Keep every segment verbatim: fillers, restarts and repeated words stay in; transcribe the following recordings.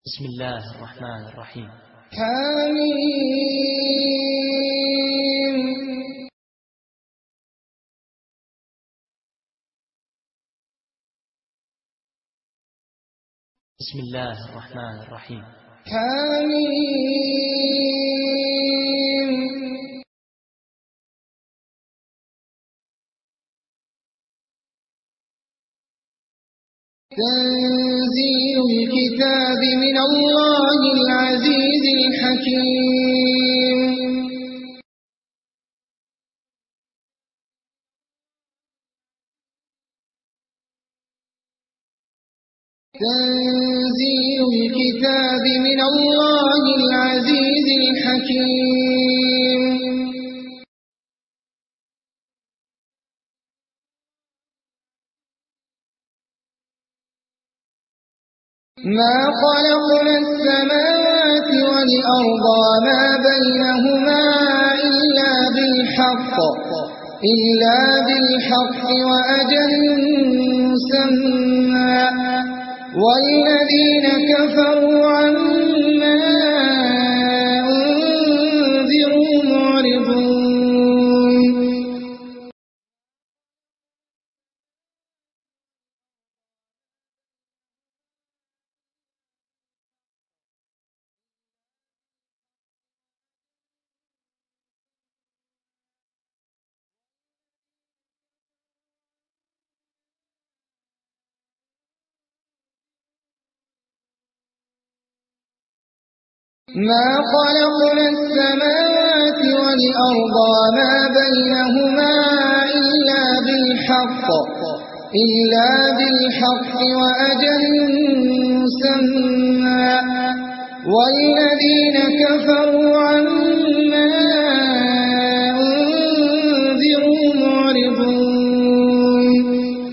بسم الله الرحمن الرحيم. حميم. بسم الله الرحمن الرحيم. حميم. تنزيل الكتاب من الله العزيز الحكيم. تنزيل الكتاب من الله العزيز الحكيم. ما خلقنا السماوات والأرض وما بينهما إلا بالحق إلا بالحق وأجل مسمى والذين كفروا عما أنذروا معرضون. ما خلقنا السماوات والأرض وما بينهما إلا بالحق إلا بالحق وأجل مسمى والذين كفروا عما أنذروا معرضون.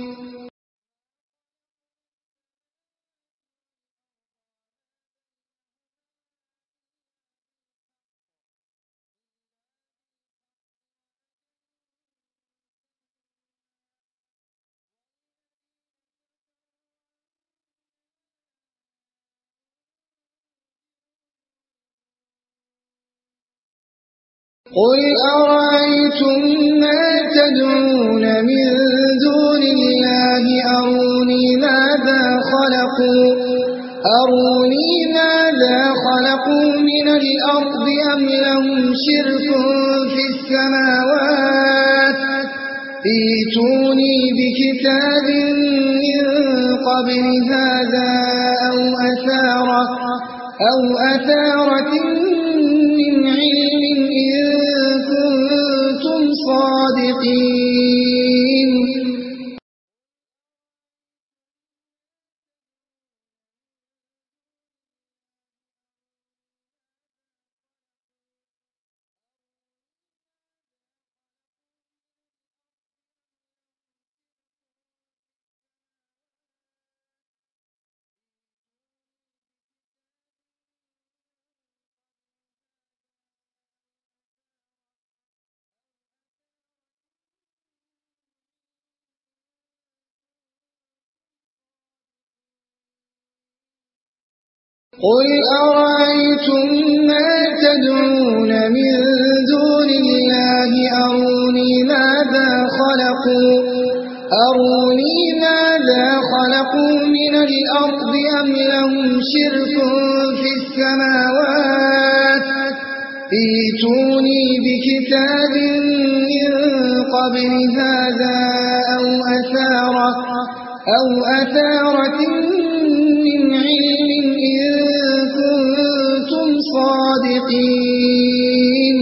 قل أرأيتم ما تدعون من دون الله أروني ماذا خلقوا أروني ماذا خلقوا من الأرض أم لهم شرك في السماوات ائتوني بكتاب من قبل هذا أو أثارة أو أثارة من علم إن كنتم صادقين. قل أرأيتم ما تدعون من دون الله أروني ماذا خلقوا أروني ماذا خلقوا من الأرض أم لهم شرك في السماوات ائتوني بكتاب من قبل هذا أو أثارة أو أثارة من علم إن كنتم صادقين.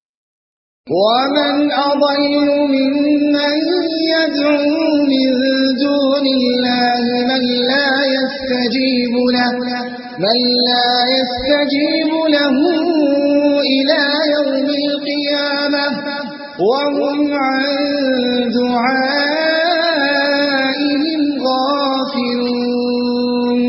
ومن أضل ممن يدعو من يستجيب له من لا يستجيب له إلى يوم القيامة وهم عن دعائهم غافلون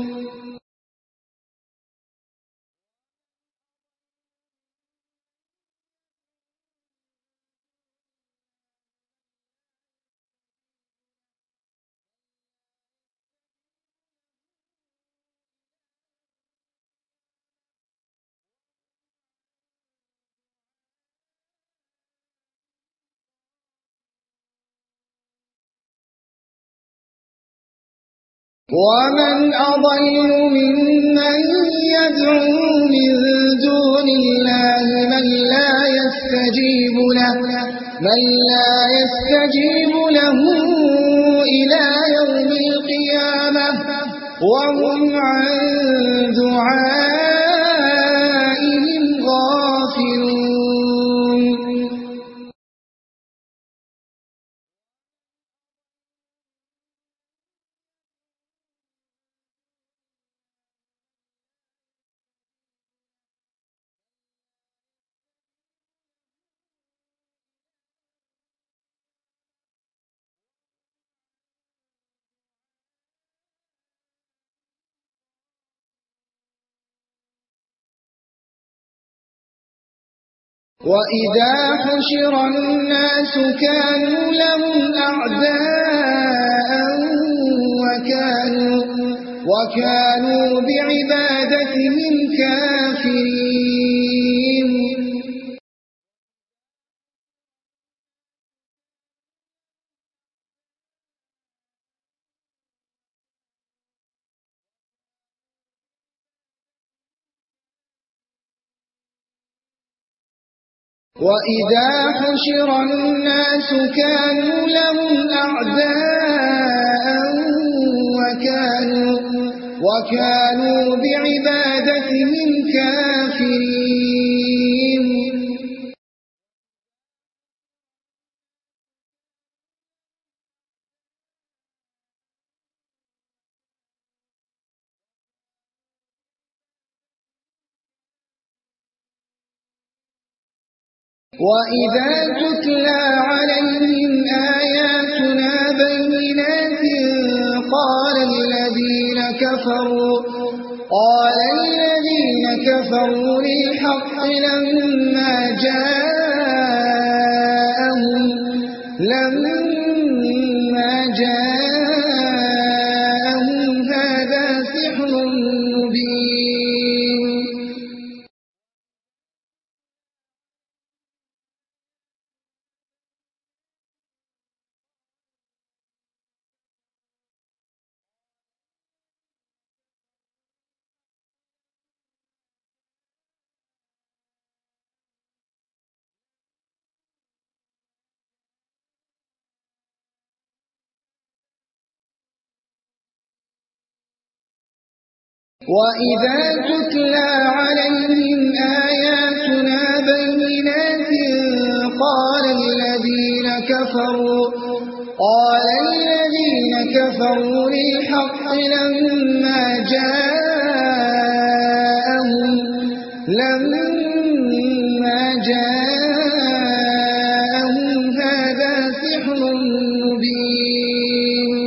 ومن أضل ممن يدعو من دون الله من لا يستجيب له من لا يستجيب له إلى يوم القيامة وهم عن دعائهم غافلون وإذا حشر الناس كانوا لهم أعداء وكانوا, وكانوا بعبادتهم كافرين وإذا حشر الناس كانوا لهم أعداء وكانوا, وكانوا بعبادتهم كافرين وإذا تتلى عليهم آياتنا بينات قال الذين كفروا قال الذين كفروا للحق لما جاءهم لما جاءهم هذا سحر مبين وإذا تتلى عليهم آياتنا بينات قال الذين كفروا قال الذين كفروا للحق لما جاءهم لما جاءهم هذا سحر مبين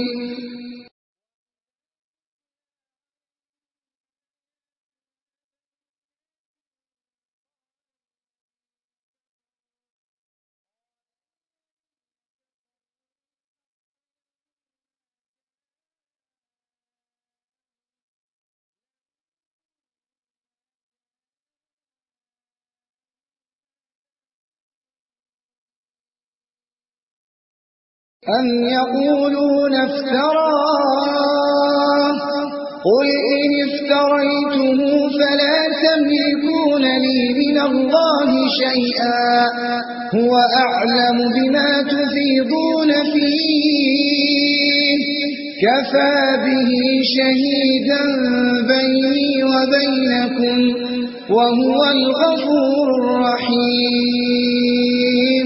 أم يقولون افتراه قل إن افتريته فلا تملكون لي من الله شيئا هو أعلم بما تفيضون فيه كفى به شهيدا بيني وبينكم وهو الغفور الرحيم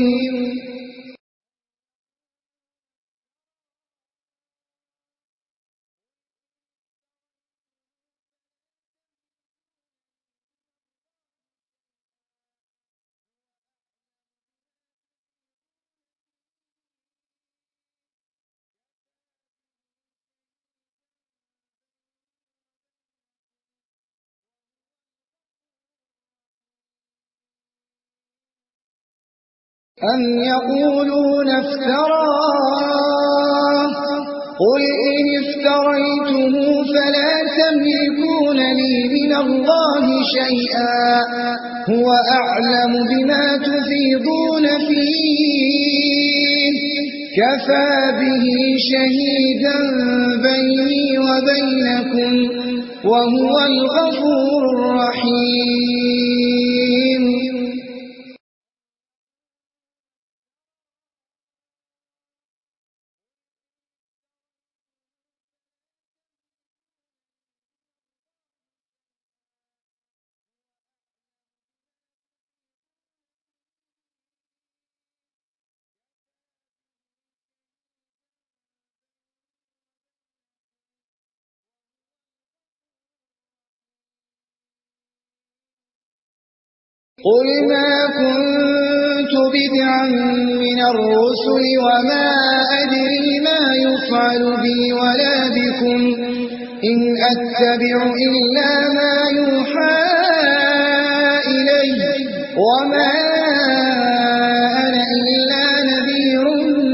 أم يقولون افتراه قل إن افتريته فلا تملكون لي من الله شيئا هو أعلم بما تفيضون فيه كفى به شهيدا بيني وبينكم وهو الغفور الرحيم. قل ما كنت بدعا من الرسل وما أدري ما يفعل بي ولا بكم إن أتبع إلا ما يوحى إلي وما أنا إلا نذير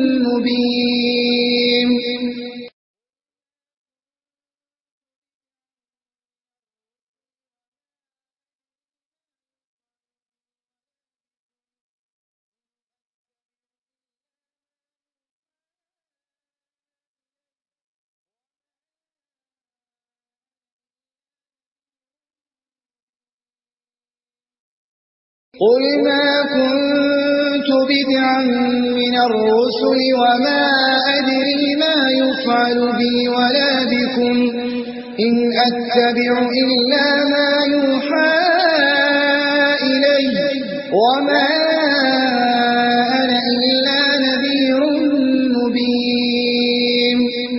مبين. قل ما كنت بدعا من الرسل وما أدري ما يفعل بي ولا بكم إن أتبع إلا ما يوحى إلي وما أنا إلا نذير مبين.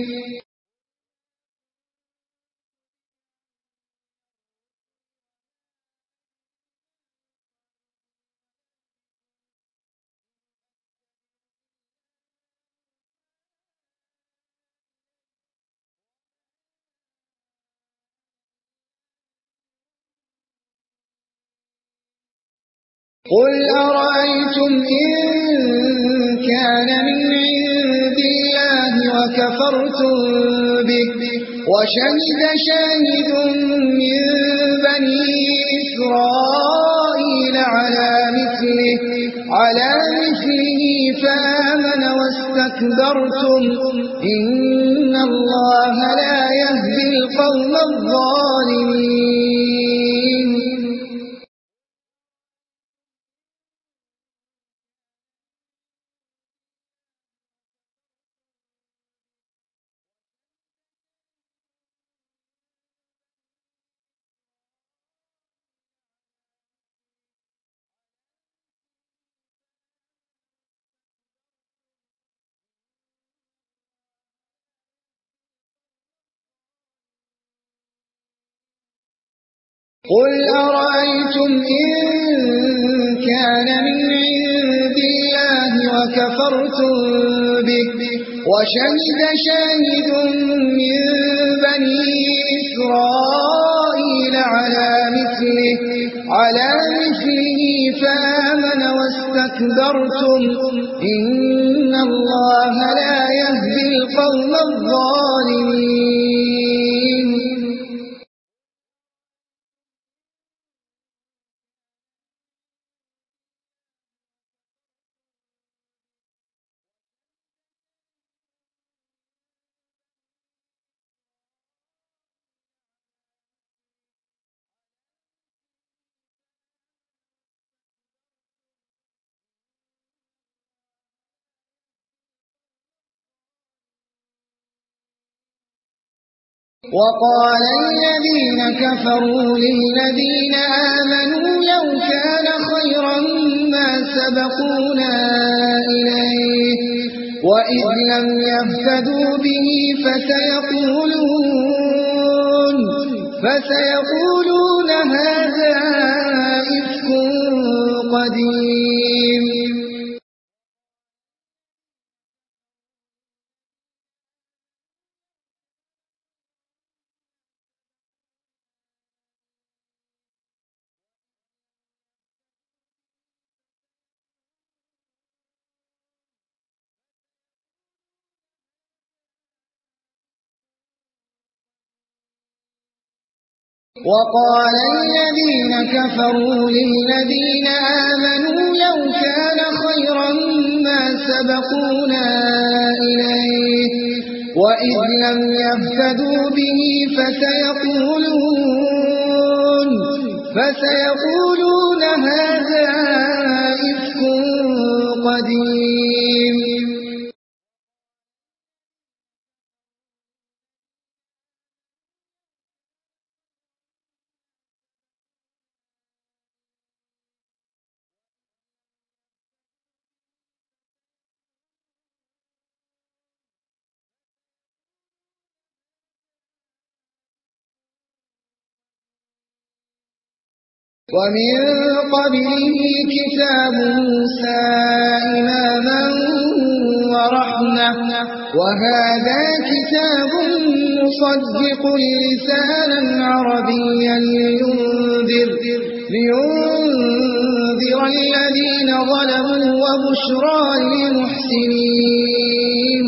قل أرأيتم إن كان من عند الله وكفرتم به وشهد شاهد من بني إسرائيل على مثله على مثله فآمن واستكبرتم إن الله لا يهدي القوم الظالمين. قل أرأيتم إن كان من عند الله وكفرتم به وشهد شاهد من بني إسرائيل على مثله على مثله فآمن واستكبرتم إن الله لا يهدي القوم الظالمين. وقال الذين كفروا للذين آمنوا لو كان خيرا ما سبقونا إليه وإذ لم يهتدوا به فسيقولون فسيقولون هذا إفك قديم. وقال الذين كفروا للذين آمنوا لو كان خيرا ما سبقونا إليه وإذ لم يهتدوا به فسيقولون فسيقولون هذا إفك قديم. ومن قبله كتاب موسى إماما ورحمة وهذا كتاب مصدق لسانا عربيا لينذر, لينذر الذين ظلموا وبشرى للمحسنين.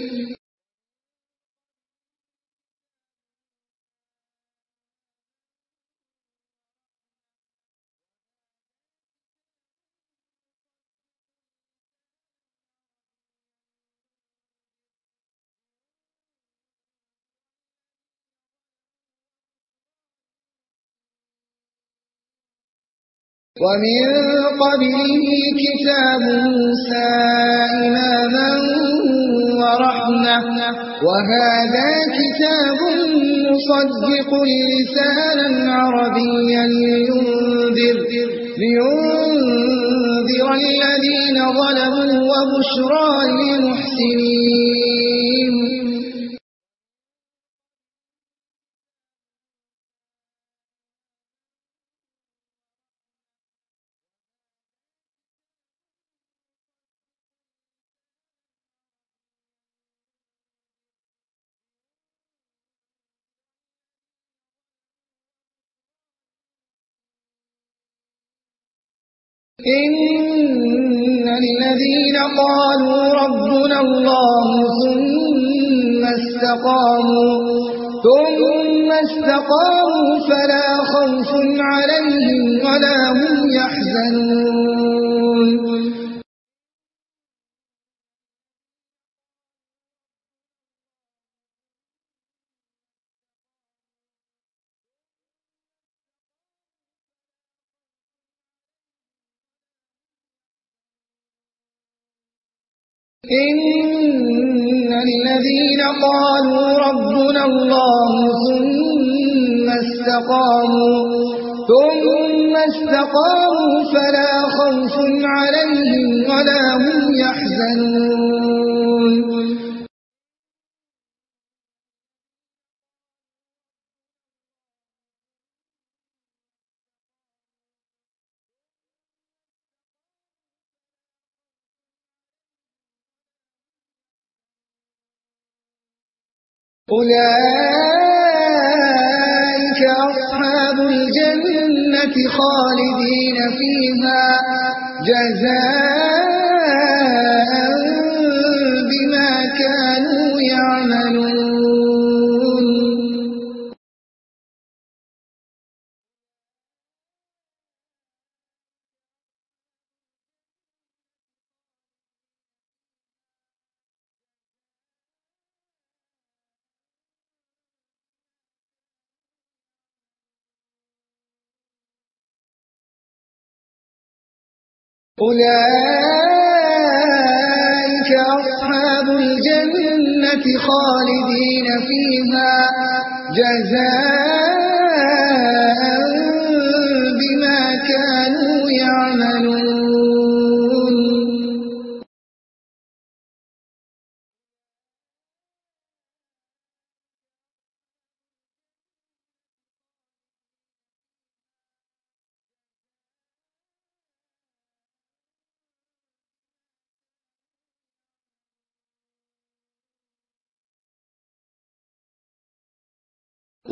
ومن قبله كتاب موسى إماما ورحمة وهذا كتاب مصدق لسانا عربيا لينذر, لينذر الذين ظلموا وبشرى للمحسنين. إن الذين قالوا ربنا الله ثم استقاموا ثم استقاموا فلا خوف عليهم ولا هم يحزنون. إن الذين قالوا ربنا الله ثم استقاموا ثم استقاموا فلا خوف عليهم ولا هم يحزنون. أولئك أصحاب الجنة خالدين فيها جزاء بما كانوا يعملون. أولئك أصحاب الجنة خالدين فيها جزاء بما كانوا يعملون.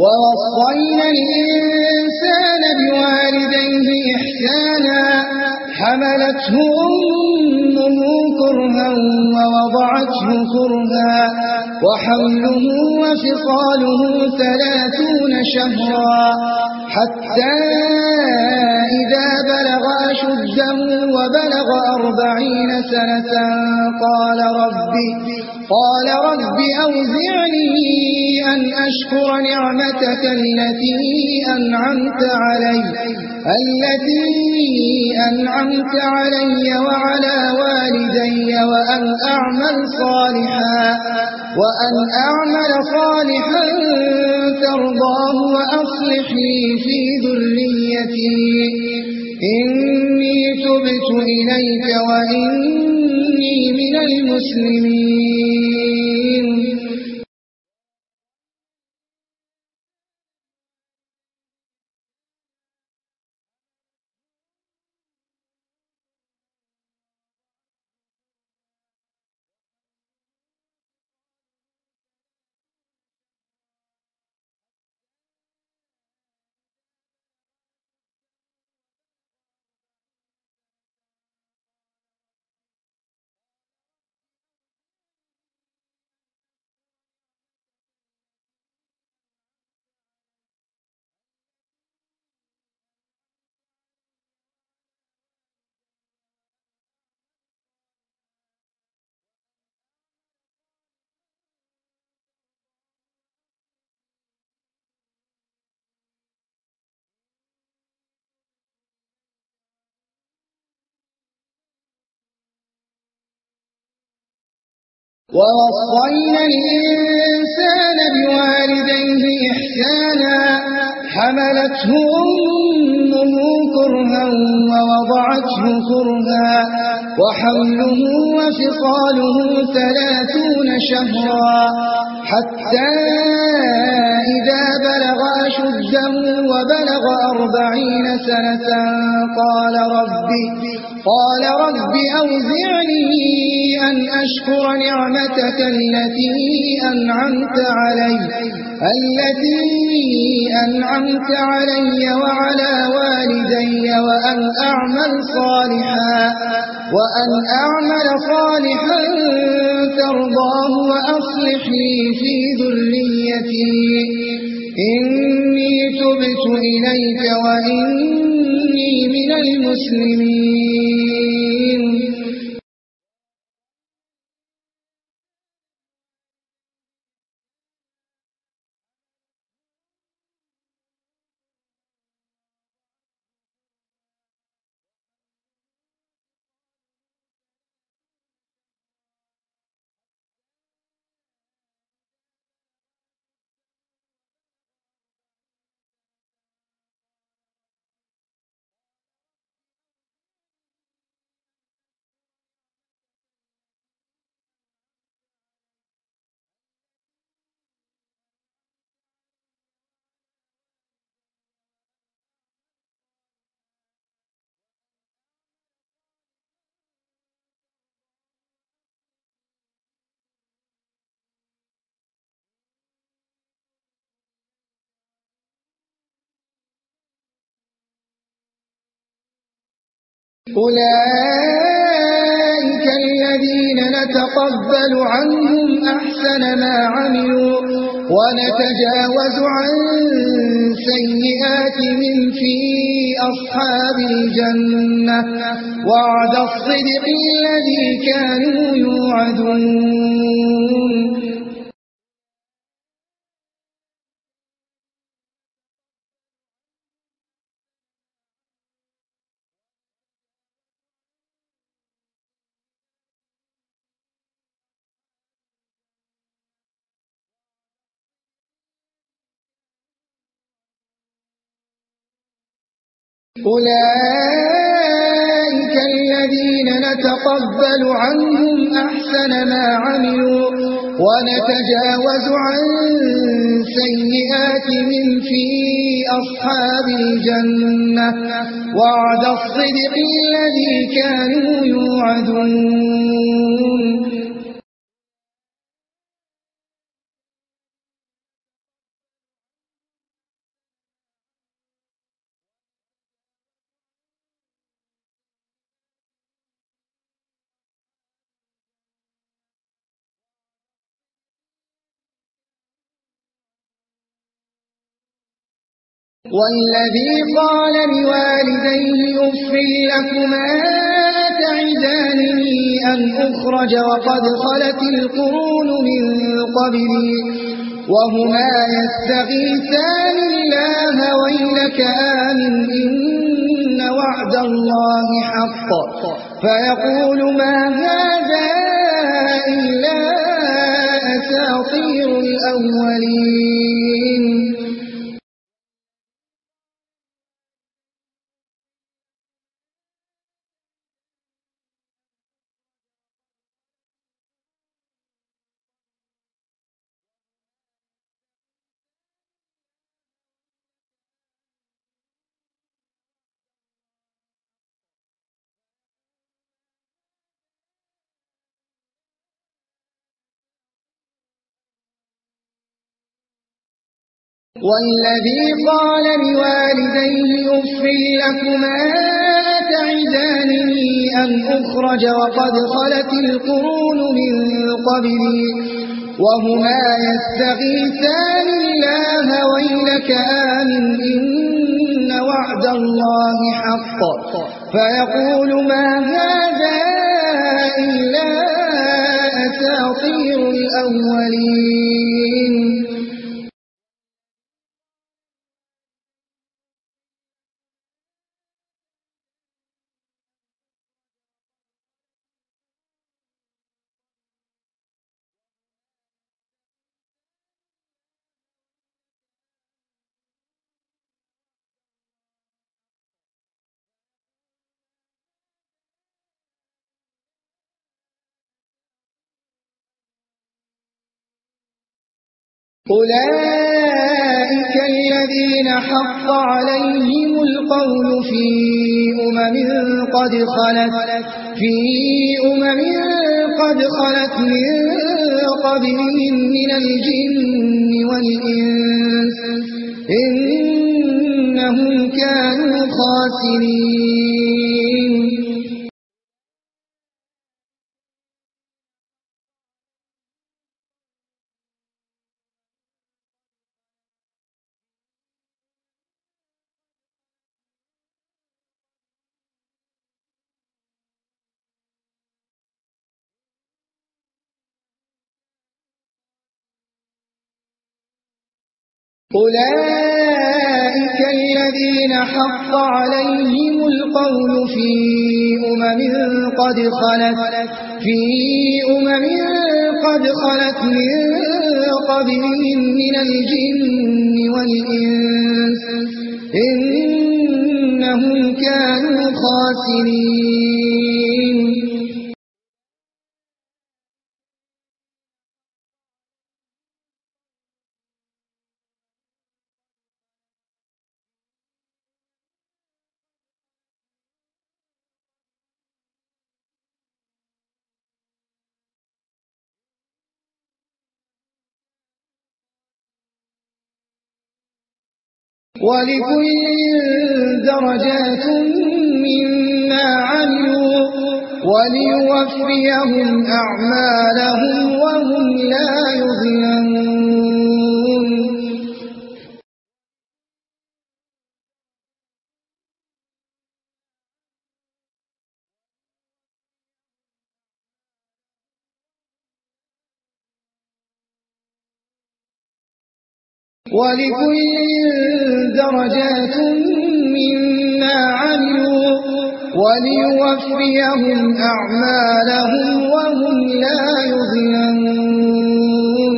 ووصينا الإنسان بوالديه إحسانا حملته أمه كرها ووضعته كرها وحمله وفصاله ثلاثون شهرا حتى إذا بلغ أشده وبلغ أربعين سنة قال رب قال رب أوزعني أن أشكر نعمتك التي أنعمت علي التي أنعمت علي وعلى والدي وأن أعمل صالحا وأن أعمل صالحا ترضاه وأصلح لي في ذريتي إني تبت إليك وإني من المسلمين. ووصينا الإنسان بوالديه إحسانا حملته أمه كرها ووضعته كرها وحمله وفصاله ثلاثون شهرا حتى إذا بلغ أشده وبلغ أربعين سنة قال رب قال رب أوزعني أن أشكر نعمتك التي أنعمت علي التي أنعمت علي وعلى والدي وأن أعمل صالحا وأن أعمل صالحا ترضاه وأصلح لي في ذريتي إني تبت إليك وإني من المسلمين. أولئك الذين نتقبل عنهم أحسن ما عملوا ونتجاوز عن سيئاتهم في أصحاب الجنة وعد الصدق الذي كانوا يوعدون. أولئك الذين نتقبل عنهم أحسن ما عملوا ونتجاوز عن سيئاتهم في أصحاب الجنة وعد الصدق الذي كانوا يوعدون. والذي قال لوالديه أف لكما تعدانني أن أخرج وقد خلت القرون من قبلي وهما يستغيثان الله ويلك آمن إن وعد الله حق فيقول ما هذا إلا أساطير الأولين. والذي قال لوالديه أف لكما تعدانني أن أخرج وقد خلت القرون من قبلي وهما يستغيثان الله ويلك آمن إن وعد الله حق فيقول ما هذا إلا أساطير الأولين. أولئك الذين حق عليهم القول في أمم قد خلت في أمم قد خلت من قبلهم من الجن والإنس إنهم كانوا خاسرين. أولئك الذين حق عليهم القول في أمم قد خلت في أمم قد خلت من قبلهم من الجن والإنس إنهم كانوا خاسرين. ولكل درجات مما عملوا وليوفيهم أعمالهم وهم لا يظلمون. ولكل درجات مما عملوا وليوفيهم أعمالهم وهم لا يظلمون.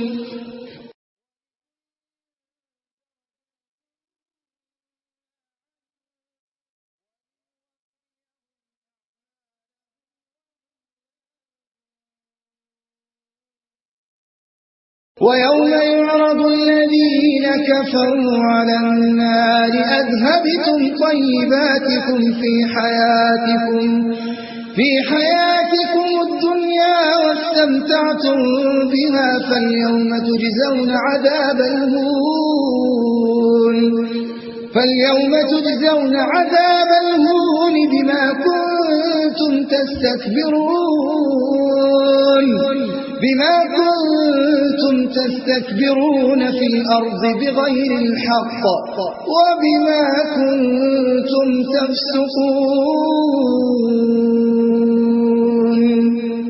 ويوم يعرض الذين كفروا على النار أذهبتم طيباتكم في حياتكم في حياتكم الدنيا واستمتعتم بها فاليوم تجزون عذاب الهون فاليوم تجزون عذاب الهون بما كنتم تستكبرون بما كنتم تستكبرون في الأرض بغير الحق وبما كنتم تفسقون.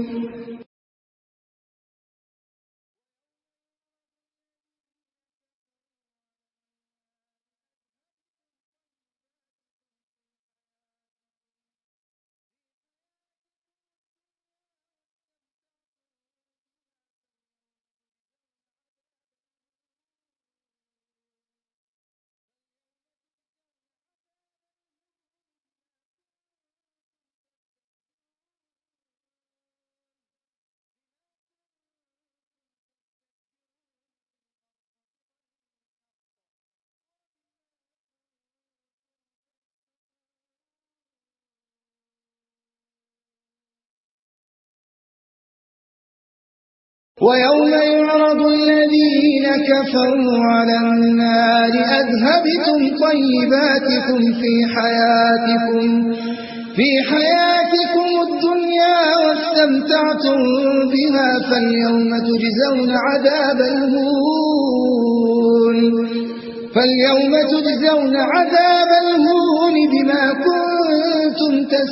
ويوم يعرض الذين كفروا على النار أذهبتم طيباتكم في حياتكم في حياتكم الدنيا واستمتعتم بها فاليوم تجزون عذاب الهون فاليوم تجزون عذاب الهون بما كنتم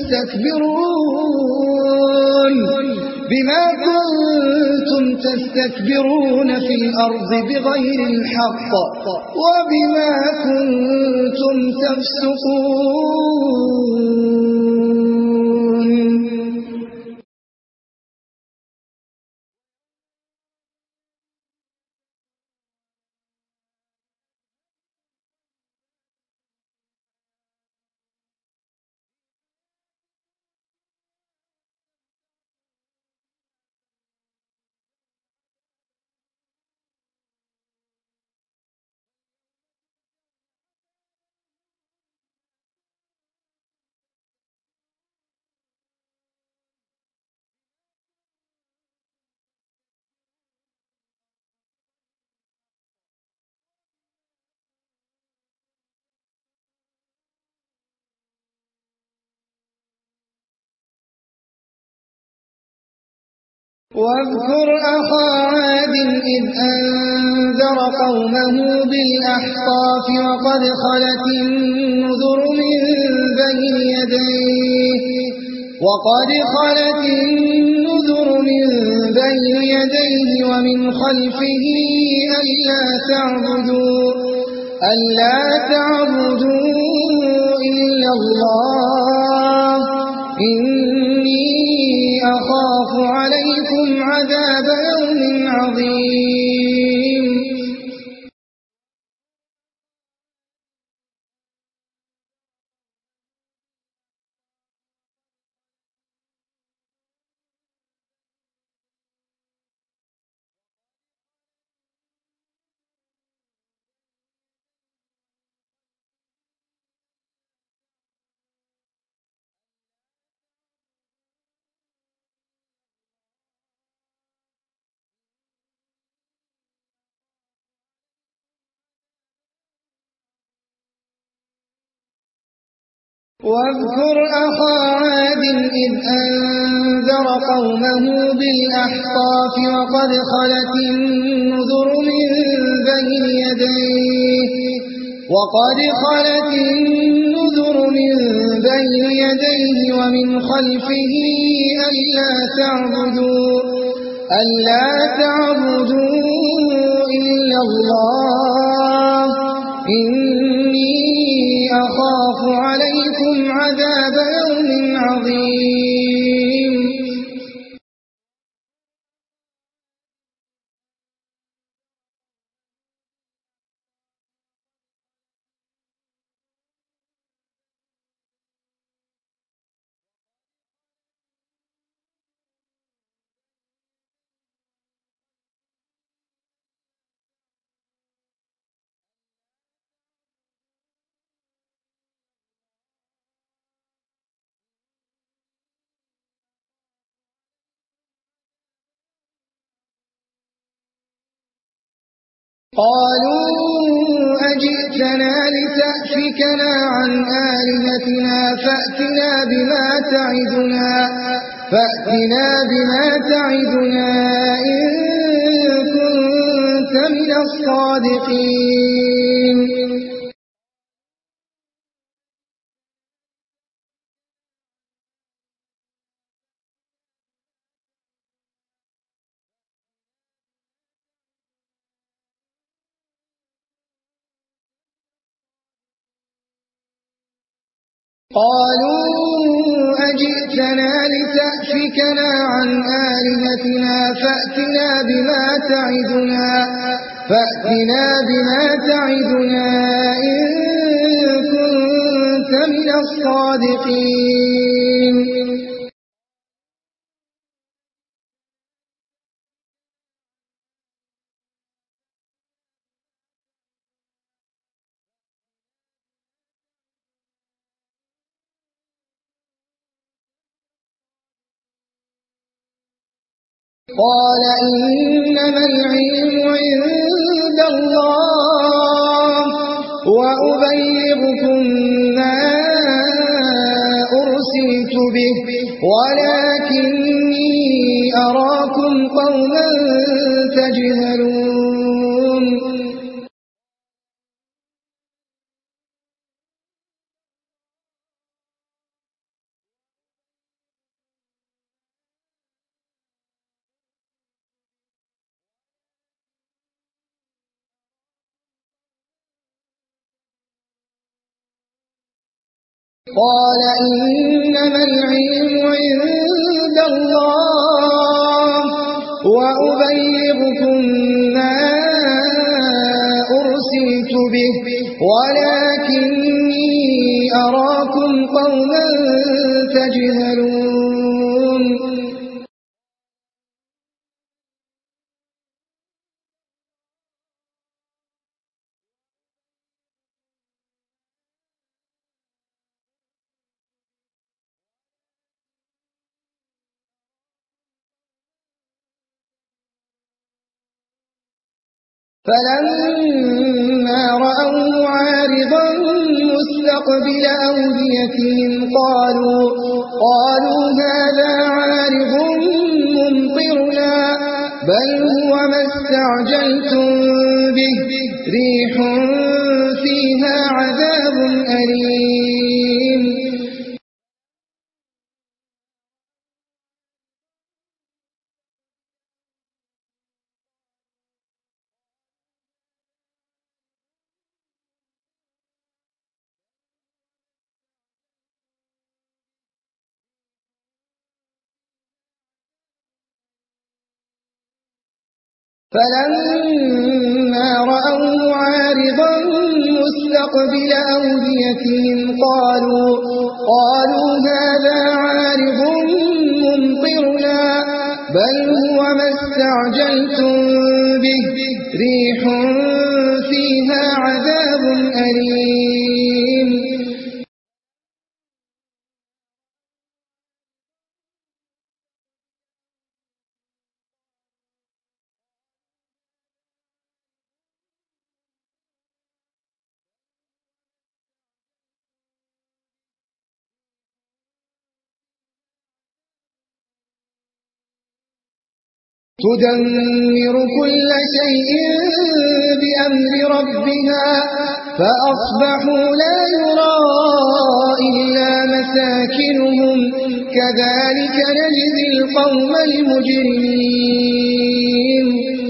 تستكبرون بما كنتم تستكبرون في الأرض بغير الحق وبما كنتم تفسقون. واذكر أخا عاد إذ أنذر قومه بالأحقاف وقد خلت النذر من بين يديه وقد خلت النذر من بين يديه ومن خلفه ألا تعبدوا ألا تعبدوا إلا الله إني أخاف عليكم عذاب يوم عظيم. واذكر أخا عاد إذ أنذر قومه بالأحقاف وقد خلت النذر من بين يديه وقد خلت النذر من بين يديه ومن خلفه ألا تعبدوا ألا تعبدوا إلا الله إني أخاف عليكم عذاب يوم عظيم. قالوا أجئتنا لتأفكنا عن آلهتنا فأتنا بما تعدنا فأتنا بما تعدنا إن كنت من الصادقين قالوا أجئتنا لتأفكنا عن آلهتنا فأتنا بما تعدنا فأتنا بما تعدنا إن كنت من الصادقين قال إنما العلم عند الله وأبلغكم ما أرسلت به ولكني أراكم قوما تجهلون قال إنما العلم عند الله وأبلغكم ما أرسلت به ولكني أراكم قوما تجهلون فلما رأوه عارضا مستقبل أوديتهم قالوا قالوا هذا عارض ممطرنا بل هو ما استعجلتم به ريح فيها عذاب أليم فلما رأوه عارضا مستقبل أوديتهم قالوا قالوا هذا عارض ممطرنا بل هو ما استعجلتم به ريح فيها عذاب أليم تدمر كل شيء بأمر ربها فأصبحوا لا يرى إلا مساكنهم كذلك نجزي القوم المجرمين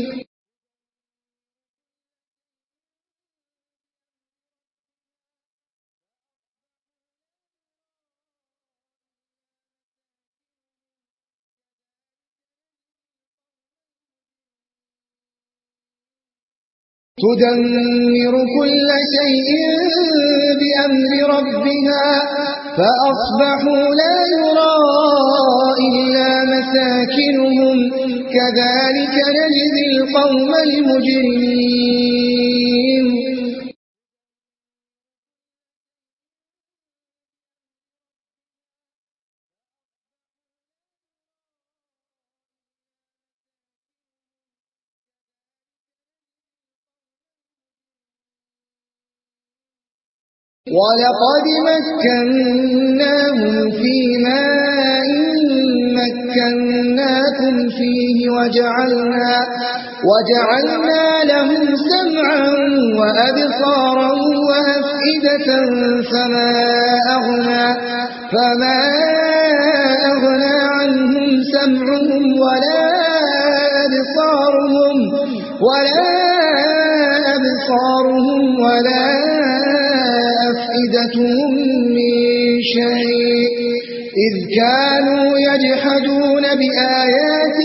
تدمر كل شيء بأمر ربها فأصبحوا لا يرى إلا مساكنهم كذلك نجزي القوم المجرمين ولقد مكناهم في ماء مكناكم فيه وجعلنا, وجعلنا لهم سمعا وأبصارا وأفئدة فما أغنى, فما أغنى عنهم سمعهم ولا أبصارهم ولا أبصارهم ولا أفئدتهم من شيء إذ كانوا يجحدون بآيات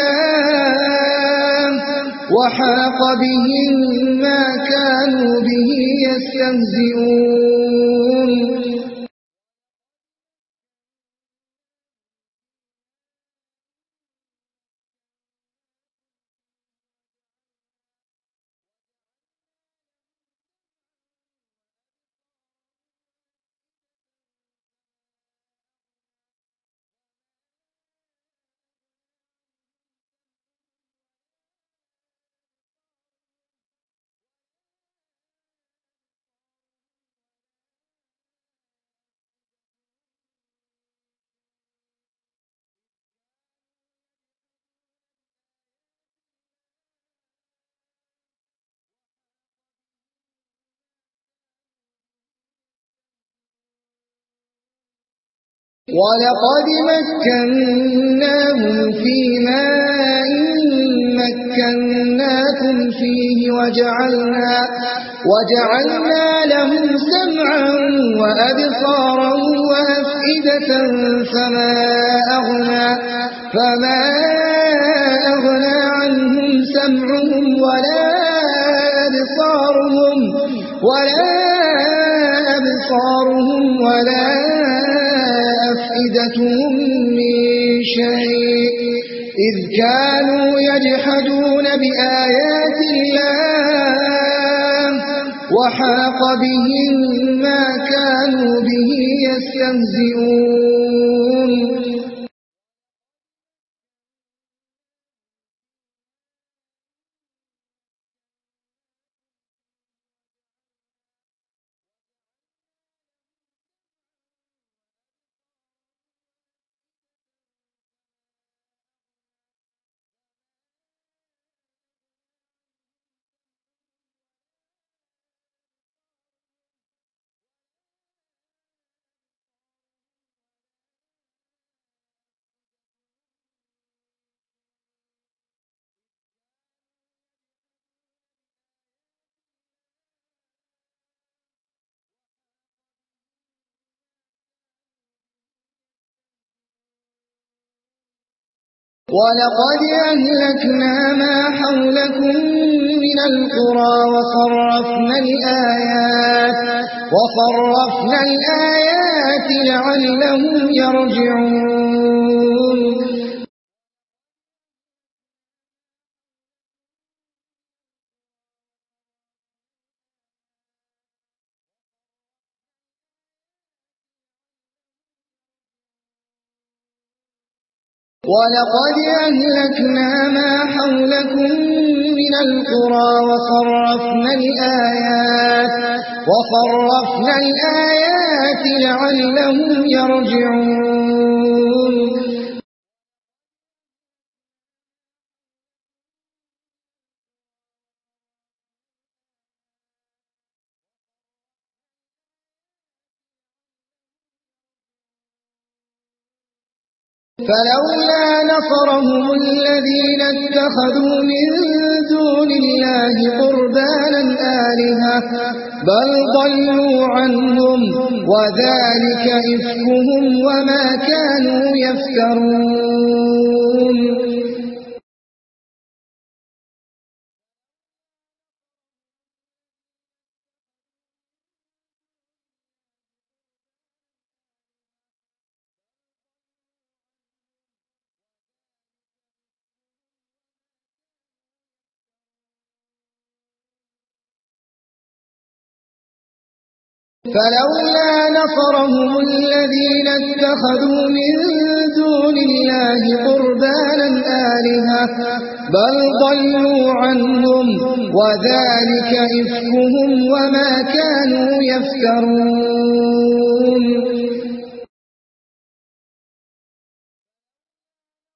الله وحاق بهم ما كانوا به يستهزئون. ولقد مكناهم في ماء مكناكم فيه وجعلنا, وجعلنا لهم سمعا وأبصارا وأفئدة فما أغنى, فما أغنى عنهم سمعهم ولا أبصارهم ولا أبصارهم ولا أفئدتهم من شيء إذ كانوا يجحدون بآيات الله وحاق بهم ما كانوا به يستهزئون. ولقد أهلكنا ما حولكم من القرى وصرفنا الآيات, وصرفنا الآيات لعلهم يرجعون. ولقد أهلكنا ما حولكم من القرى وصرفنا الآيات, وصرفنا الآيات لعلهم يرجعون. فلولا نصرهم الذين اتخذوا من دون الله قربانا آلهة بل ضلوا عنهم وذلك إفكهم وما كانوا يفترون. فلولا نصرهم الذين اتخذوا من دون الله قربانا آلهة بل ضلوا عنهم وذلك إفكهم وما كانوا يفترون.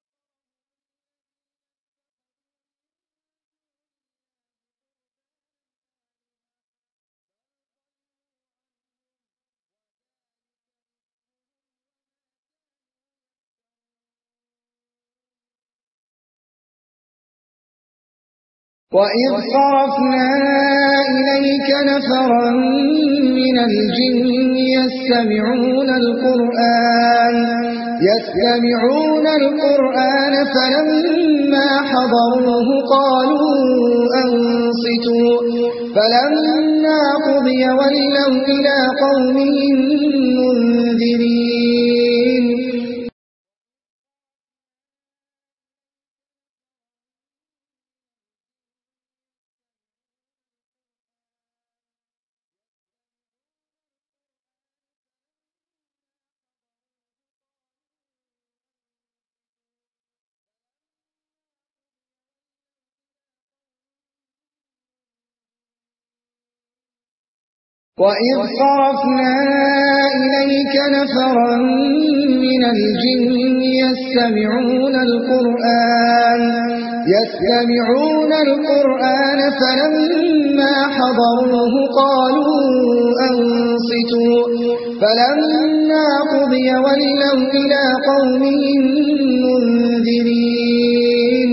وَإِذْ صَرَفْنَا إِلَيْكَ نَفَرًا مِنَ الْجِنِّ يَسْتَمِعُونَ الْقُرْآنَ يَسْتَمِعُونَ الْقُرْآنَ فَلَمَّا حَضَرُوهُ قَالُوا أَنصِتُوا فَلَمَّا قُضِيَ وَلَّوْا إِلَى قَوْمِهِم مُّنذِرِينَ وَإِذْ صَرَفْنَا إِلَيْكَ نَفَرًا مِنَ الْجِنِّ يَسْتَمِعُونَ الْقُرْآنَ يَسْتَمِعُونَ الْقُرْآنَ فَلَمَّا حَضَرُوهُ قَالُوا أَنصِتُوا فَلَمَّا قُضِيَ وَلَّوْا إِلَى قَوْمِهِم مُّنذِرِينَ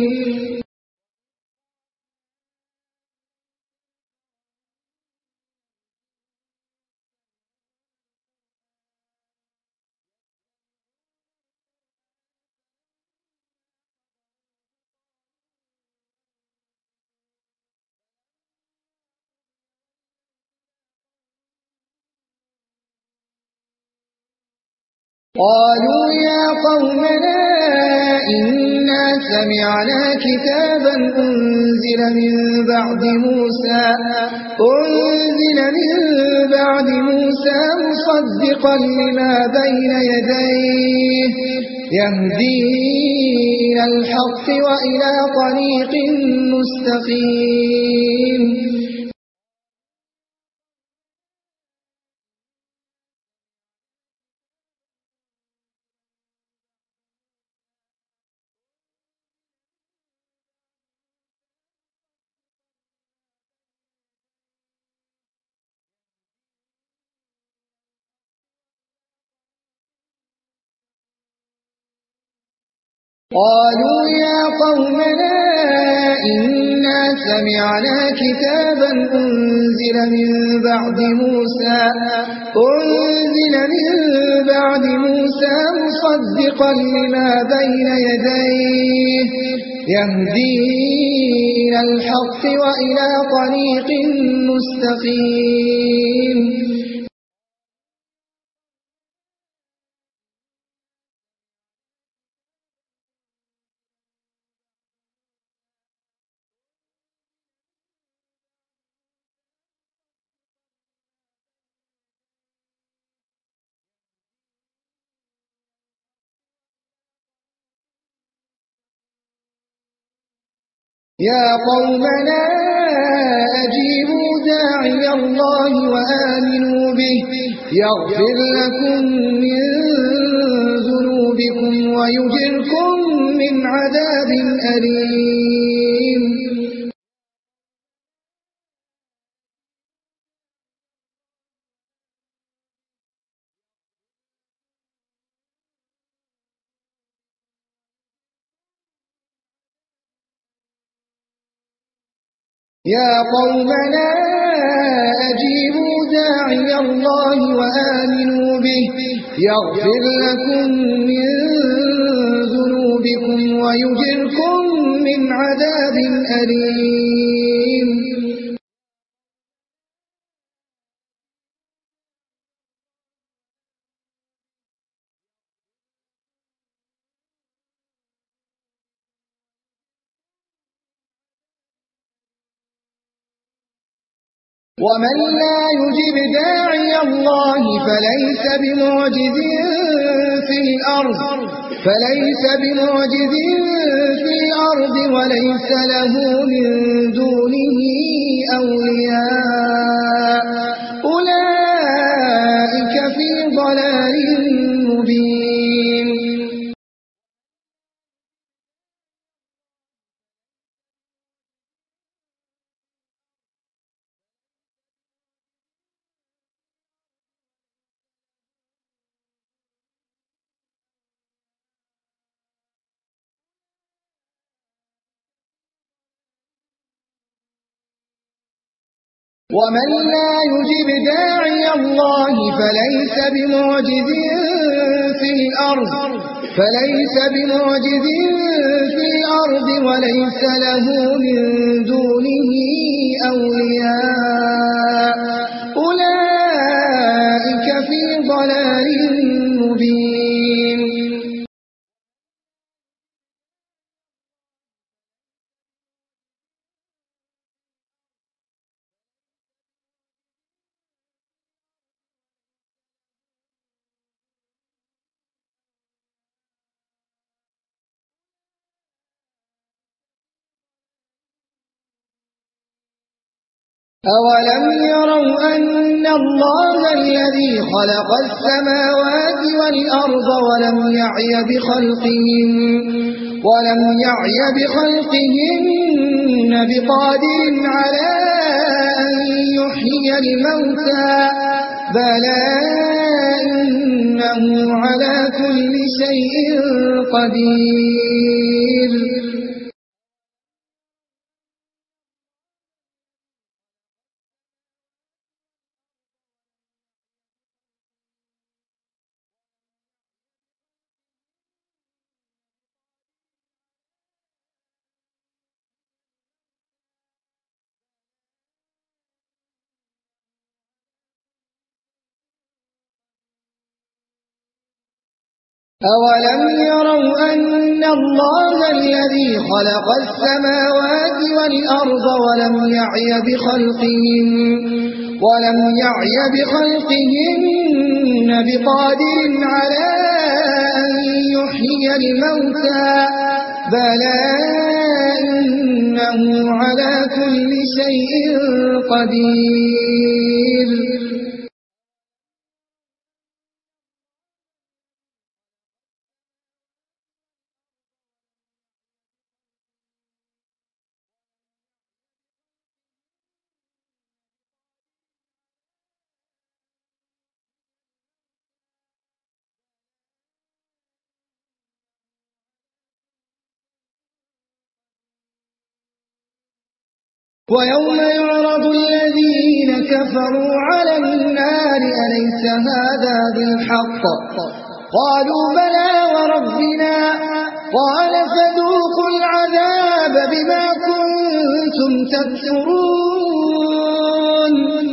قالوا يا قومنا إنا سمعنا كتابا أنزل من بعد موسى أنزل من بعد موسى مصدقا لما بين يديه يهدي إلى الحق وإلى طريق مستقيم قالوا يا قومنا إنا سمعنا كتابا أنزل من بعد موسى أنزل من بعد موسى مصدقا لما بين يديه يهدي إلى الحق وإلى طريق مستقيم يا قومنا أجيبوا داعي الله وآمنوا به يغفر لكم من ذنوبكم ويجركم من عذاب أليم يا قومنا أجيبوا داعي الله وآمنوا به يغفر لكم من ذنوبكم ويجركم من عذاب أليم ومن لا يجب داعي الله فليس بمعجز في الأرض فليس بمعجز في الأرض وليس له من دونه أولياء أولئك في ضلال مبين ومن لا يجب داعي الله فليس بمعجز في الأرض فليس بمعجز في الأرض وليس له من دونه أولياء أولئك في ضلال مبين. أولم يروا أن الله الذي خلق السماوات والأرض ولم يعي بخلقهن ولم يعي بخلقهن بقادر على أن يحيي الموتى بلى إنه على كل شيء قدير. أولم يروا أن الله الذي خلق السماوات والأرض ولم يعي بخلقهن ولم يعي بخلقهن بقادر على أن يحيي الموتى بلى إنه على كل شيء قدير. ويوم يعرض الذين كفروا على النار أليس هذا بالحق قالوا بلى وربنا قال فذوقوا العذاب بما كنتم تكفرون.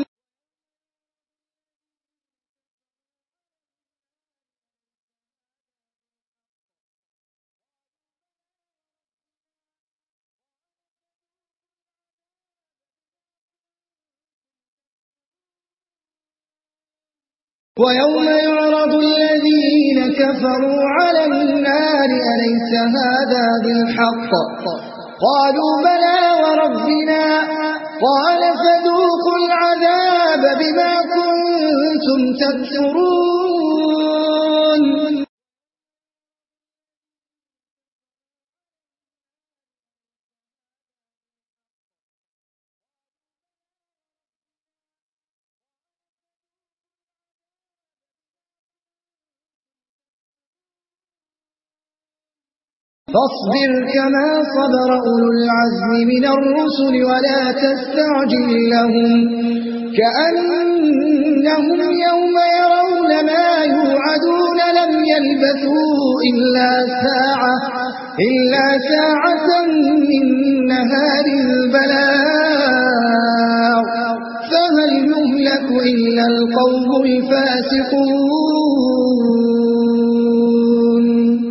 ويوم يعرض الذين كفروا على النار أليس هذا بالحق قالوا بلى وربنا قال فذوقوا العذاب بما كنتم تكفرون. فاصبر كما صبر أولو العزم من الرسل ولا تستعجل لهم كأنهم يوم يرون ما يوعدون لم يلبثوا إلا ساعة إلا ساعة من نهار البلاغ فهل يهلك إلا القوم الفاسقون.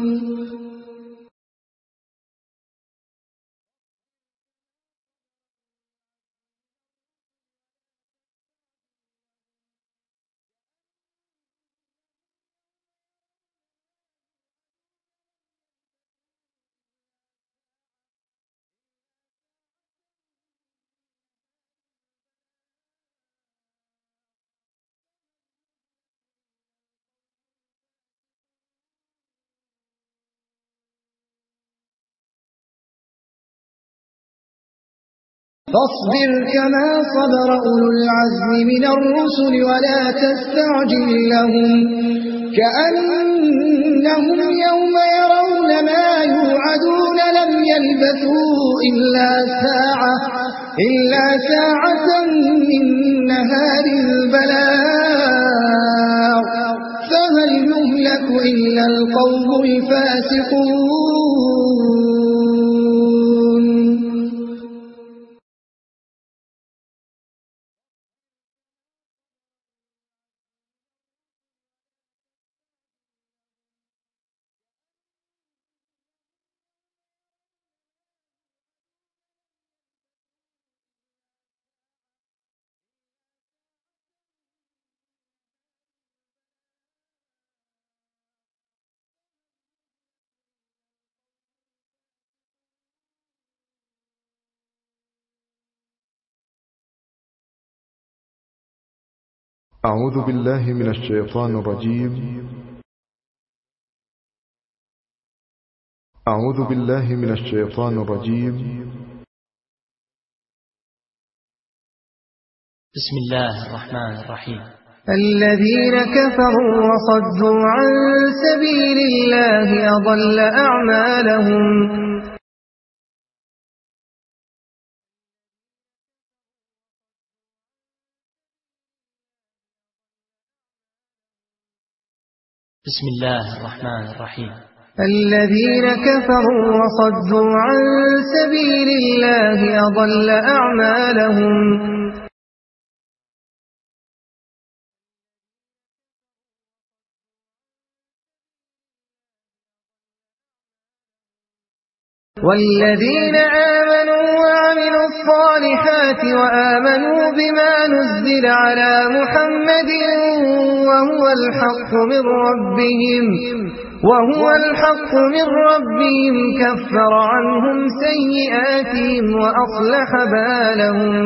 فاصبر كما صبر أولو العزم من الرسل ولا تستعجل لهم كأنهم يوم يرون ما يوعدون لم يلبثوا إلا ساعة إلا ساعة من نهار البلاغ فهل يهلك إلا القوم الفاسقون. أعوذ بالله من الشيطان الرجيم. أعوذ بالله من الشيطان الرجيم. بسم الله الرحمن الرحيم. الذين كفروا وصدوا عن سبيل الله أضل أعمالهم. بسم الله الرحمن الرحيم. الذين كفروا وصدوا عن سبيل الله أضل أعمالهم. والذين آمنوا وعملوا الصالحات وآمنوا بما نزل على محمد وهو الحق من ربهم وهو الحق من ربهم كفر عنهم سيئاتهم وأصلح بالهم.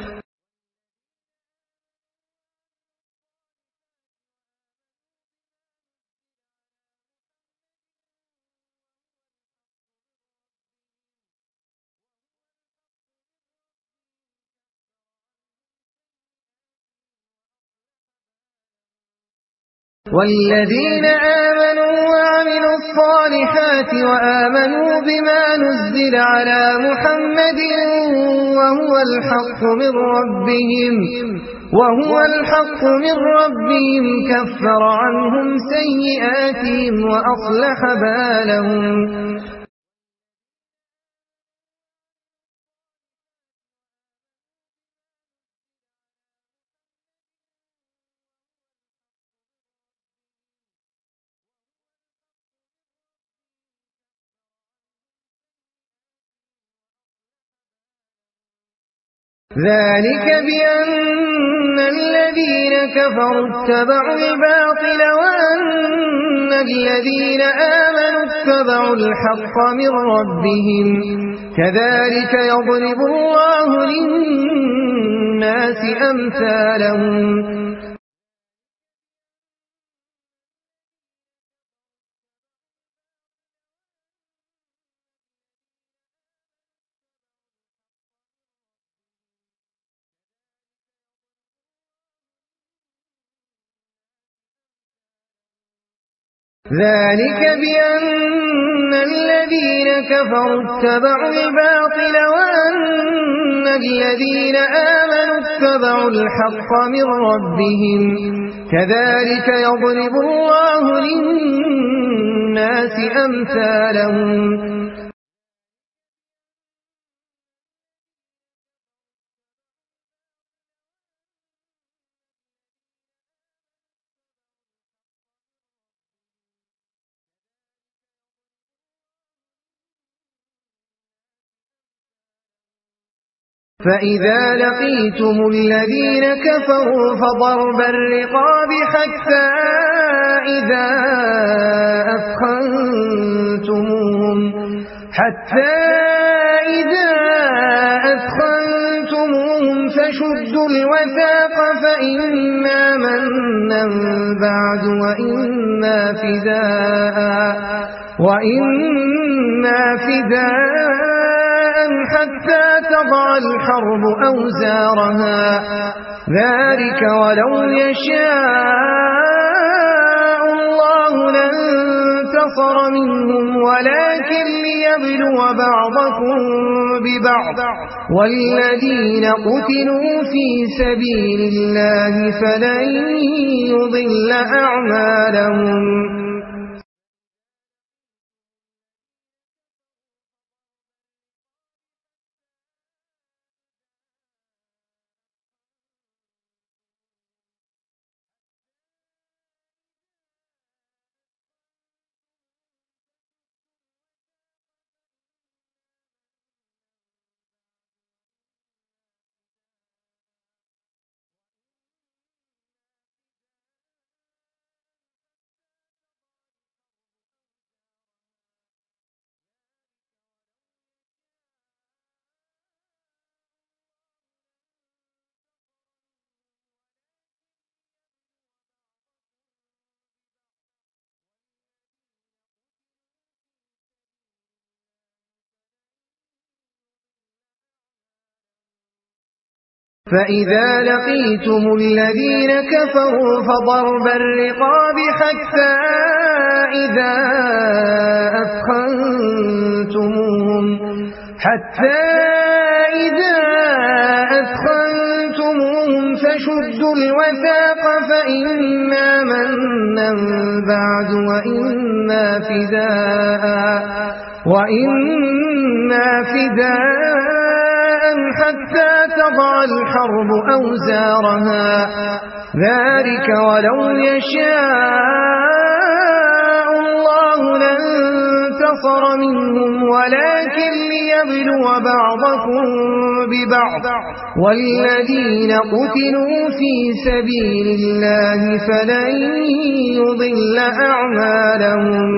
والذين آمنوا وعملوا الصالحات وآمنوا بما نزل على محمد وهو الحق من ربهم وهو الحق من ربهم كفر عنهم سيئاتهم وأصلح بالهم. ذلك بأن الذين كفروا اتبعوا الباطل وأن الذين آمنوا اتبعوا الحق من ربهم كذلك يضرب الله للناس أمثالهم. ذلك بأن الذين كفروا اتبعوا الباطل وأن الذين آمنوا اتبعوا الحق من ربهم كذلك يضرب الله للناس أمثالهم. فإذا لقيتم الذين كفروا فضرب الرقاب حتى إذا أثخنتموهم حتى إذا أثخنتموهم فشدوا الوثاق فإما منا بعد وإما فداء وإما فداء حتى تضع الحرب أوزارها ذلك ولو يشاء الله لانتصر انتصر منهم ولكن ليبلو بعضكم ببعض والذين قتلوا في سبيل الله فلن يضل أعمالهم فإذا لقيتم الذين كفروا فضرب الرقاب حتى إذا أثخنتموهم حتى إذا أثخنتموهم فشدوا الوثاق فإما منا بعد وإما فداء وإما فداء حتى تضع الحرب أوزارها ذلك ولو يشاء الله لانتصر منهم ولكن ليبلو بعضكم ببعض والذين قتلوا في سبيل الله فلن يضل أعمالهم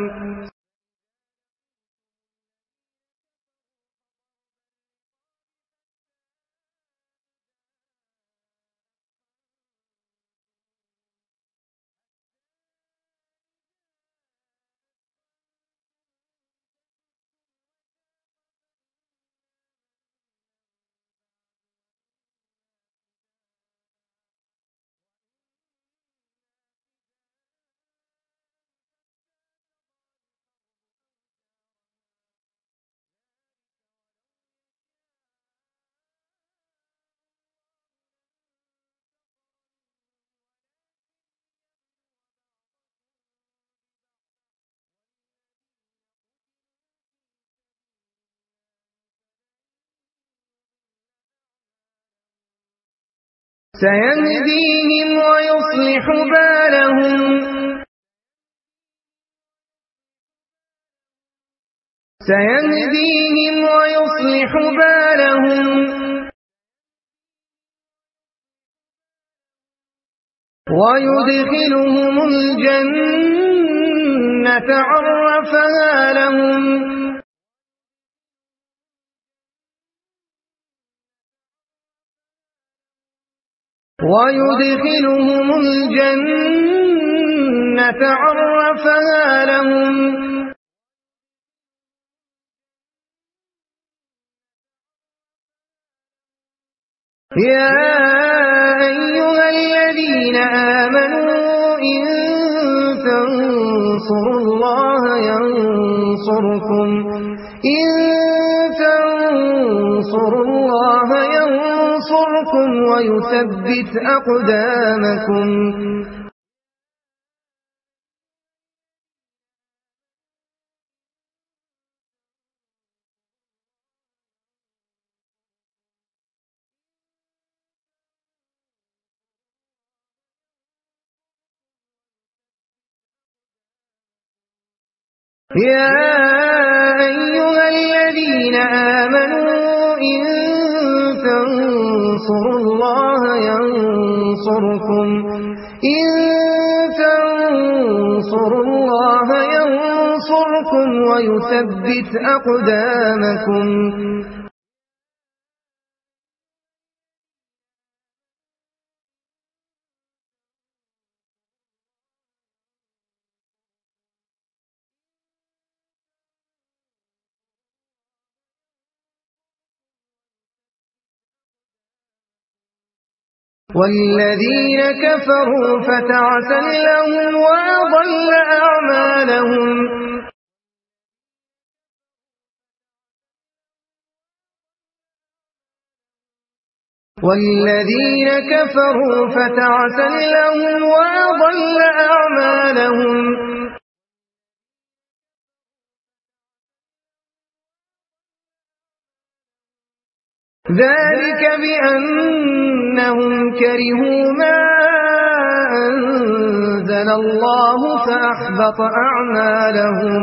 سيهديهم ويصلح بالهم سيهديهم ويصلح بالهم ويدخلهم الجنة عرفها لهم ويدخلهم الجنة عرفها لهم يا أيها الذين آمنوا إن تنصروا الله ينصركم إن تنصروا الله ينصركم ويثبت أقدامكم يا أيها الذين آمنوا إن تنصروا الله ينصركم إن تنصروا الله ينصركم ويثبت أقدامكم والذين كفروا فتعسا لهم وأضل أعمالهم والذين كفروا فتعسا لهم وأضل أعمالهم ذلك بأنهم كرهوا ما أنزل الله فأحبط أعمالهم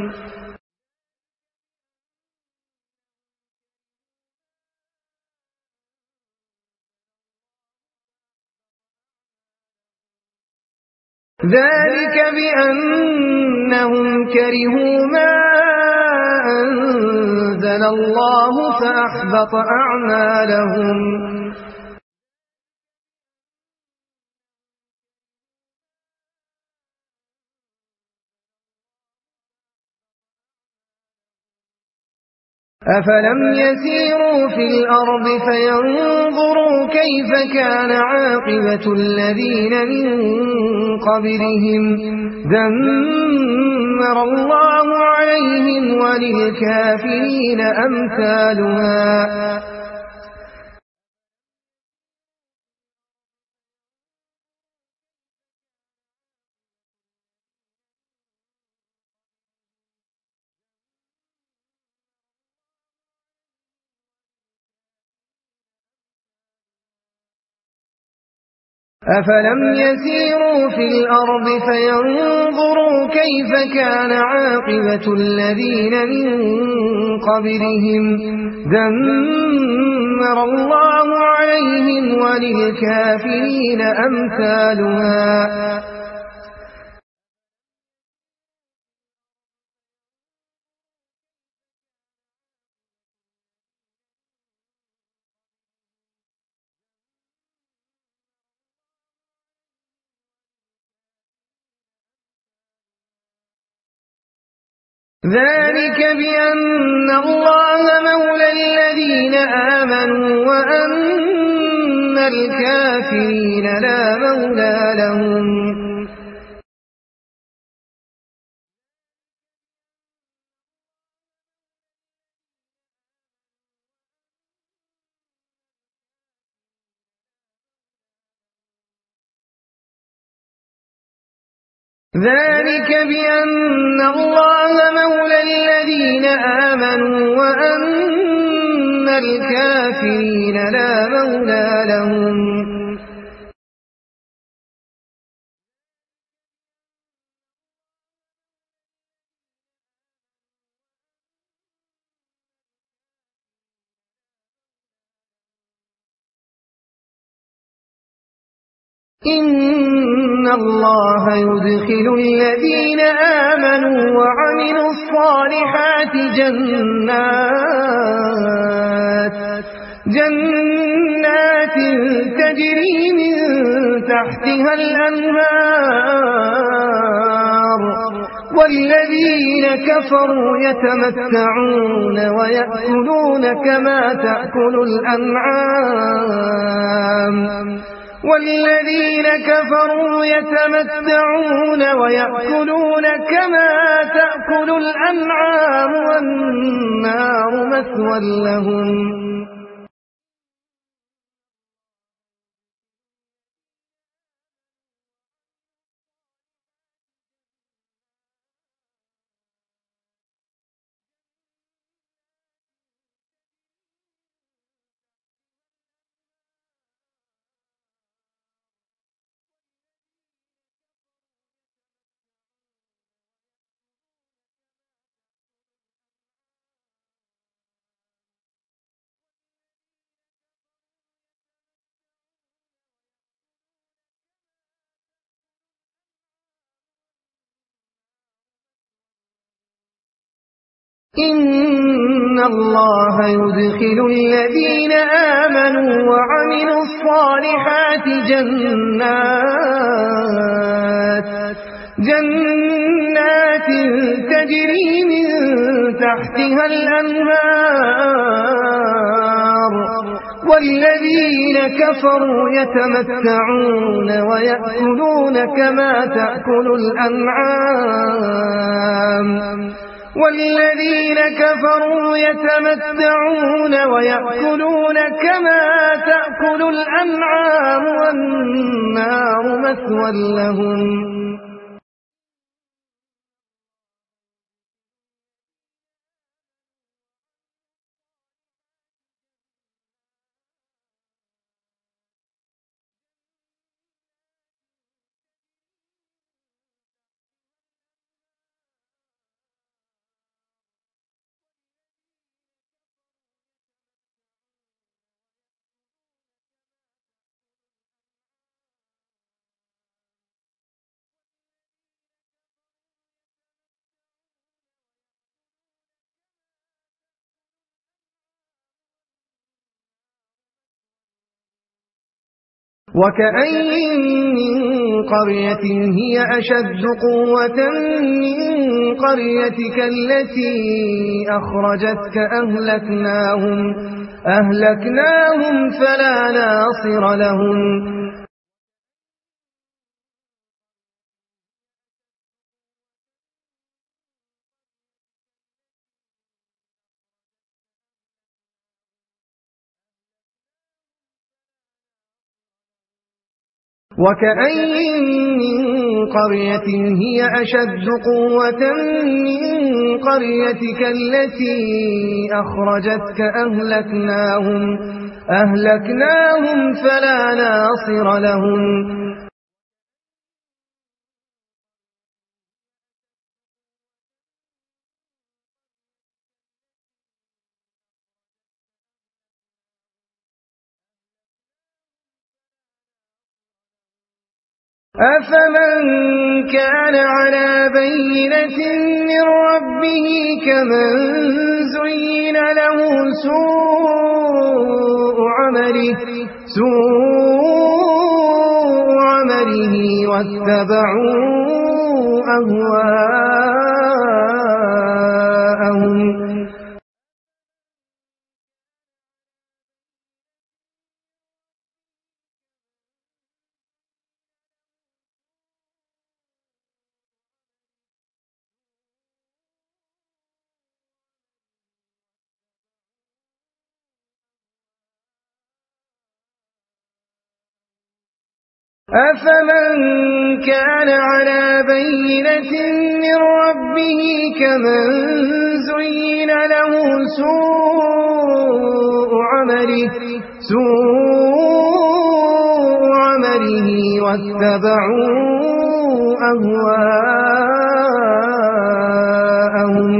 ذلك بأنهم كرهوا ما أنزل الله فأحبط أعمالهم أفلم يسيروا في الأرض فينظروا كيف كان عاقبة الذين من قبلهم دمر الله عليهم وللكافرين أمثالها أفلم يسيروا في الأرض فينظروا كيف كان عاقبة الذين من قبلهم دمر الله عليهم وللكافرين أمثالها ذلك بأن الله مولى الذين آمنوا وأن الكافرين لا مولى لهم ذلك بأن الله مولى الذين آمنوا وأن الكافرين لا مولى لهم إن الله يدخل الذين آمنوا وعملوا الصالحات جنات جنات تجري من تحتها الأنهار والذين كفروا يتمتعون ويأكلون كما تأكل الأنعام والذين كفروا يتمتعون ويأكلون كما تأكل الأنعام والنار مثوى لهم إن الله يدخل الذين آمنوا وعملوا الصالحات جنات جنات تجري من تحتها الأنهار والذين كفروا يتمتعون ويأكلون كما تأكل الأنعام والذين كفروا يتمتعون ويأكلون كما تأكل الأنعام والنار مثوى لهم وكأين من قرية هي أشد قوة من قريتك التي أخرجتك أهلكناهم, أهلكناهم فلا ناصر لهم وكأين من قرية هي أشد قوة من قريتك التي أخرجتك أهلكناهم, أهلكناهم فلا ناصر لهم أفمن كان على بينة من ربه كمن زين له سوء عمله, سوء عمله واتبعوا أهواءهم أفمن كان على بينة من ربه كمن زين له سوء عمله, سوء عمله واتبعوا أهواءهم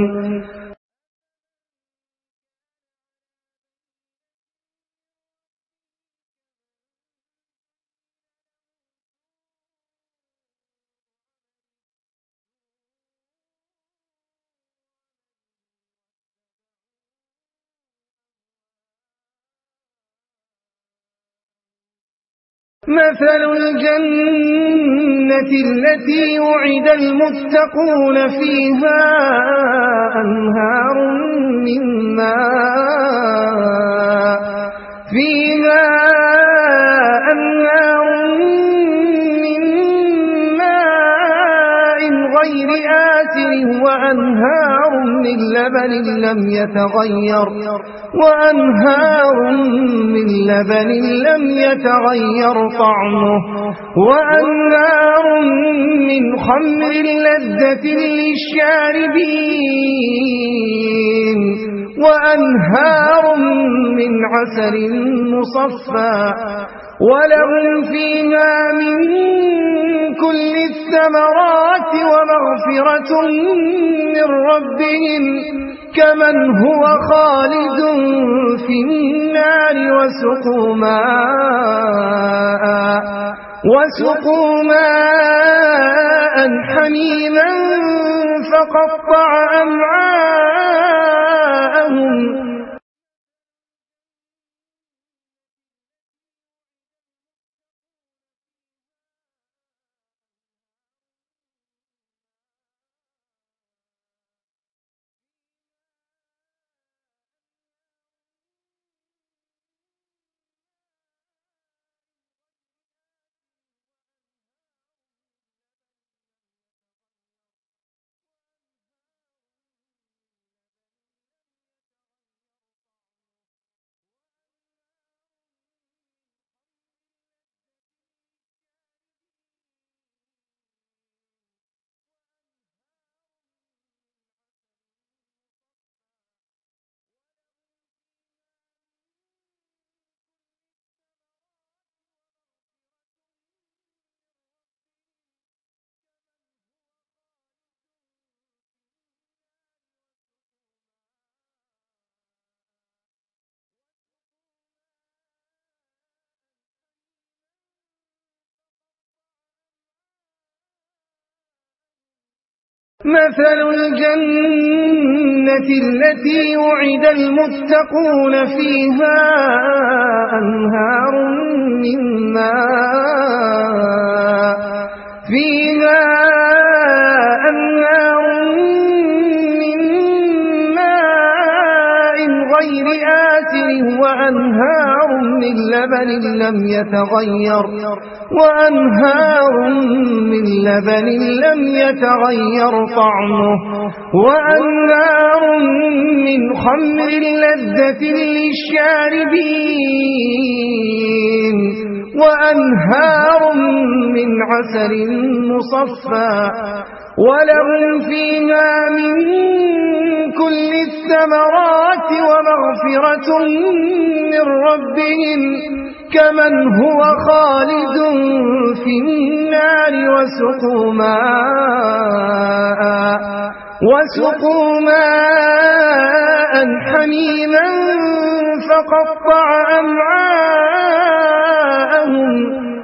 مثل الجنة التي وعد المتقون فيها أنهار من ماء فيها أنهار من ماء غير آسن وأنهار من لبن لم يتغير وأنهار من لبن لم يتغير طعمه وأنهار من خمر لذة للشاربين وأنهار من عسل مصفى ولهم فيها من كل الثمرات ومغفرة من ربهم كمن هو خالد في النار وسقوا ماء وسقوا ماء حميما فقطع أمعاءهم مثل الجنة التي وعد المتقون فيها أنهار من ماء فيها أنهار من ماء غير آسن وأنهار من لبن لم يتغير وأنهار من لبن لم يتغير طعمه وأنهار من خمر لذة للشاربين وأنهار من عسل مصفى ولهم فيها من كل الثمرات ومغفرة من ربهم كمن هو خالد في النار وسقوا ماء وسقوا ماء حميما فقطع أمعاءهم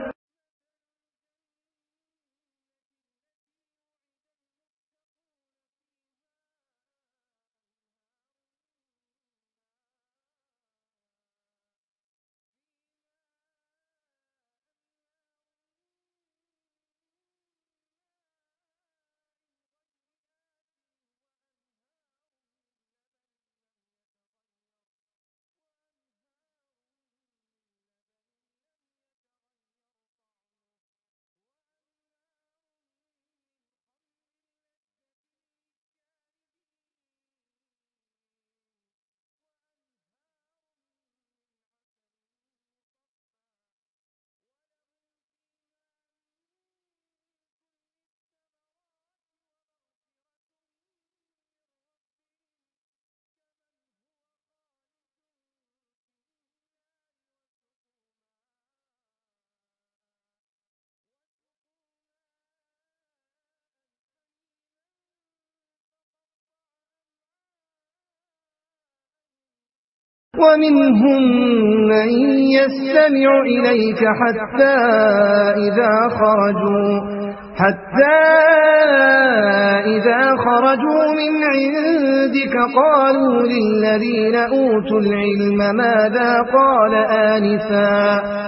ومنهم من يستمع إليك حتى إذا خرجوا حتى إذا خرجوا من عندك قالوا للذين أوتوا العلم ماذا قال آنفا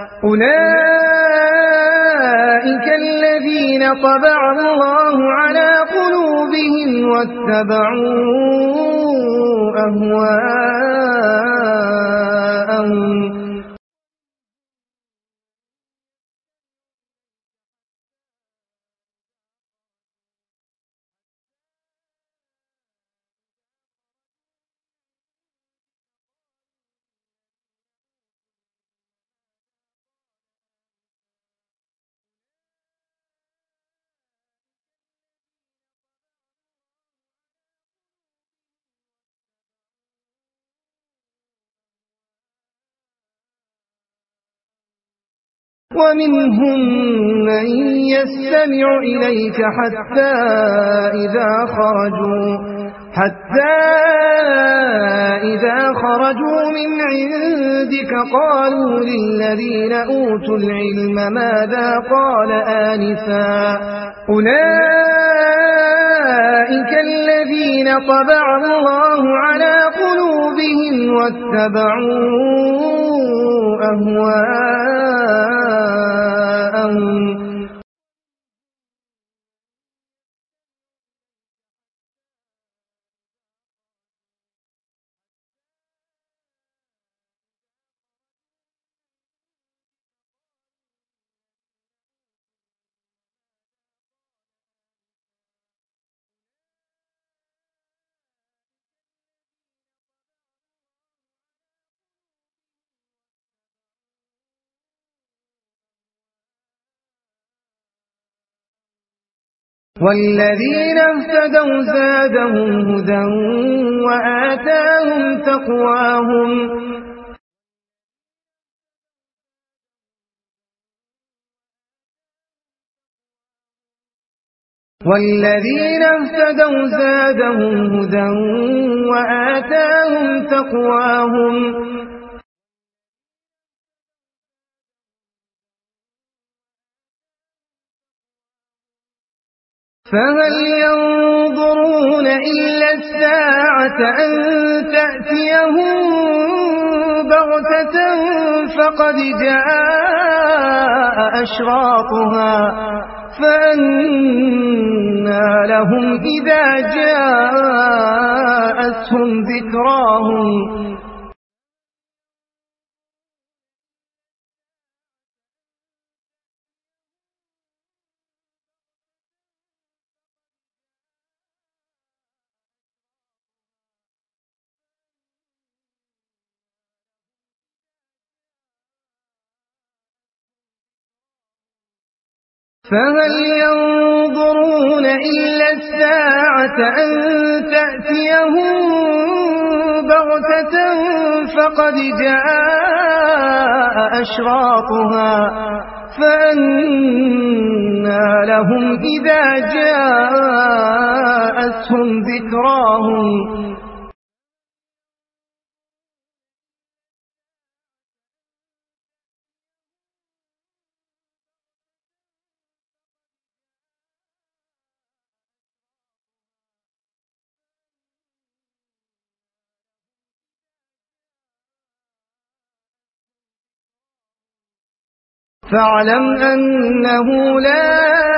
أولئك الذين طبع الله على قلوبهم واتبعوا أهواءهم ومنهم من يستمع إليك حتى إذا خرجوا حتى إذا خرجوا من عندك قالوا للذين أوتوا العلم ماذا قال آنفا أولئك الذين طبع الله على قلوبهم واتبعوا أهواءهم والذين اهتدوا زادهم هدى وآتاهم تقواهم والذين اهتدوا زادهم هدى وآتاهم تقواهم فهل ينظرون إلا الساعة أن تأتيهم بغتة فقد جاء أشراطها فأنى لهم إذا جاءتهم ذكراهم فهل ينظرون إلا الساعة أن تأتيهم بغتة فقد جاء أشراطها فأنى لهم إذا جاءتهم ذكراهم فاعلم أنه لا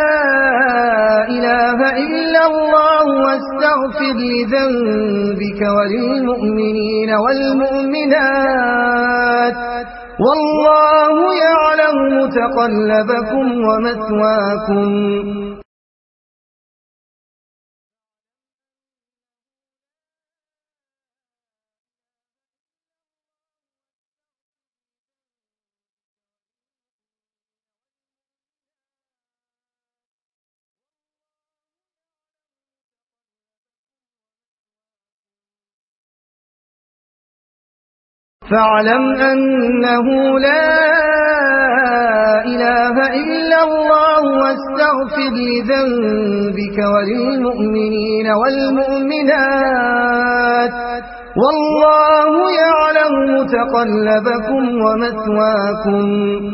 إله إلا الله واستغفر لذنبك وللمؤمنين والمؤمنات والله يعلم متقلبكم ومثواكم فاعلم أنه لا إله إلا الله واستغفر لذنبك وللمؤمنين والمؤمنات والله يعلم متقلبكم ومثواكم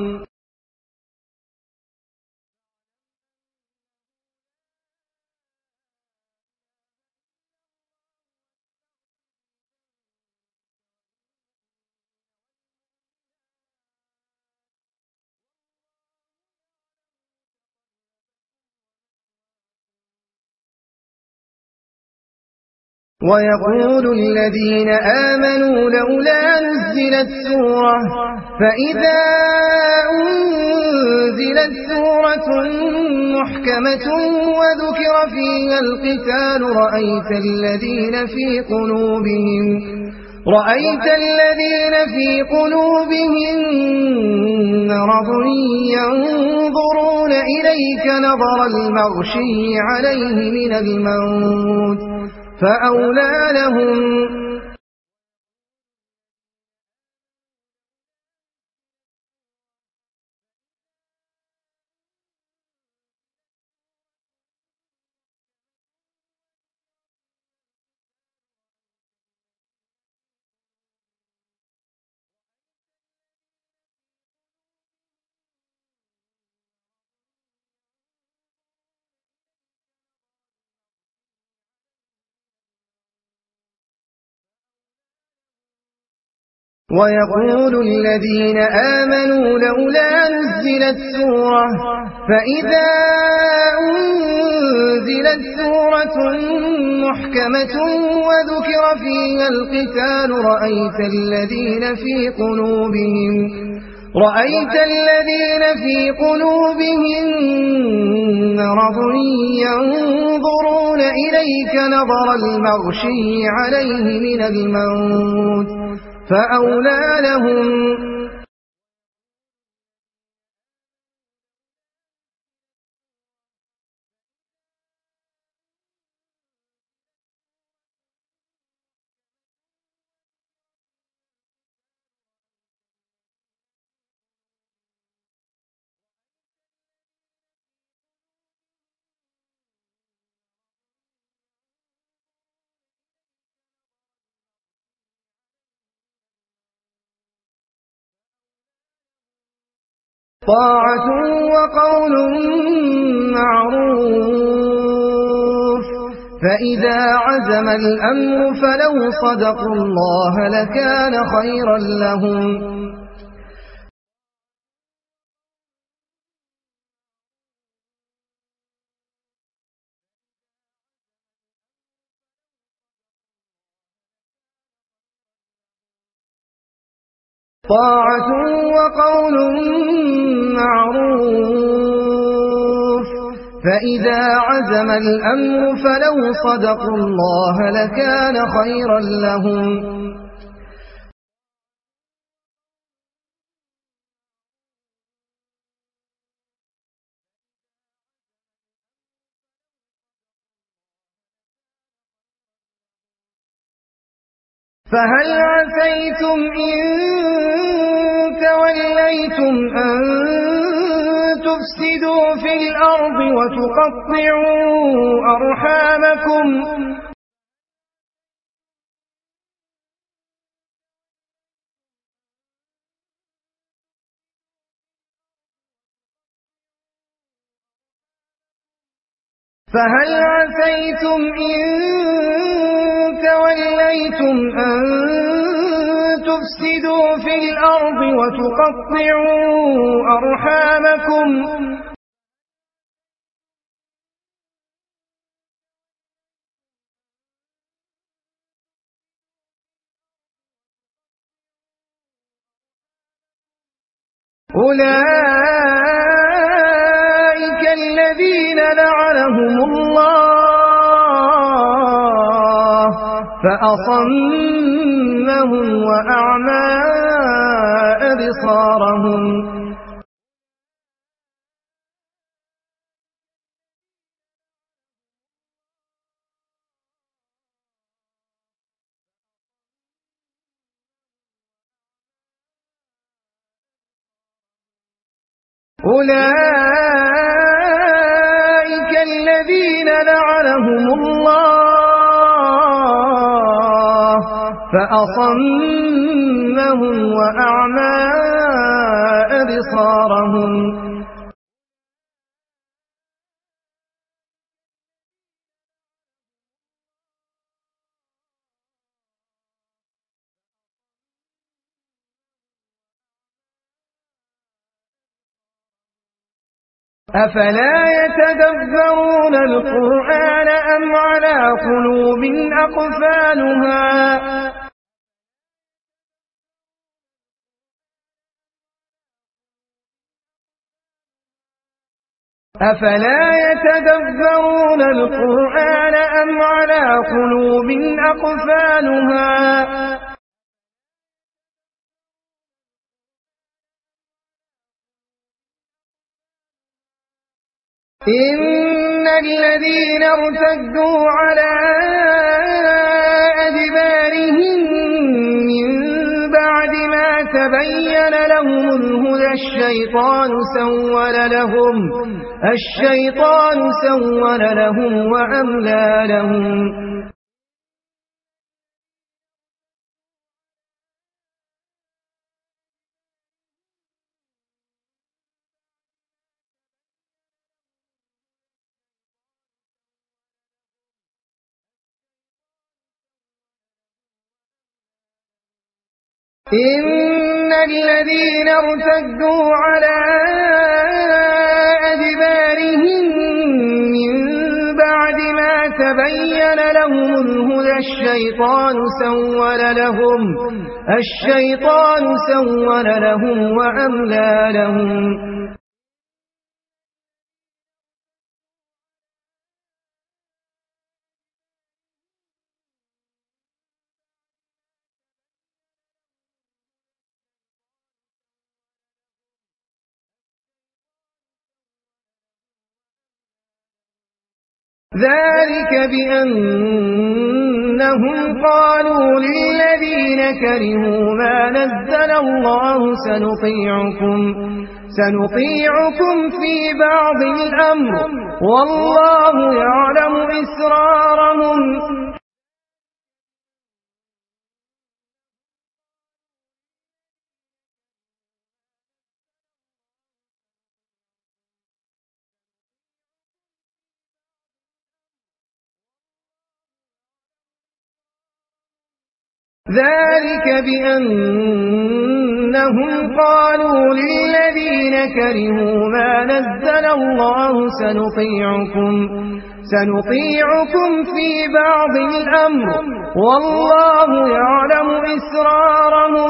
ويقول الذين آمنوا لولا نزلت سورة فإذا أنزلت سورة محكمة وذكر فيها القتال رأيت الذين في قلوبهم رأيت الذين في قلوبهم مرض ينظرون إليك نظر المغشي عليه من الموت فأولى لهم ويقول الذين آمنوا لولا نزلت سورة فإذا أنزلت سورة محكمة وذكر فيها القتال رأيت الذين في قلوبهم رأيت الذين في قلوبهم مرض ينظرون إليك نظر المغشي عليه من الموت فأولى لهم طاعة وقول معروف فإذا عزم الأمر فلو صدقوا الله لكان خيرا لهم. طاعة وقول معروف. فإذا عزم الأمر فلو صدقوا الله لكان خيرا لهم. فهل عسيتم إن توليتم أن تفسدوا في الأرض وتقطعوا أرحامكم. فهل عسيتم إن توليتم أن تفسدوا في الأرض وتقطعوا أرحامكم. أولئك الذين لعنهم الله فأصمهم وأعمى أبصارهم. أولئك الذين لعنهم الله فأصمهم وأعمى أبصارهم. أفلا يتدبرون القرآن أم على قلوب أقفالها. أفلا يتدبرون القرآن أم على قلوب أقفالها. إن الذين ارتدوا على أدبارهم من بعد ما تبين لهم الهدى الشيطان سول لهم الشيطان سول لهم وأملى لهم. إن الذين ارتدوا على أدبارهم من بعد ما تبين لهم الهدى الشيطان سول لهم الشيطان سول لهم وأملى لهم. ذلك بأنهم قالوا للذين كرهوا ما نزل الله سنطيعكم سنطيعكم في بعض الأمر والله يعلم إسرارهم. ذلك بأنهم قالوا للذين كرهوا ما نزل الله سنطيعكم سنطيعكم في بعض الأمر والله يعلم إسرارهم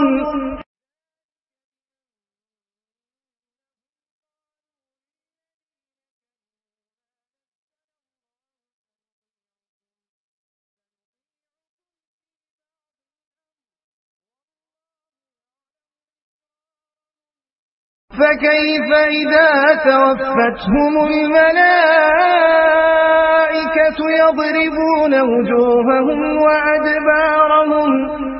فكيف إذا توفتهم الملائكة يضربون وجوههم وأدبارهم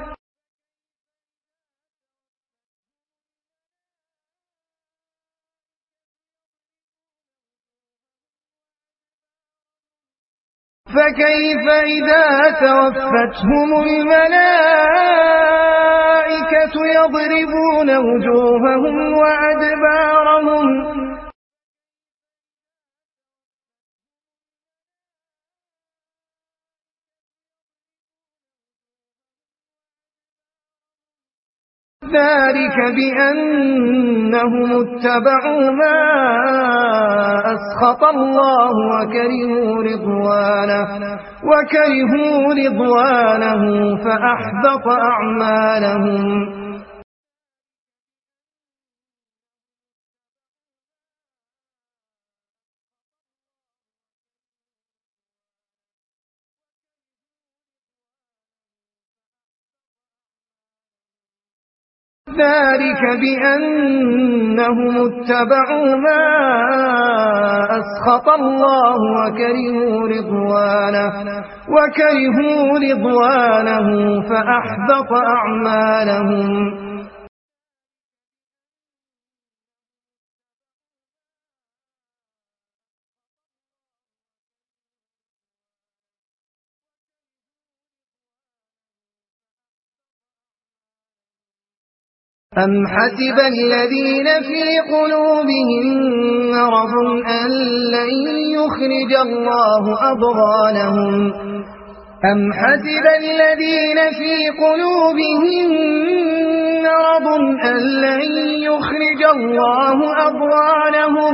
فكيف إذا توفتهم الملائكة يضربون وجوههم وأدبارهم ذلك بأنهم اتبعوا ما أسخط الله وكرهوا رضوانه وكرهوا رضوانه فأحبط أعمالهم ذلك بأنهم اتبعوا ما أسخط الله وكرهوا رضوانه وكرهوا رضوانه فأحبط أعمالهم أم حسب الذين في قلوبهم مرض أن لن يخرج الله أضغانهم أم حسب الذين في قلوبهم مرض أن لن يخرج الله أضغانهم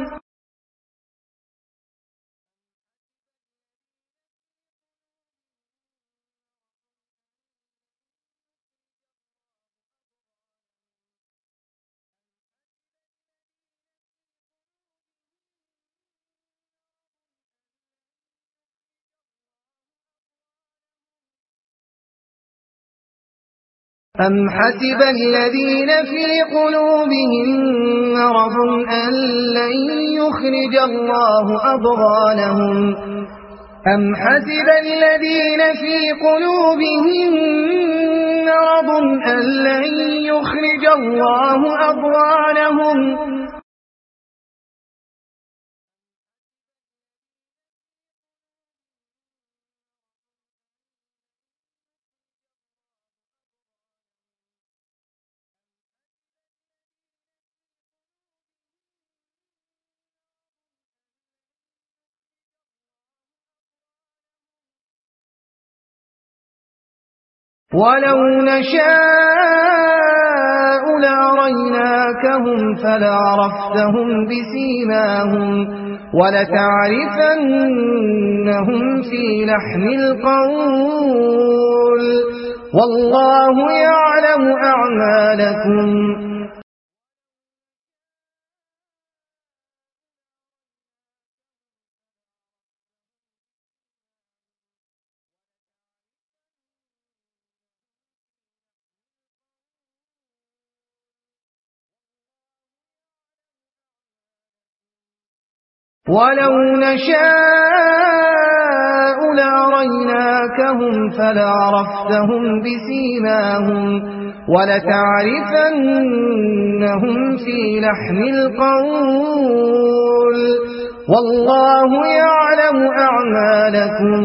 أم حسب الذين في قلوبهم مرض أن لن يخرج الله أضغانهم أم حسب الذين في قلوبهم مرض أن لن يخرج الله أضغانهم ولو نشاء لأريناكهم فلعرفتهم بسيماهم ولتعرفنهم في لحن القول والله يعلم أعمالكم ولو نشاء لأريناكهم فلعرفتهم بسيماهم ولتعرفنهم في لحن القول والله يعلم أعمالكم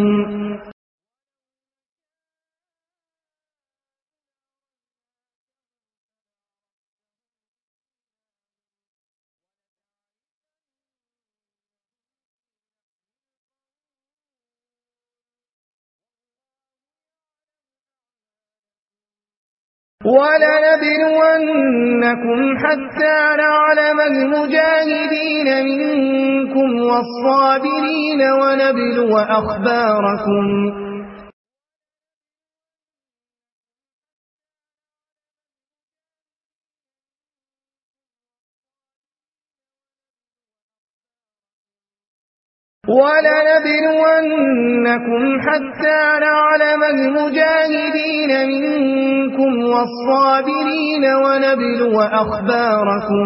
ولنبلونكم حتى نعلم المجاهدين منكم والصابرين ونبلو أخباركم ولنبلونكم حتى نعلم المجاهدين منكم والصابرين ونبلو أخباركم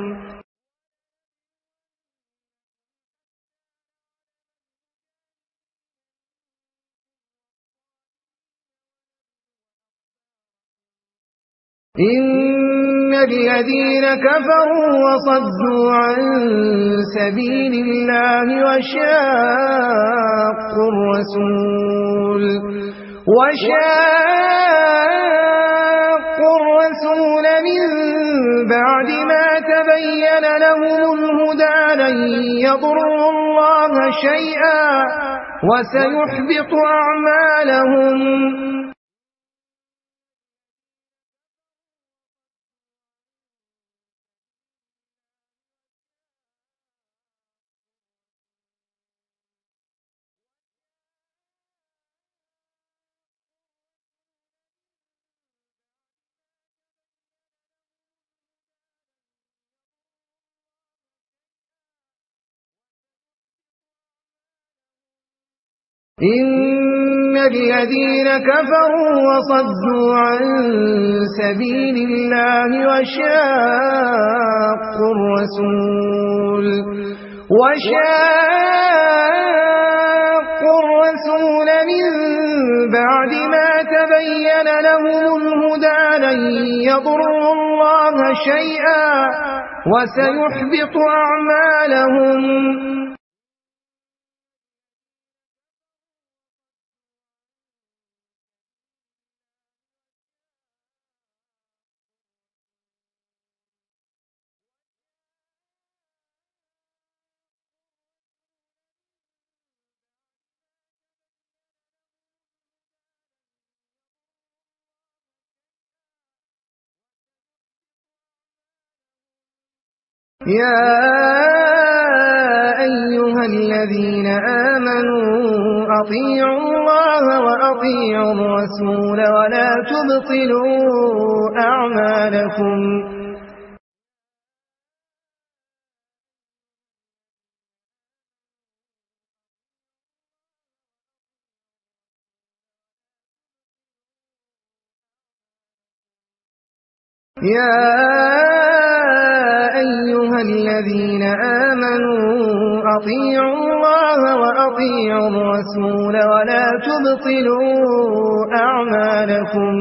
إن الذين كفروا وصدوا عن سبيل الله وشاقوا الرسول وشاقوا الرسول من بعد ما تبين لهم الهدى لن يضروا الله شيئا وسيحبط أعمالهم إن الذين كفروا وصدوا عن سبيل الله وشاقوا الرسول وشاقوا الرسول من بعد ما تبين لهم الهدى لن يضروا الله شيئا وسيحبط أعمالهم يا أيها الذين آمنوا أطيعوا الله وأطيعوا الرسول ولا تبطلوا أعمالكم يا أيها الذين آمنوا أطيعوا الله وأطيعوا الرسول ولا تبطلوا أعمالكم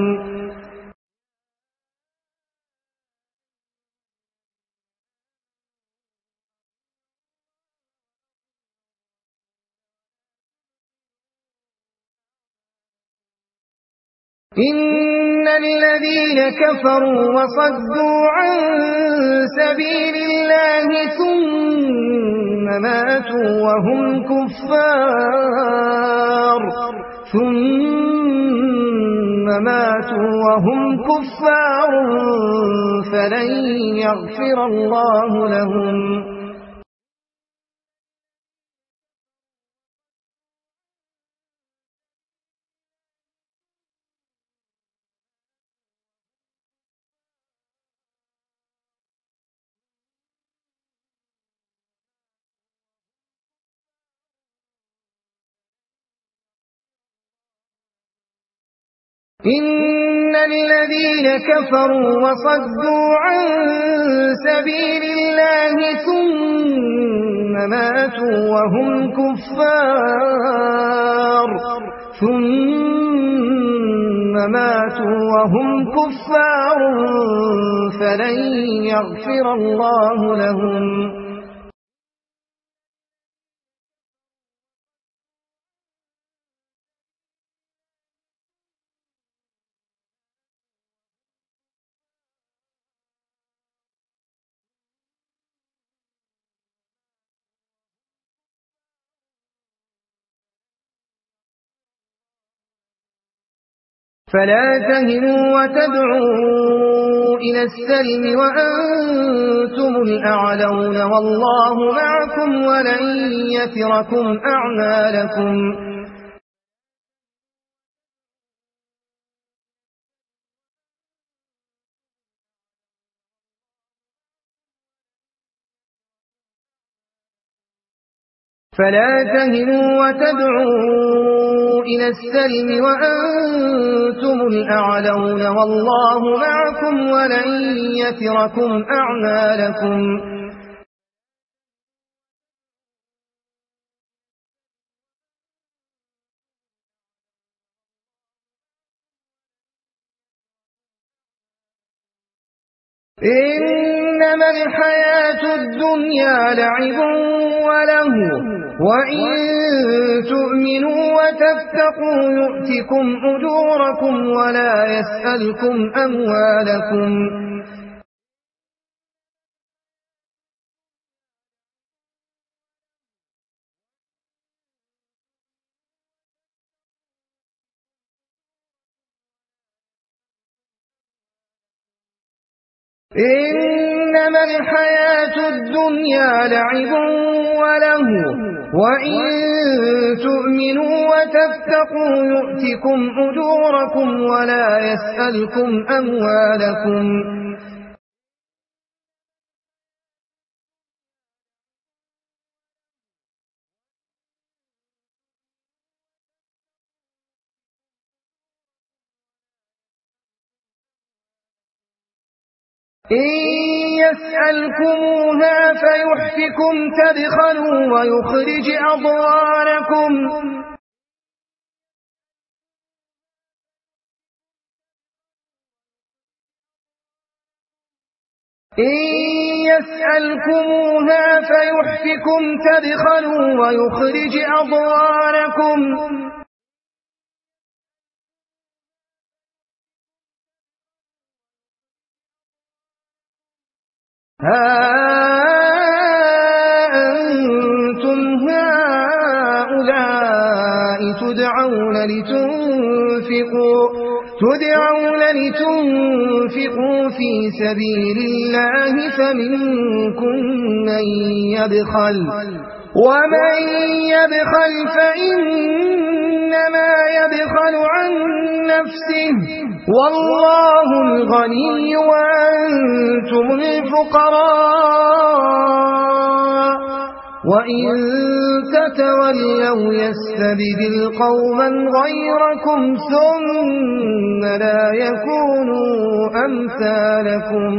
إن الذين كفروا وصدوا عن سبيل الله ثم ماتوا وهم كفار ثم ماتوا وهم كفار فلن يغفر الله لهم إن الذين كفروا وصدوا عن سبيل الله ثم ماتوا وهم كفار ثم ماتوا وهم كفار فلن يغفر الله لهم فلا تهنوا وتدعوا إلى السلم وأنتم الأعلون والله معكم ولن يتركم أعمالكم فلا تهنوا وتدعوا إلى السلم وأنتم الأعلون والله معكم ولن يتركم أعمالكم إنما الحياة الدنيا لعب وله وإن تؤمنوا وتتقوا يؤتكم أجوركم ولا يسألكم أموالكم إنما الحياة الدنيا لعب وله وإن تؤمنوا وتتقوا يؤتكم أجوركم ولا يسألكم أموالكم إن يسألكموها فيحفكم تبخلوا ويخرج أضغانكم إن يسألكموها فيحفكم تبخلوا ويخرج أضغانكم ها أنتم هؤلاء تدعون لتنفقوا تدعون لتنفقوا في سبيل الله فمنكم من يبخل ومن يبخل فإنما يبخل عن نفسه والله الغني وأنتم الفقراء وإن تتولوا يستبدل قوما غيركم ثم لا يكونوا أمثالكم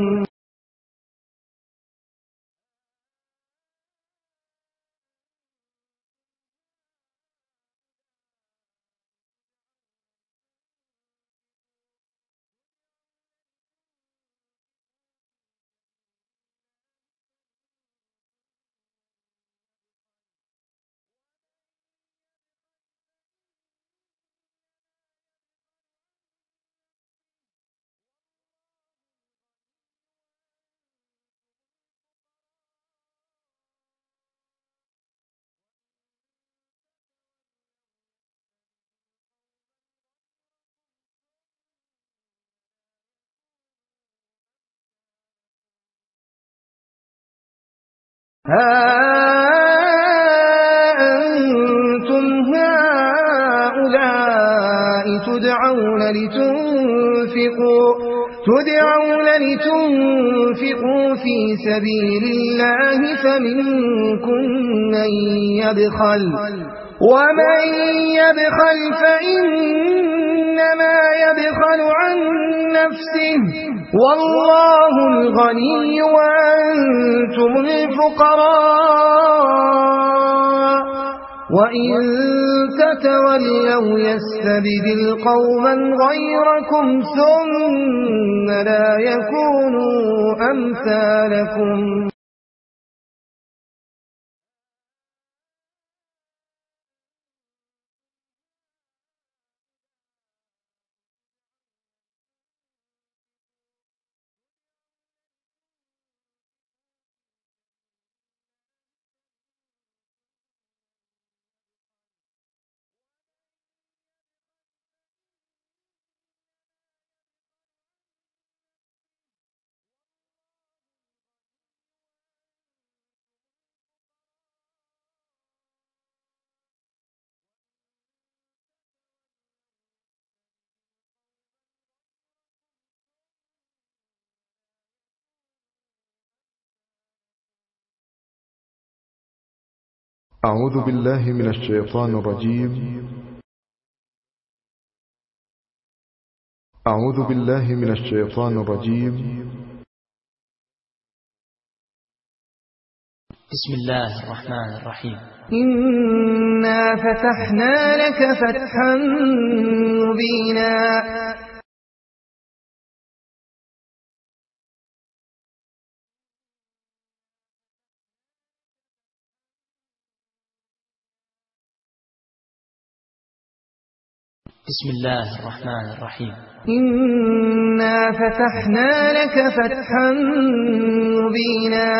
ها أنتم هؤلاء تدعون لتنفقوا تدعون لتنفقوا في سبيل الله فمنكم من يبخل ومن يبخل فإنما يبخل عن نفسه والله الغني وأنتم الفقراء وإن تتولوا يستبدل قوما غيركم ثم لا يكونوا أمثالكم أعوذ بالله من الشيطان الرجيم. أعوذ بالله من الشيطان الرجيم. بسم الله الرحمن الرحيم. إنا فتحنا لك فتحا مبينا بسم الله الرحمن الرحيم. إنا فتحنا لك فتحا مبينا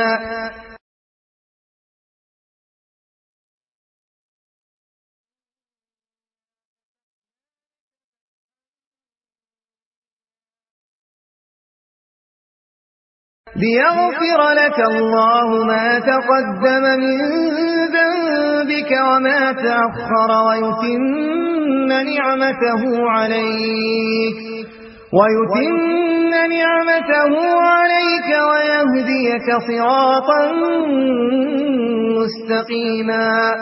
ليغفر لك الله ما تقدم من ذنبك وما تأخر ويتم نعمته عليك ويتم نعمته عليك ويهديك صراطا مستقيما.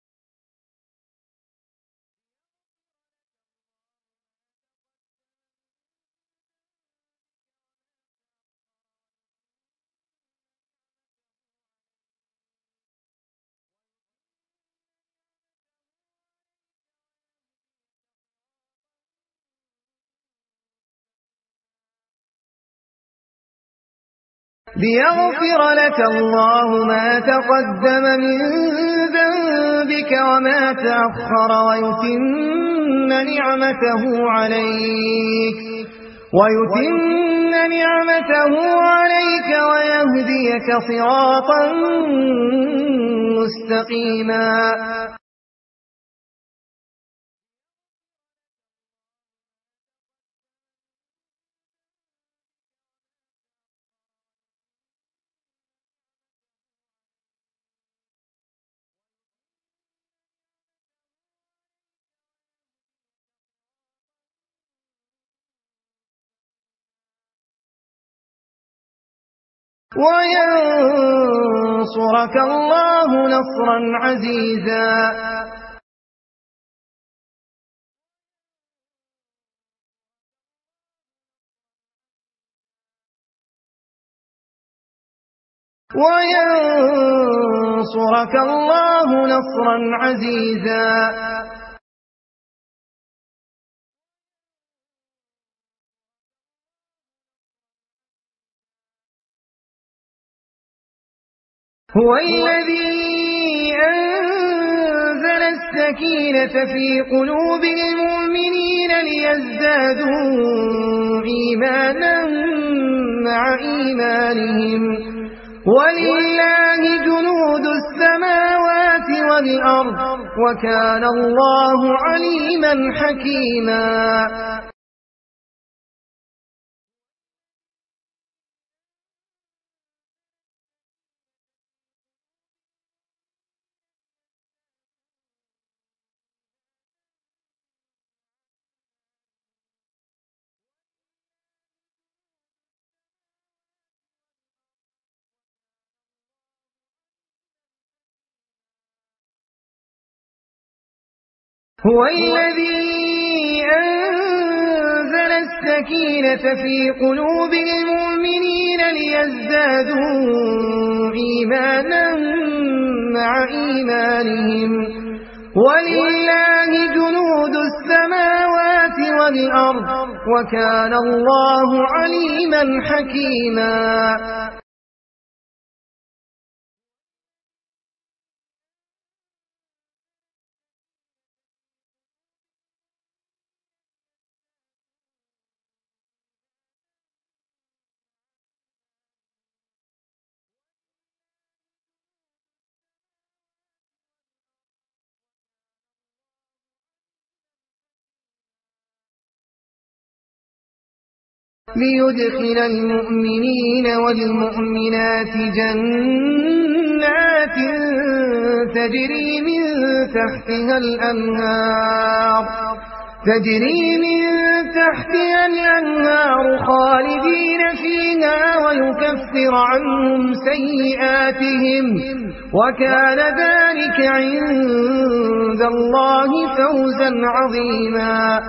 ليغفر لك الله ما تقدم من ذنبك وما تأخر ويتم نعمته عليك ويتم نعمته عليك ويهديك صراطا مستقيما. وينصرك الله نصرا عزيزا. وينصرك الله نصرا عزيزا. هو الذي أنزل السكينة في قلوب المؤمنين ليزدادوا إيمانا مع إيمانهم ولله جنود السماوات والأرض وكان الله عليما حكيما. هو الذي أنزل السكينة في قلوب المؤمنين ليزدادوا إيمانا مع إيمانهم ولله جنود السماوات والأرض وكان الله عليما حكيما. ليدخل المؤمنين والمؤمنات جنات تجري من تحتها الأنهار تجري من تحتها الأنهار خالدين فيها ويكفر عنهم سيئاتهم وكان ذلك عند الله فوزا عظيما.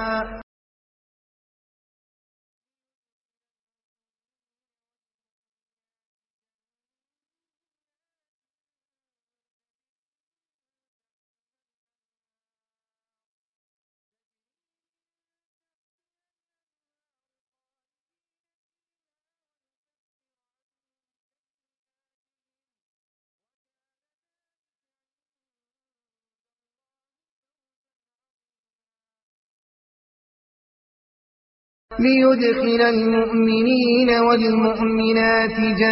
ليدخل المؤمنين والمؤمنات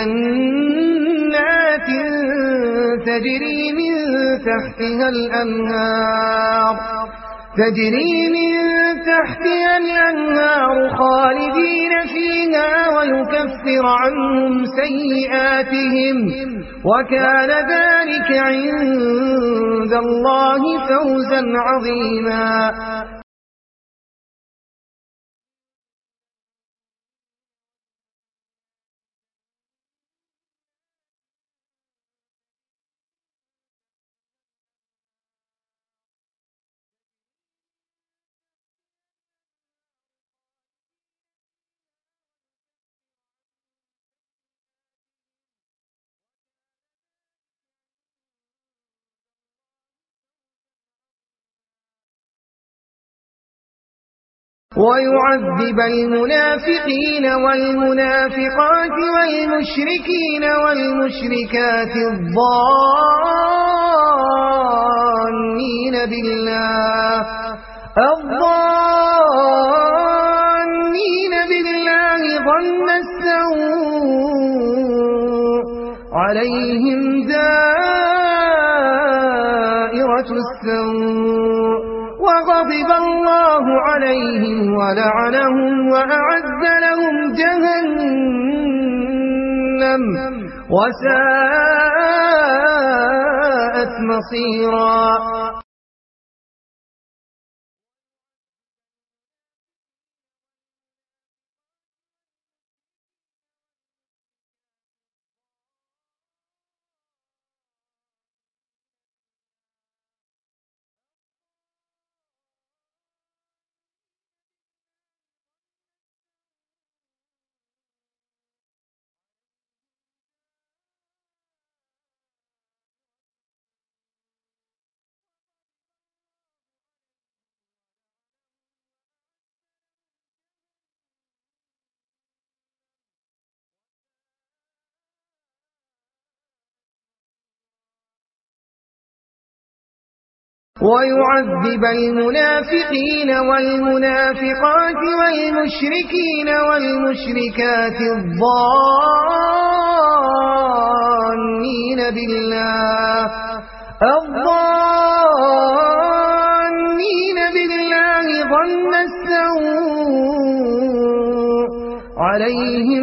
جنات تجري من تحتها الأنهار تجري من تحتها الأنهار خالدين فيها ويكفر عنهم سيئاتهم وكان ذلك عند الله فوزا عظيما. ويعذب المنافقين والمنافقات والمشركين والمشركات الظانين بالله الظانين بالله ظن السوء عليهم دائرة السوء وغضب الله عليهم ولعنهم وأعد لهم جهنم وساءت مصيرا. ويعذب المنافقين والمنافقات والمشركين والمشركات الظانين بالله الظانين بالله ظن السوء عليهم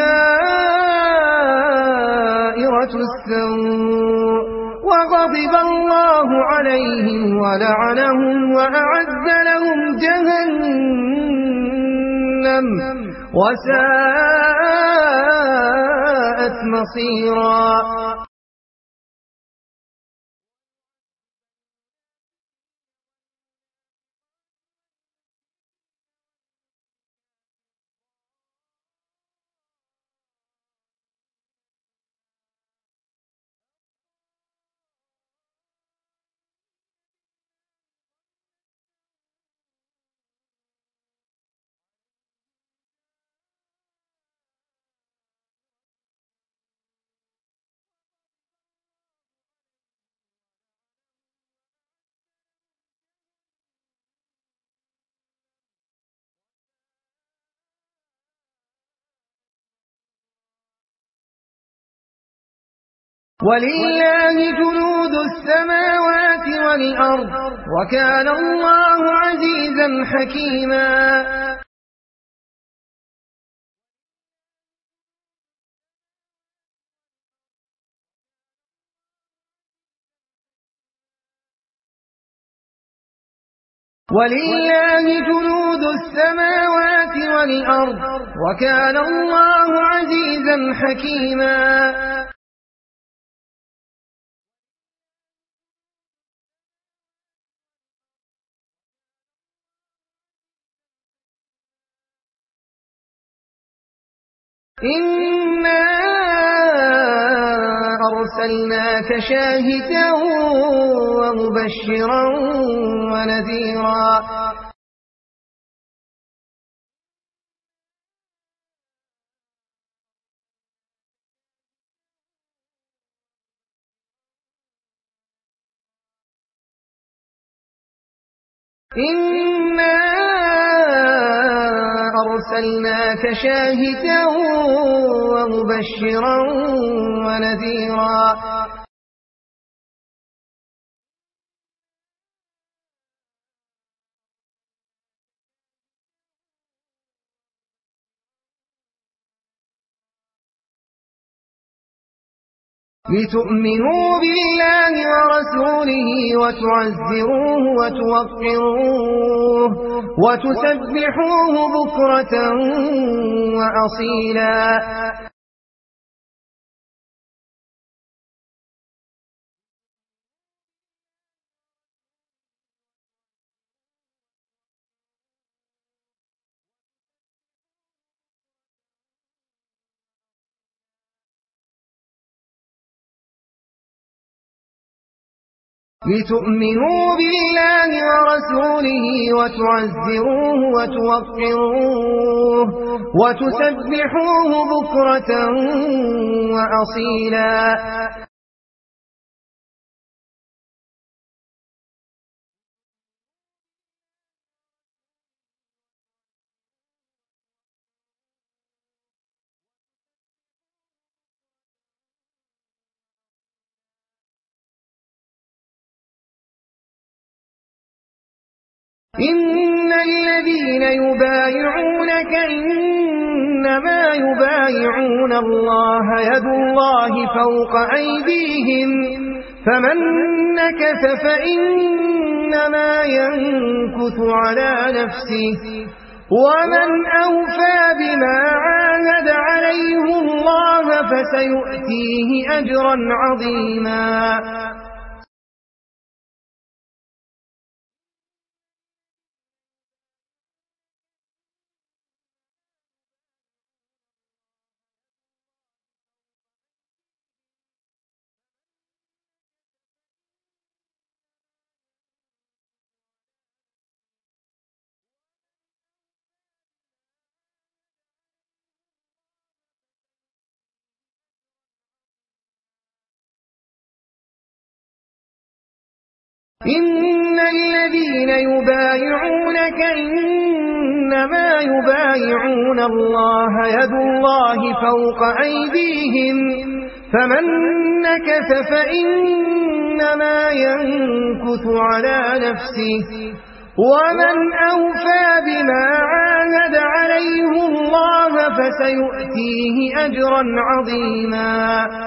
دائرة السوء وغضب الله عليهم ولعنهم وأعد لهم جهنم وساءت مصيرا. ولله جنود السماوات والأرض وكان الله عزيزا حكيما. ولله جنود السماوات والأرض وكان الله عزيزا حكيما. إنا أرسلناك شاهدا ومبشرا ونذيرا إنا أرسلناك شاهدا ومبشرا ونذيرا لتؤمنوا بالله ورسوله وتعزروه وتوقروه وتسبحوه بكرة وأصيلا لتؤمنوا بالله ورسوله وتعزروه وتوقروه وتسبحوه بكرة وأصيلا إن الذين يبايعونك إنما يبايعون الله يد الله فوق أيديهم فمن نكث فإنما ينكث على نفسه ومن أوفى بما عاهد عليه الله فسيؤتيه أجرا عظيما إن الذين يبايعونك إنما يبايعون الله يد الله فوق أيديهم فمن نكث فإنما ينكث على نفسه ومن أوفى بما عاهد عليه الله فسيؤتيه أجرا عظيما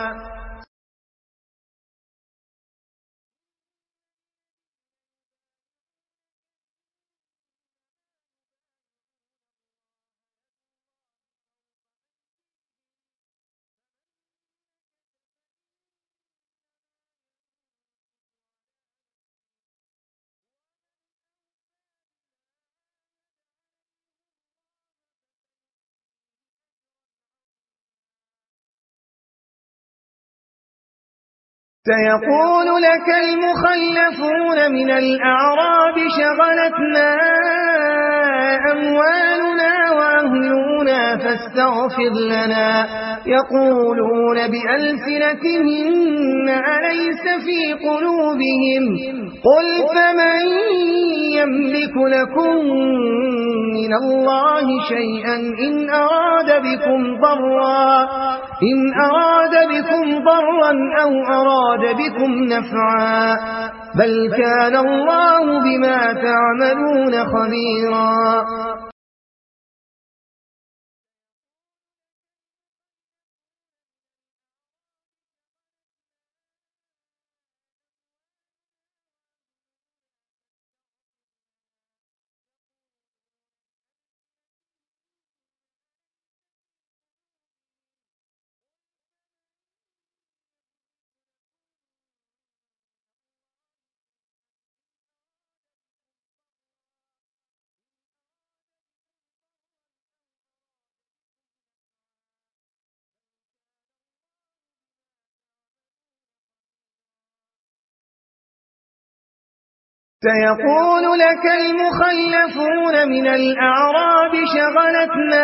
سيقول لك المخلفون من الأعراب شغلتنا أموالنا وأهلنا فاستغفر لنا يقولون بألسنتهم أليس في قلوبهم قل فمن يملك لكم من الله شيئا إن أراد بكم ضرا إن أراد بكم ضرا أو أراد بكم نفعا بل كان الله بما تعملون خبيرا سيقول لك المخلفون من الأعراب شغلتنا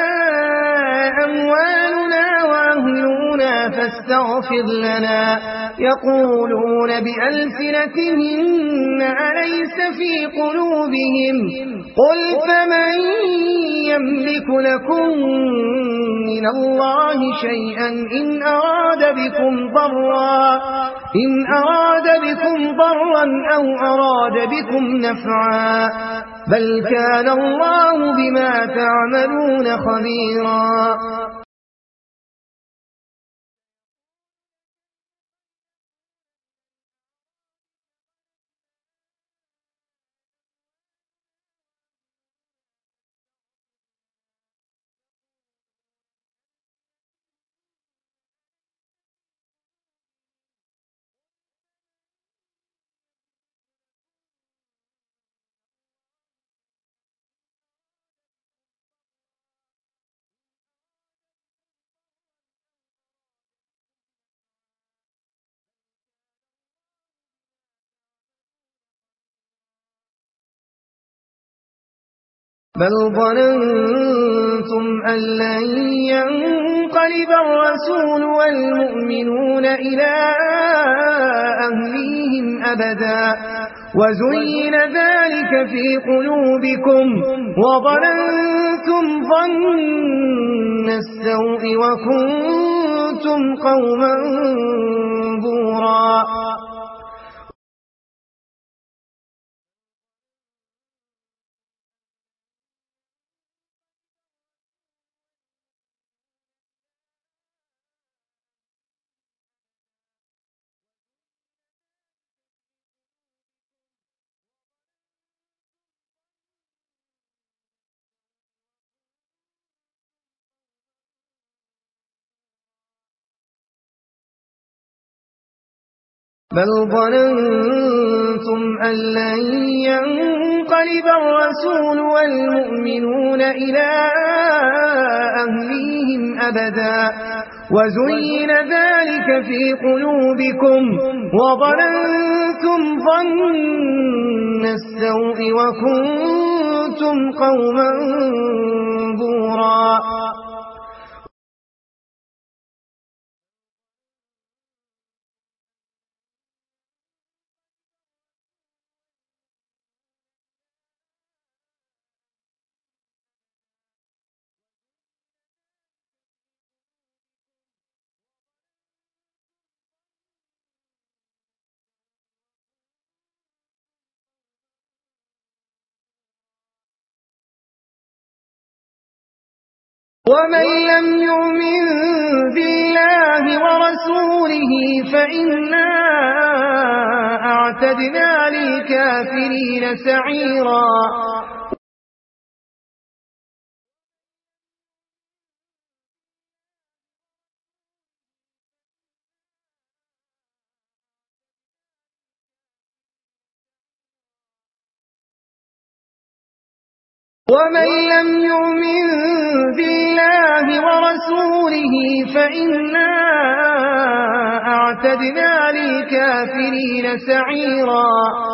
أموالنا وأهلنا فاستغفر لنا يقولون بألسنتهم أليس في قلوبهم قل فمن يملك لكم من الله شيئا إن أراد بكم ضرا إن أراد بكم ضرا أو أراد بكم نفعا بل كان الله بما تعملون خبيرا بل ظننتم أن لن ينقلب الرسول والمؤمنون إلى أهليهم أبدا وزين ذلك في قلوبكم وظننتم ظن السوء وكنتم قوما بورا بل ظننتم أن لن ينقلب الرسول والمؤمنون إلى أهليهم أبدا وزين ذلك في قلوبكم وظننتم ظن السوء وكنتم قوما بورا ومن لم يؤمن بالله ورسوله فإنا أعتدنا للكافرين سعيرا ومن لم يؤمن بالله ورسوله فإنا أعتدنا للكافرين سعيرا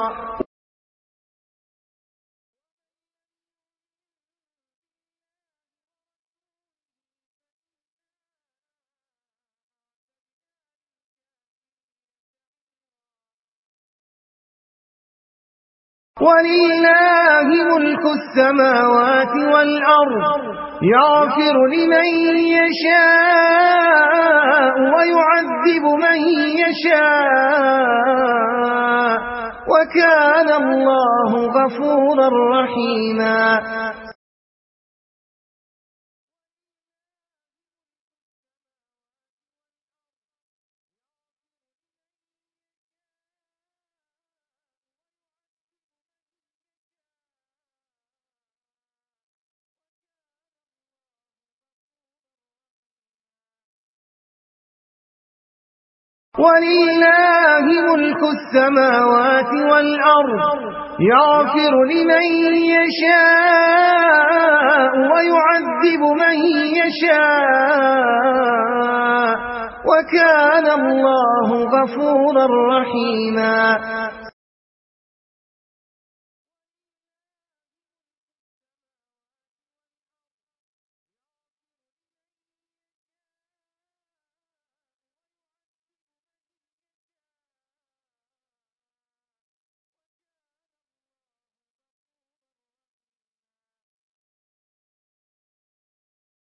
ولله ملك السماوات والأرض يغفر لمن يشاء ويعذب من يشاء وكان الله غفورا رحيما ولله ملك السماوات والأرض يغفر لمن يشاء ويعذب من يشاء وكان الله غفورا رحيما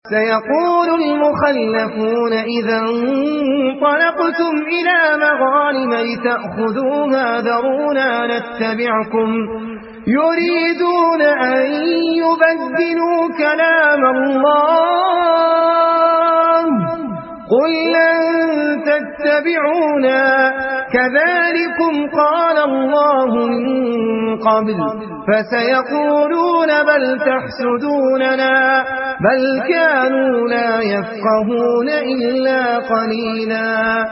سيقول المخلفون إذا انطلقتم إلى مغانم لتأخذوها ذرونا نتبعكم يريدون أن يبدلوا كلام الله قل لن تتبعونا كذلكم قال الله من قبل فسيقولون بل تحسدوننا بل كانوا لا يفقهون إلا قليلا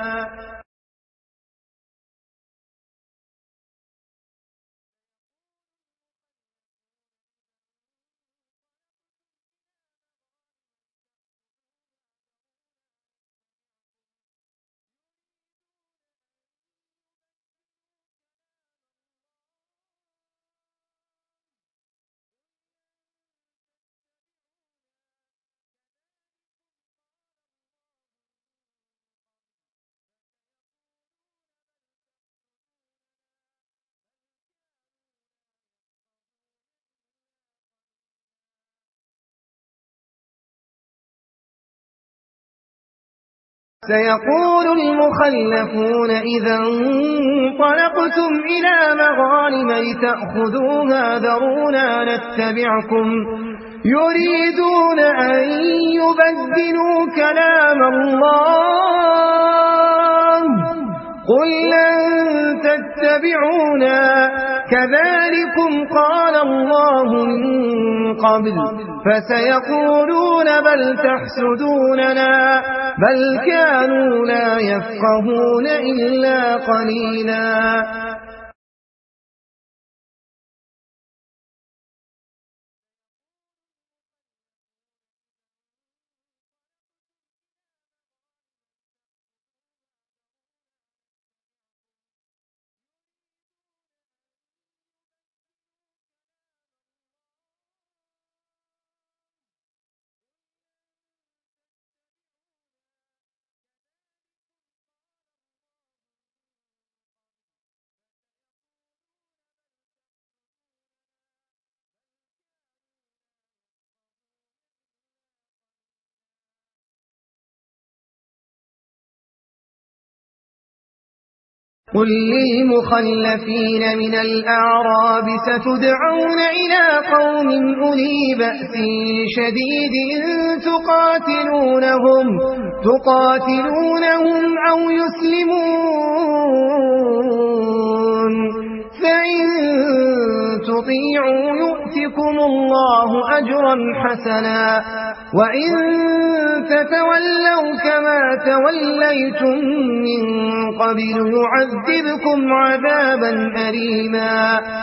سيقول المخلفون إذا انطلقتم إلى مغانم لتأخذوها ذرونا نتبعكم يريدون أن يبدلوا كلام الله قل لن تتبعونا كذلكم قال الله من قبل فسيقولون بل تحسدوننا بل كانوا لا يفقهون إلا قليلا قل للمخلفين من الأعراب ستدعون إلى قوم أولي بأس شديد تقاتلونهم تقاتلونهم أو يسلمون فإن تطيعوا يؤتكم الله أجرا حسنا وإن تتولوا كما توليتم من قبل يعذبكم عذابا أليما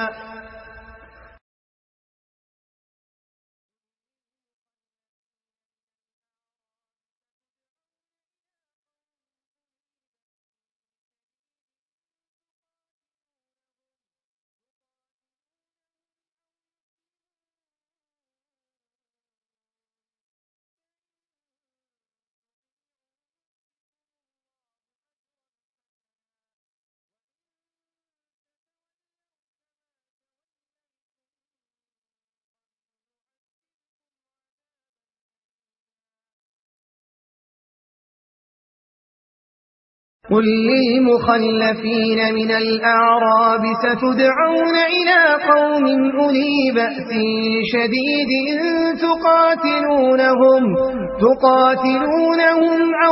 قل للمخلفين من الأعراب ستدعون إلى قوم أولي بأس شديد تقاتلونهم تقاتلونهم أو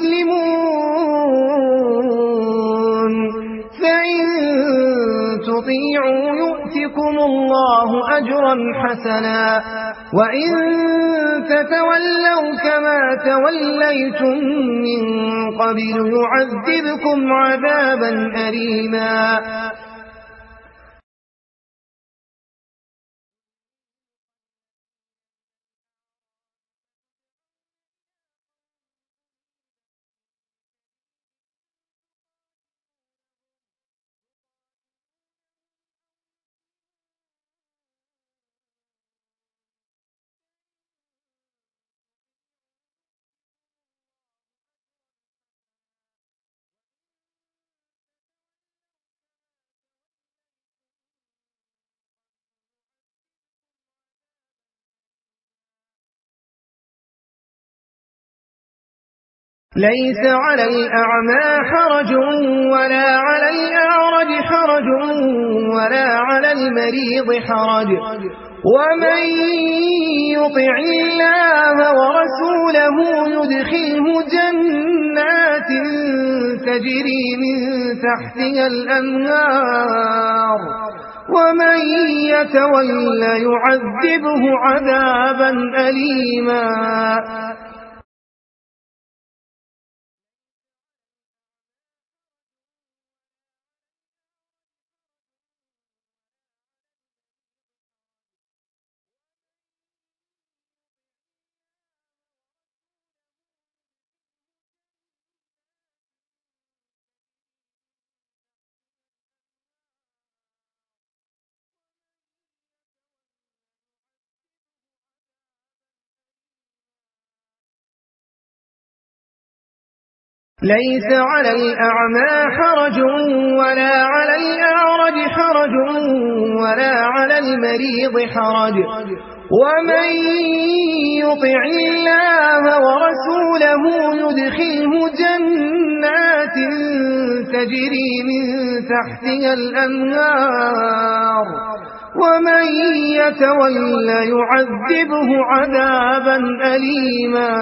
يسلمون فإن تطيعوا يؤتكم الله أجرا حسنا وإن تتولوا كما توليتم من قبل يعذبكم عذابا أليما ليس على الأعمى حرج ولا على الأعرج حرج ولا على المريض حرج ومن يطع الله ورسوله يدخله جنات تجري من تحتها الأنهار ومن يتول يعذبه عذابا أليما. ليس على الأعمى حرج ولا على الأعرج حرج ولا على المريض حرج ومن يطع الله ورسوله يدخله جنات تجري من تحتها الأنهار ومن يتول يعذبه عذابا أليما.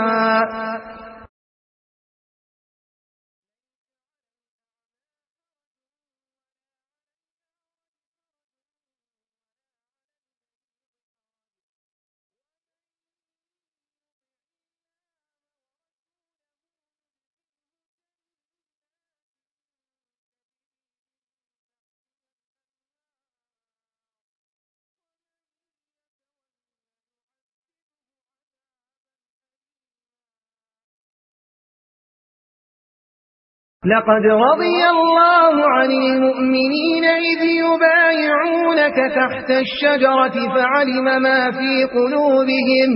لقد رضي الله عن المؤمنين إذ يبايعونك تحت الشجرة فعلم ما في قلوبهم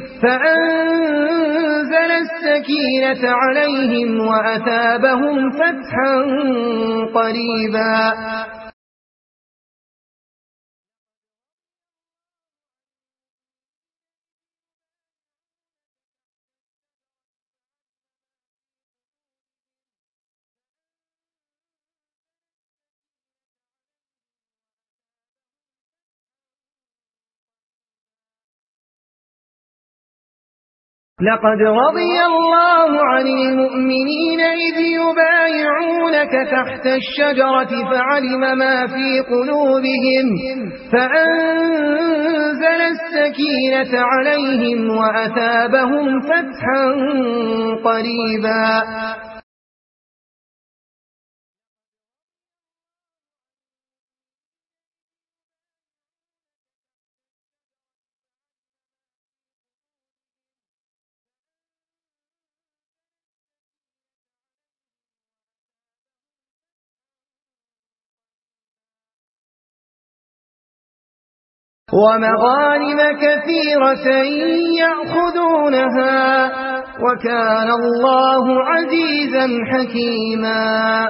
فأنزل السكينة عليهم وأثابهم فتحا قريبا. لقد رضي الله عن المؤمنين إذ يبايعونك تحت الشجرة فعلم ما في قلوبهم فأنزل السكينة عليهم وأثابهم فتحا قريبا. ومغانم كثيرة يأخذونها وكان الله عزيزا حكيما.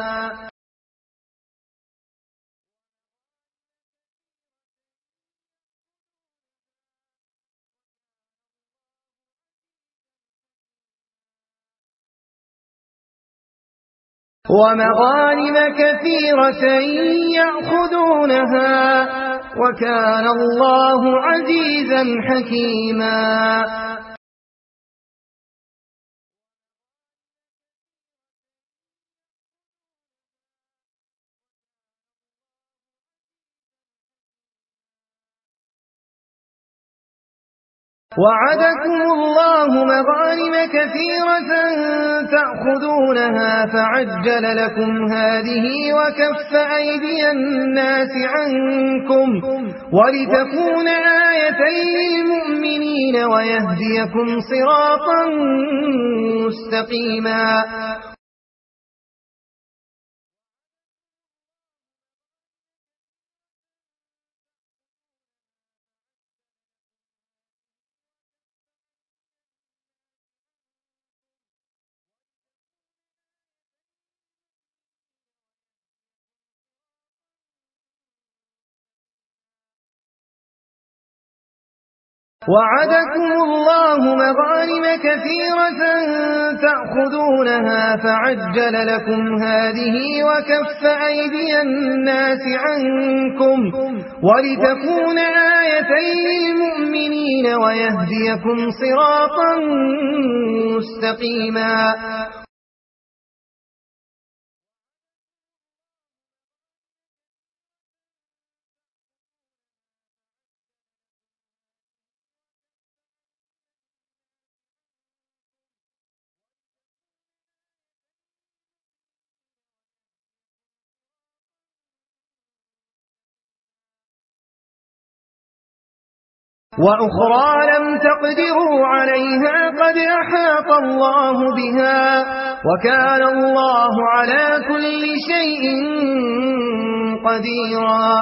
ومغانم كثيرة يأخذونها وكان الله عزيزا حكيما. وعدكم الله مغانم كثيرة تأخذونها فعجل لكم هذه وكف أيدي الناس عنكم ولتكون آية للمؤمنين ويهديكم صراطا مستقيما. وعدكم الله مغانم كثيرة تأخذونها فعجل لكم هذه وكف أيدي الناس عنكم ولتكون آية للمؤمنين ويهديكم صراطا مستقيما. وأخرى لم تقدروا عليها قد أحاط الله بها وكان الله على كل شيء قديرا.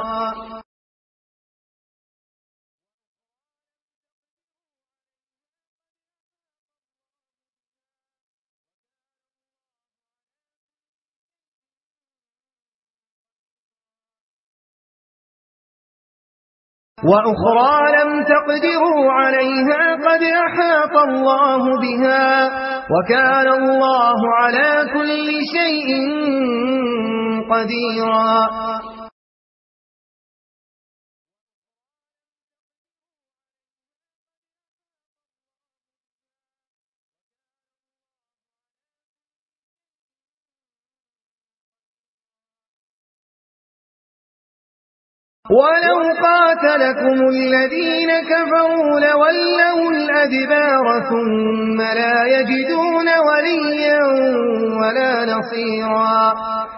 وأخرى لم تقدروا عليها قد أحاط الله بها وكان الله على كل شيء قديرا. ولو قاتلكم الذين كفروا لولوا الأدبار ثم لا يجدون وليا ولا نصيرا.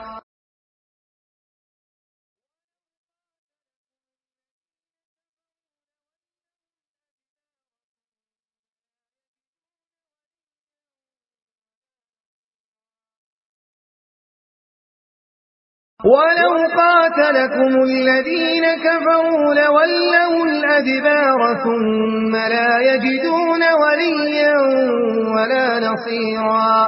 ولو قاتلكم الذين كفروا لولوا الأدبار ثم لا يجدون وليا ولا نصيرا.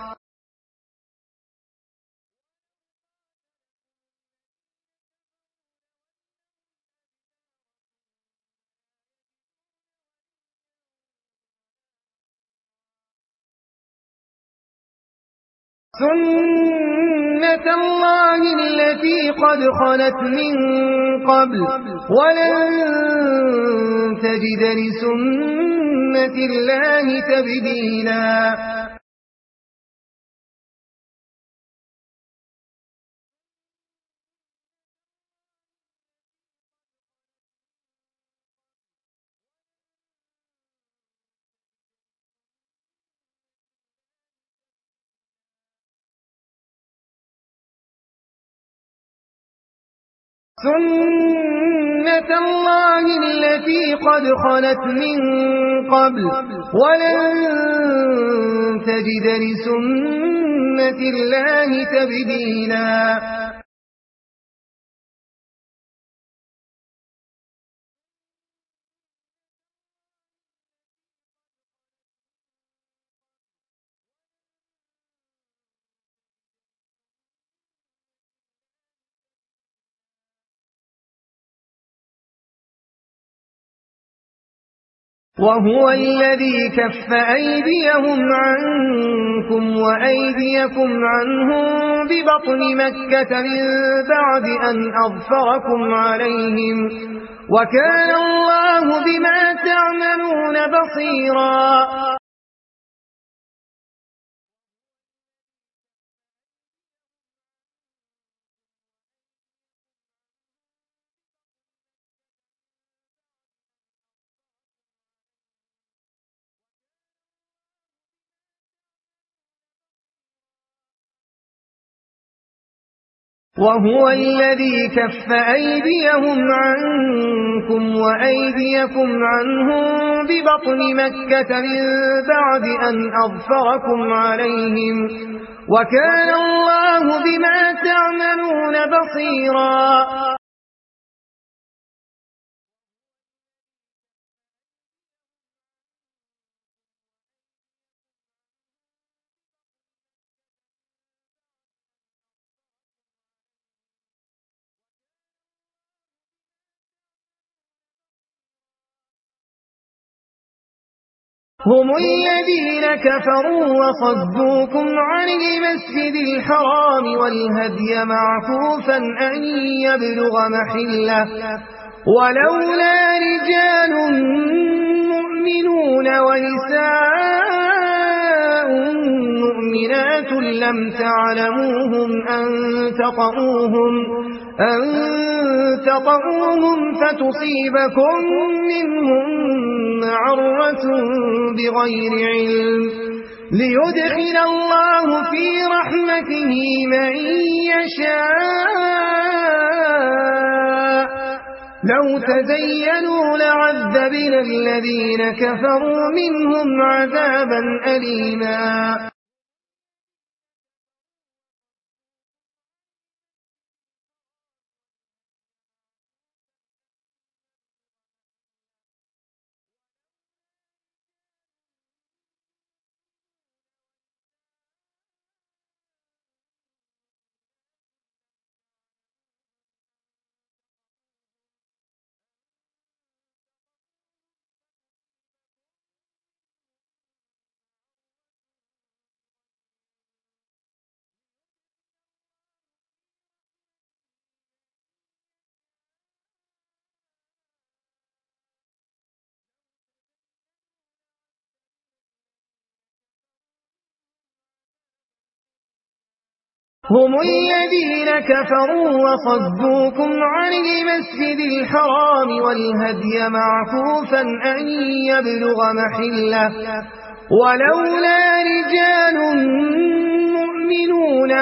سنة الله التي قد خلت من قبل ولن تجد لسنة الله تبديلا. سنة الله التي قد خلت من قبل ولن تجد لسنة الله تبديلا. وهو الذي كف أيديهم عنكم وأيديكم عنهم ببطن مكة من بعد أن أظفركم عليهم وكان الله بما تعملون بصيرا. وهو الذي كف أيديهم عنكم وأيديكم عنهم ببطن مكة من بعد أن أظفركم عليهم وكان الله بما تعملون بصيرا. هم الذين كفروا وصدوكم عن المسجد الحرام والهدي معكوفا أن يبلغ محله ولولا رجال مؤمنون ونساء مؤمنات لم تعلموهم أن تطؤوهم أن تطؤوهم فتصيبكم منهم معرة بغير علم ليدخل الله في رحمته من يشاء لو تزينوا لعذبنا الذين كفروا منهم عذابا أليما هم الذين كفروا وصدوكم عن المسجد الحرام والهدي معكوفا أن يبلغ محله ولولا رجال مؤمنون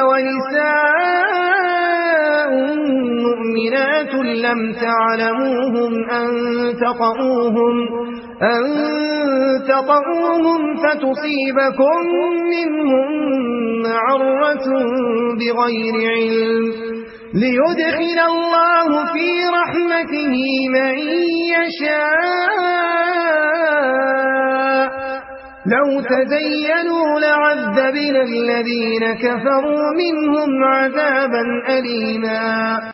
ونساء مؤمنات لم تعلموهم أن تطؤوهم أن تطؤوهم فتصيبكم منهم معرة بغير علم ليدخل الله في رحمته من يشاء لو تزينوا لعذبنا الذين كفروا منهم عذابا أليما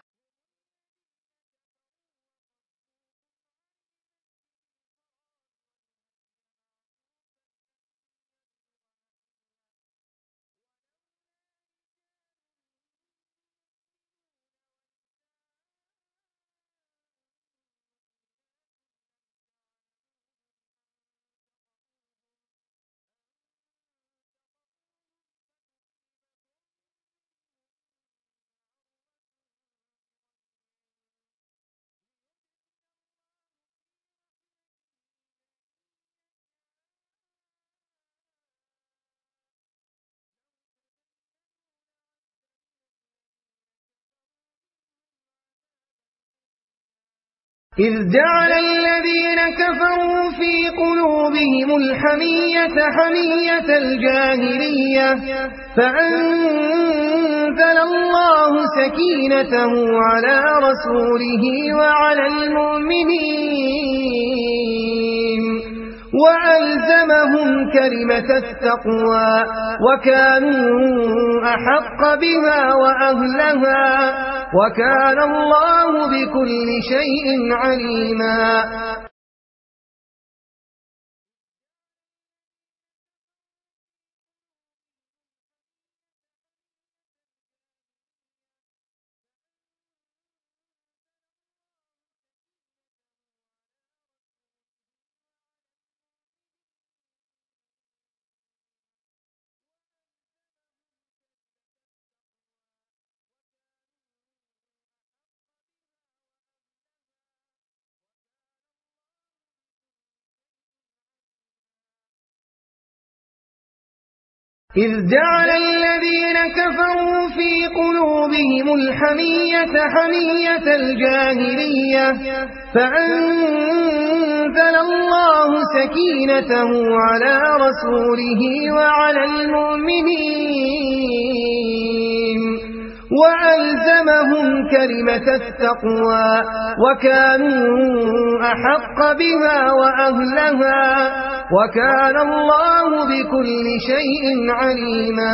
إذ جعل الذين كفروا في قلوبهم الحمية حمية الجاهلية فأنزل الله سكينته على رسوله وعلى المؤمنين وألزمهم كلمة التقوى وكانوا أحق بها وأهلها وكان الله بكل شيء عليما إذ جعل الذين كفروا في قلوبهم الحمية حمية الجاهلية فأنزل الله سكينته على رسوله وعلى المؤمنين وألزمهم كلمة التقوى وكانوا أحق بها وأهلها وكان الله بكل شيء عليما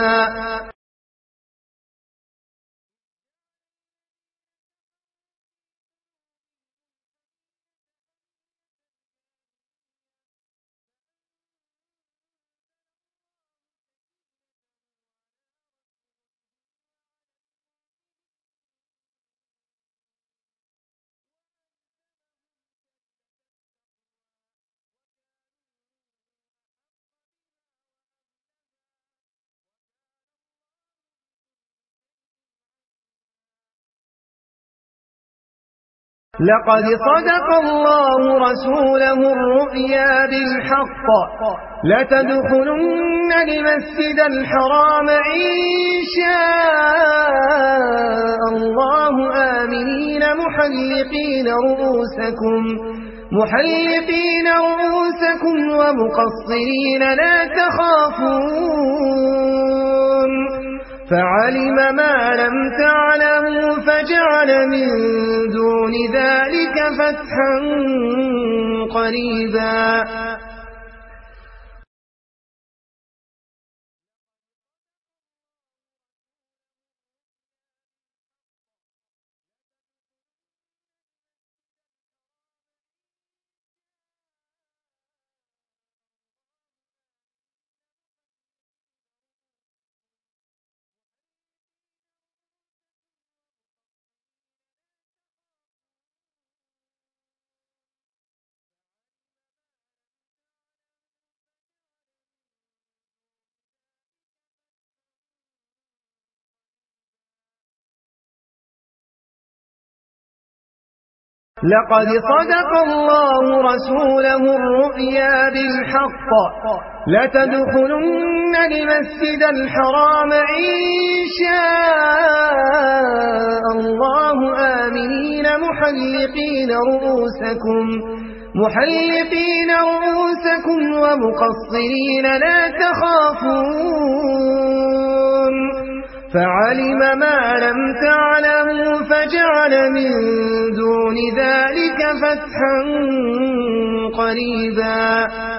لقد صدق الله رسوله الرؤيا بالحق لتدخلن المسجد الحرام إن شاء الله آمنين محلقين رؤوسكم محلقين رؤوسكم ومقصرين لا تخافون فعلم ما لم تعلموا فجعل من دون ذلك فتحا قريبا لقد صدق الله رسوله الرؤيا بالحق لتدخلن المسجد الحرام إن شاء الله آمنين محلقين رؤوسكم محلقين رؤوسكم ومقصرين لا تخافون فعلم ما لم تعلموا فجعل من دون ذلك فتحا قريبا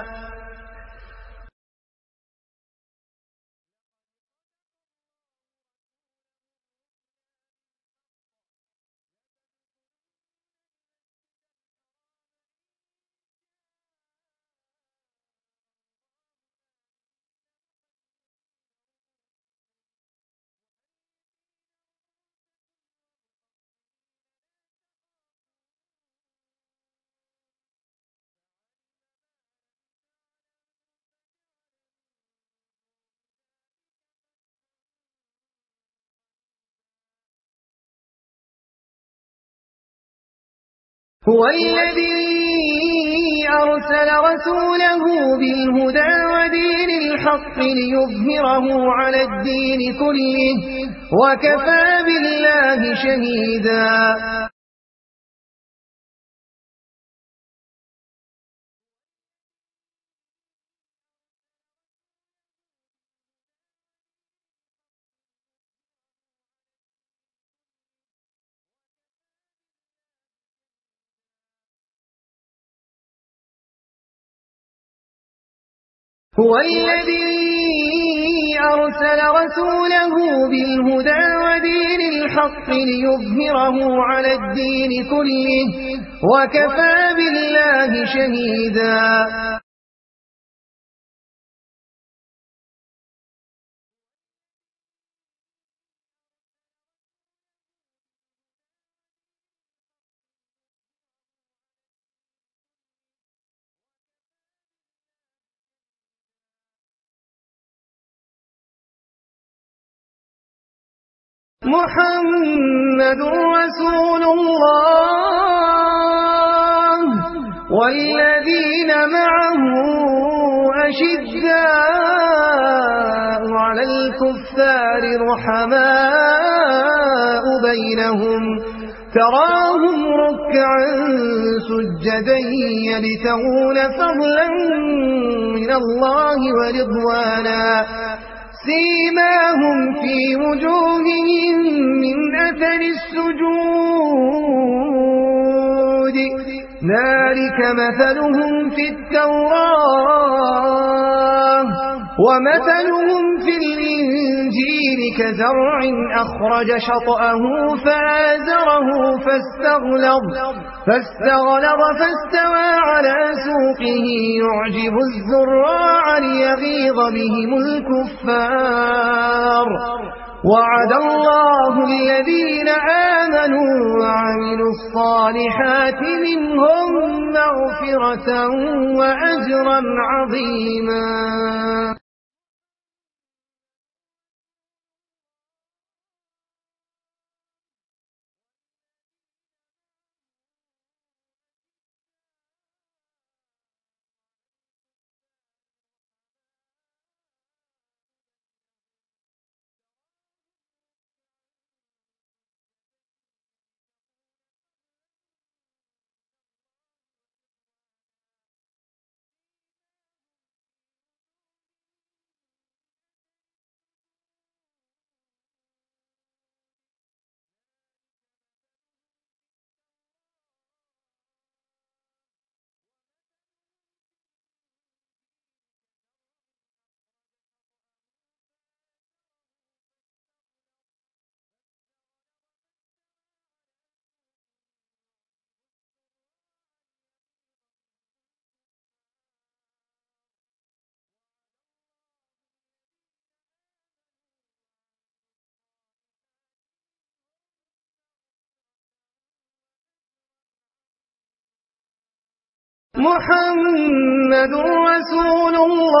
هو الذي أرسل رسوله بالهدى ودين الحق ليظهره على الدين كله وكفى بالله شهيدا هو الذي أرسل رسوله بالهدى ودين الحق ليظهره على الدين كله وكفى بالله شهيدا محمد رسول الله والذين معه أشداء على الكفار رحماء بينهم تراهم ركعا سجدا يبتغون فضلا من الله ورضوانا سيماهم في وجوههم من أثر السجود ذلك مثلهم في التوراة ومثلهم في الإنجيل كزرع أخرج شطأه فآزره فاستغلظ فاستغلظ فاستوى على سوقه يعجب الزراع ليغيظ بهم الكفار وعد الله الذين آمنوا وعملوا الصالحات منهم مغفرة وأجرا عظيما. محمد رسول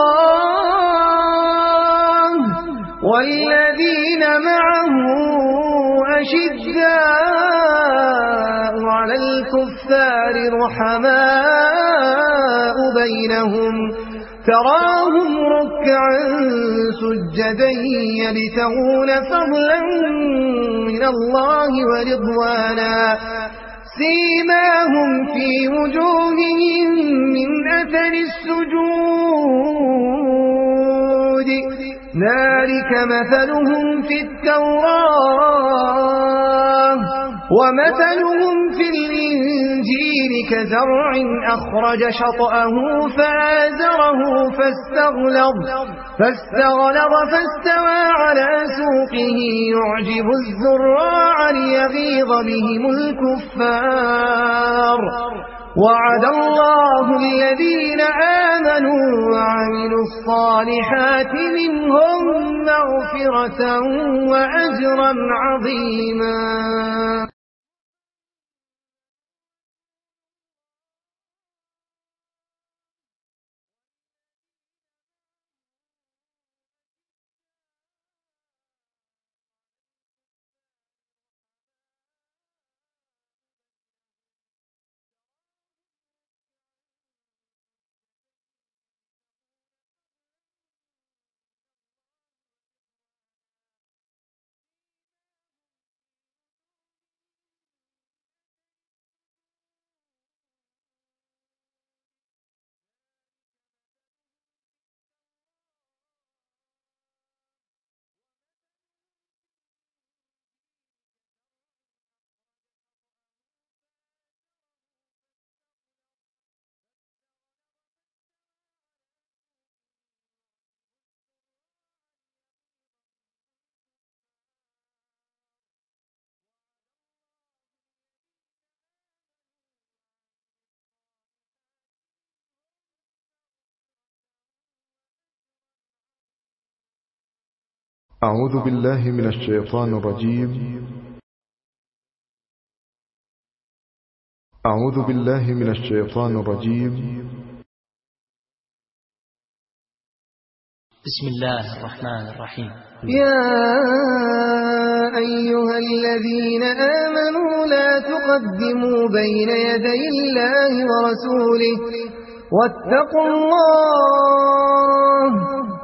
الله والذين معه أشداء على الكفار رحماء بينهم تراهم ركعا سجدا يبتغون فضلا من الله ورضوانا سيماهم في وجوههم من أثر السجود ذلك مثلهم في التوراة ومثلهم في الإنجيل كزرع أخرج شطأه فآزره فاستغلظ فاستغلظ فاستوى على سوقه يعجب الزراع ليغيظ بهم الكفار وعد الله الذين آمنوا وعملوا الصالحات منهم مغفرة وأجرا عظيما. أعوذ بالله من الشيطان الرجيم. أعوذ بالله من الشيطان الرجيم. بسم الله الرحمن الرحيم. يا أيها الذين آمنوا لا تقدموا بين يدي الله ورسوله واتقوا الله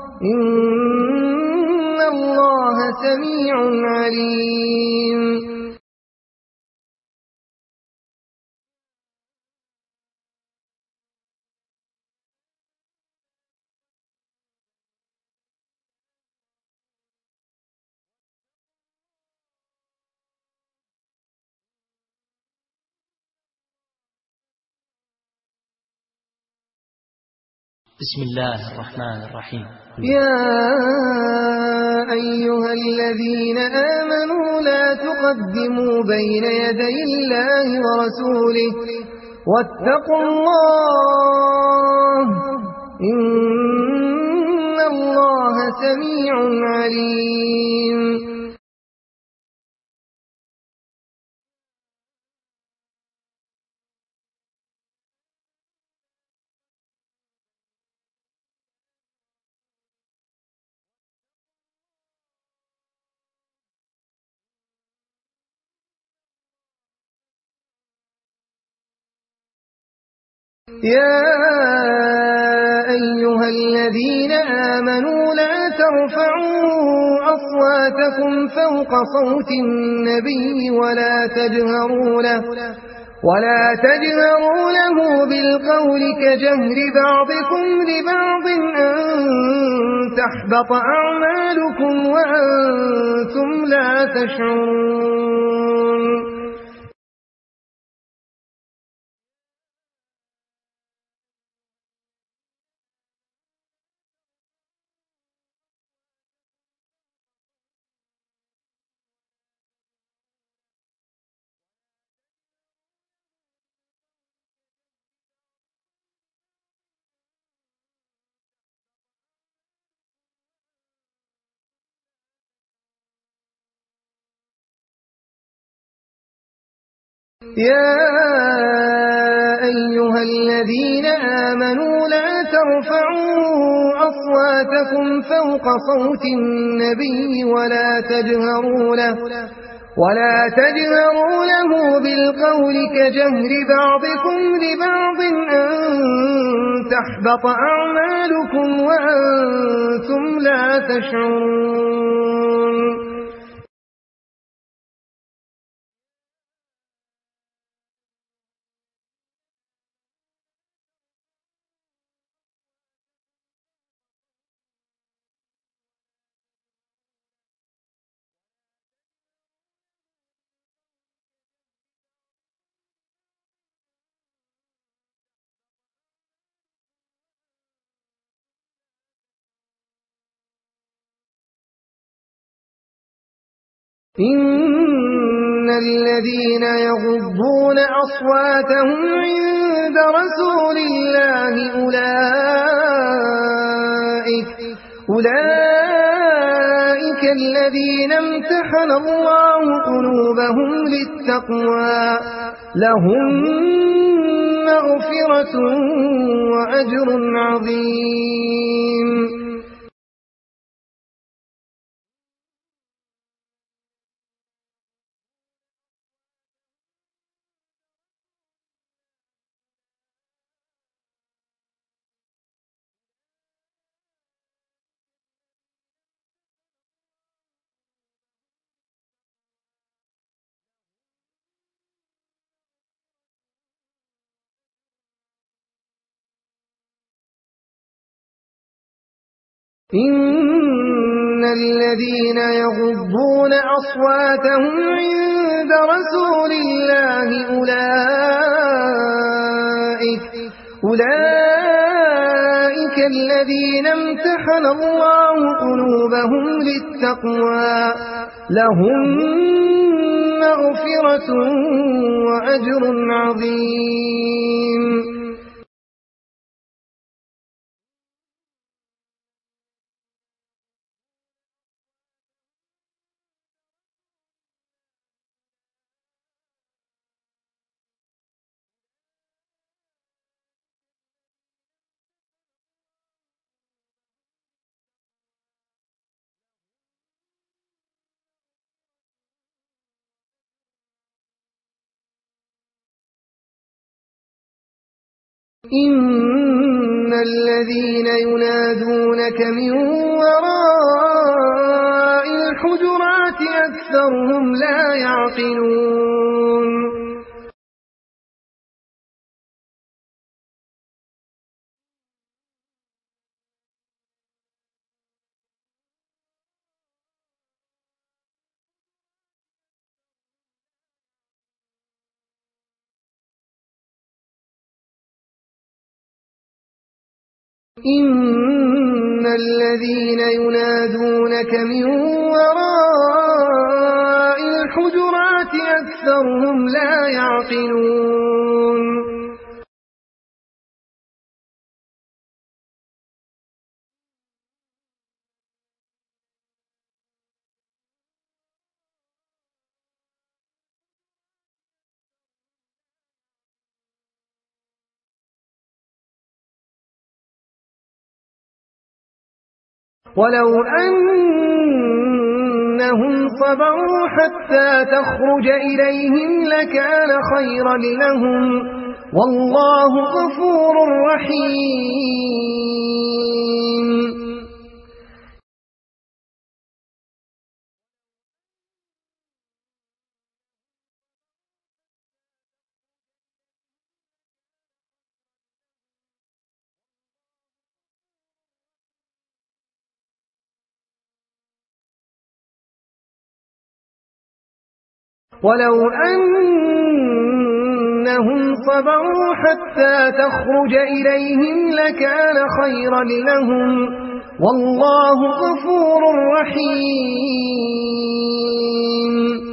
إن الله سميع عليم. بسم الله الرحمن الرحيم. يا أيها الذين آمنوا لا تقدموا بين يدي الله ورسوله واتقوا الله إن الله سميع عليم. يا أيها الذين آمنوا لا ترفعوا أصواتكم فوق صوت النبي ولا تجهروا له ولا تجهروا له بالقول كجهر بعضكم لبعض أن تحبط أعمالكم وأنتم لا تشعرون. يا أيها الذين آمنوا لا ترفعوا أصواتكم فوق صوت النبي ولا تجهروا له ولا تجهروا له بالقول كجهر بعضكم لبعض أن تحبط أعمالكم وأنتم لا تشعرون إن الذين يغضون أصواتهم عند رسول الله أولئك, أولئك الذين امتحن الله قلوبهم للتقوى لهم مغفرة وأجر عظيم. إن الذين يغضون أصواتهم عند رسول الله أولئك, أولئك الذين امتحن الله قلوبهم للتقوى لهم مغفرة وأجر عظيم. إن الذين ينادونك من وراء الحجرات أكثرهم لا يعقلون. إن الذين ينادونك من وراء الحجرات أكثرهم لا يعقلون. ولو أنهم صبروا حتى تخرج إليهم لكان خيرا لهم والله غفور رحيم. ولو أنهم صبروا حتى تخرج إليهم لكان خيرا لهم والله غفور رحيم.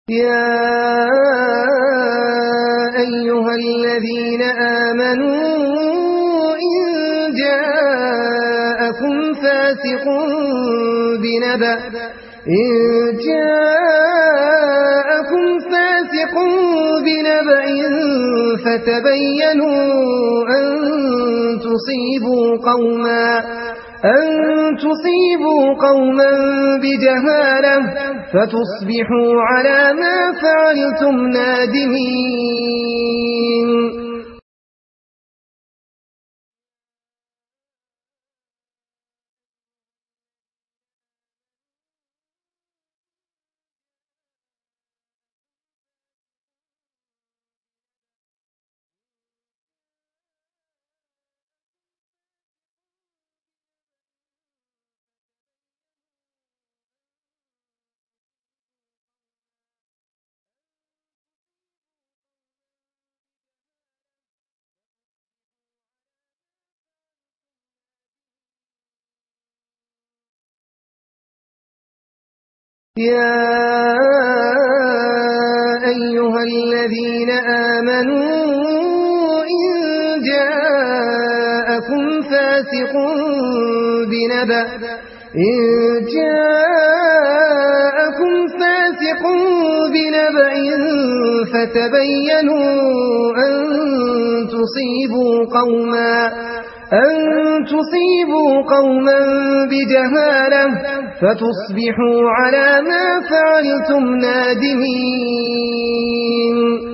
يا أيها الذين آمنوا إن جاءكم فاسق بنبأ إن جاءكم فاسق بنبأ فتبينوا أن تصيبوا قوما أن تصيبوا قوما بجهالة فتصبحوا على ما فعلتم نادمين. يا أيها الذين آمنوا إن جاءكم فاسق بنبأ إن جاءكم فاسق بنبأ فتبينوا أن تصيبوا قوما أن تصيبوا قوما بجهالة فتصبحوا على ما فعلتم نادمين.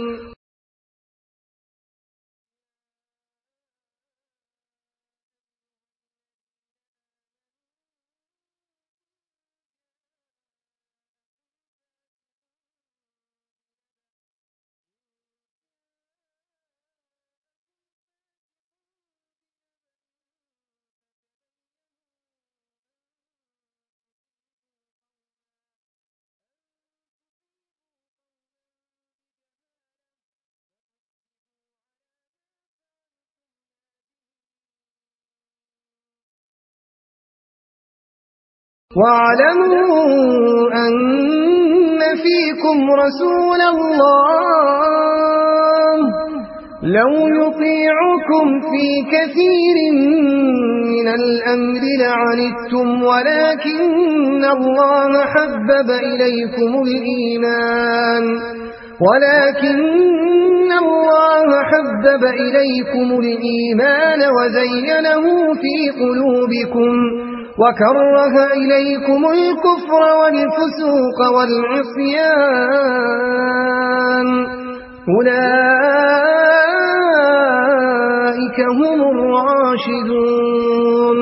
واعلموا أن فيكم رسول الله لو يطيعكم في كثير من الأمر لعنتم ولكن الله حبب إليكم الإيمان ولكن الله حبب إليكم الإيمان وزينه في قلوبكم وكره إليكم الكفر والفسوق والعصيان أولئك هم الراشدون.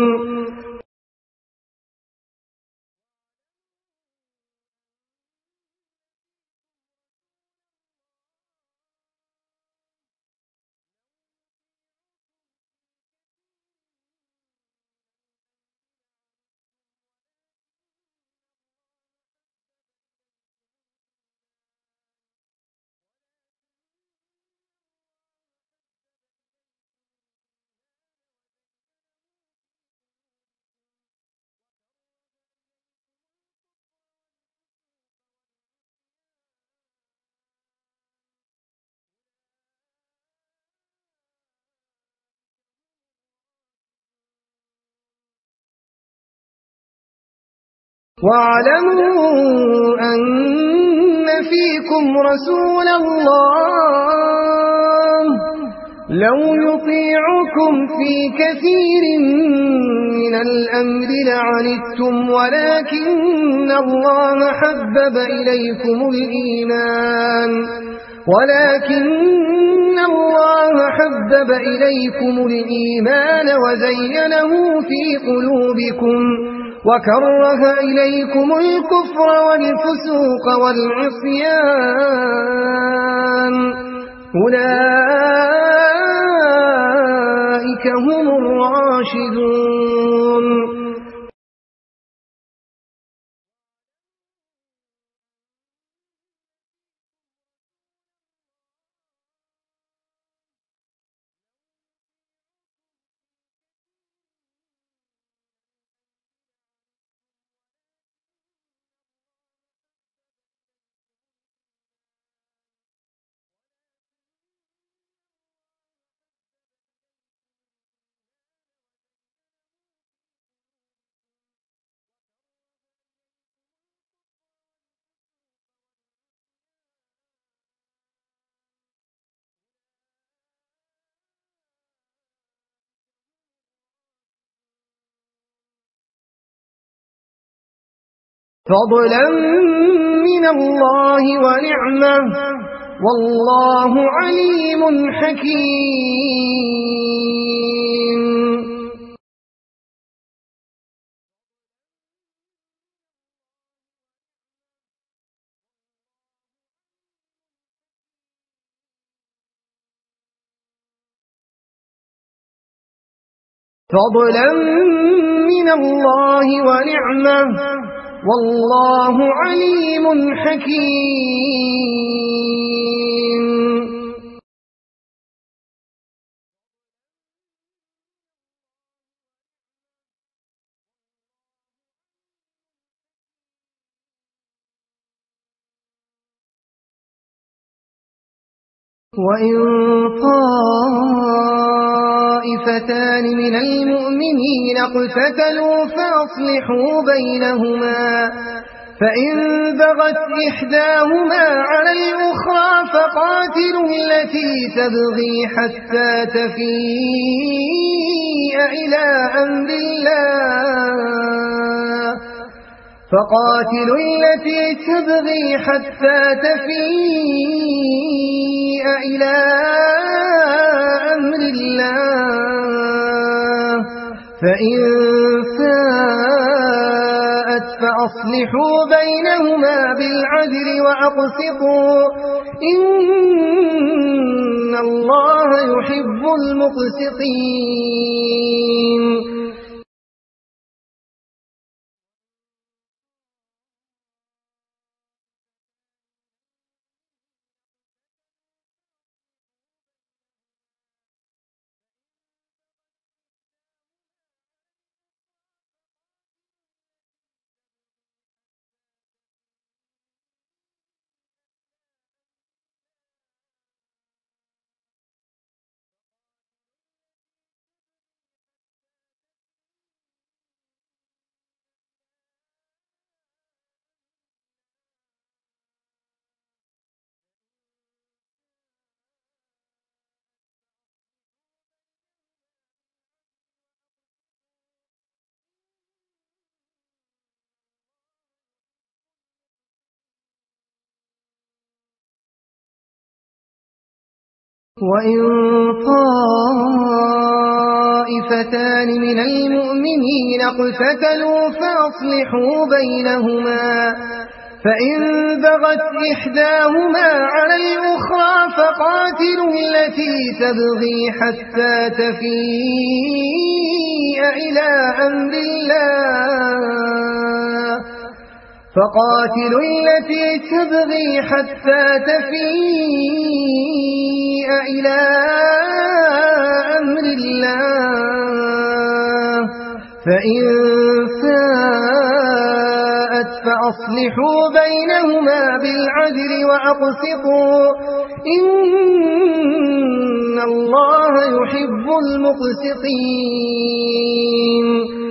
واعلموا أن فيكم رسول الله لو يطيعكم في كثير من الأمر لعنتم ولكن الله حبب إليكم الإيمان ولكن الله حبب إليكم الإيمان وزينه في قلوبكم وكره إليكم الكفر والفسوق والعصيان أولئك هم الراشدون. فضلا من الله ونعمة والله عليم حكيم. فضلا من الله ونعمة والله عليم حكيم. وإن طائفتان من المؤمنين اقتتلوا فأصلحوا بينهما فإن بغت إحداهما على الأخرى فقاتلوا التي تبغي حتى تفيء إلى أمر الله فقاتلوا التي تبغي حتى تفيء إلى أمر الله فإن فاءت فأصلحوا بينهما بالعدل وأقسطوا إن الله يحب المقسطين. وإن طائفتان من المؤمنين اقتتلوا فأصلحوا بينهما فإن بغت إحداهما على الأخرى فقاتلوا التي تبغي حتى تفيء إلى أمر الله فقاتلوا التي تبغي حتى تفيء إلى أمر الله فإن فاءت فأصلحوا بينهما بالعدل وأقسطوا إن الله يحب المقسطين.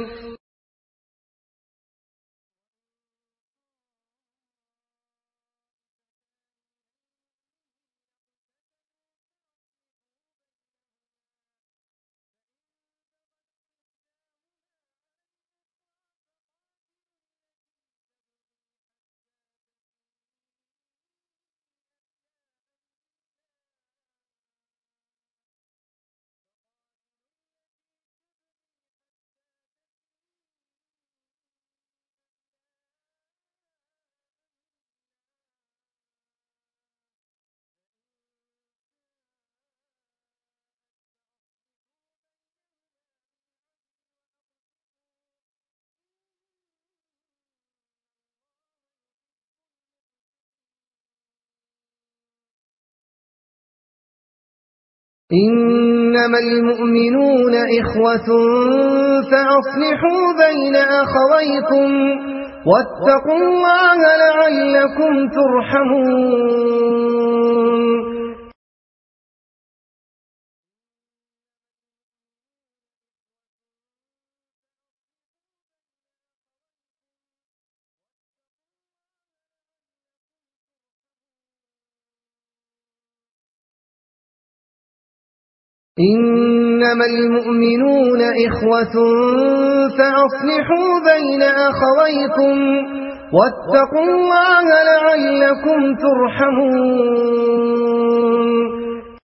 إنما المؤمنون إخوة فأصلحوا بين أخويكم واتقوا الله لعلكم ترحمون. إنما المؤمنون إخوة فأصلحوا بين أخويكم واتقوا الله لعلكم ترحمون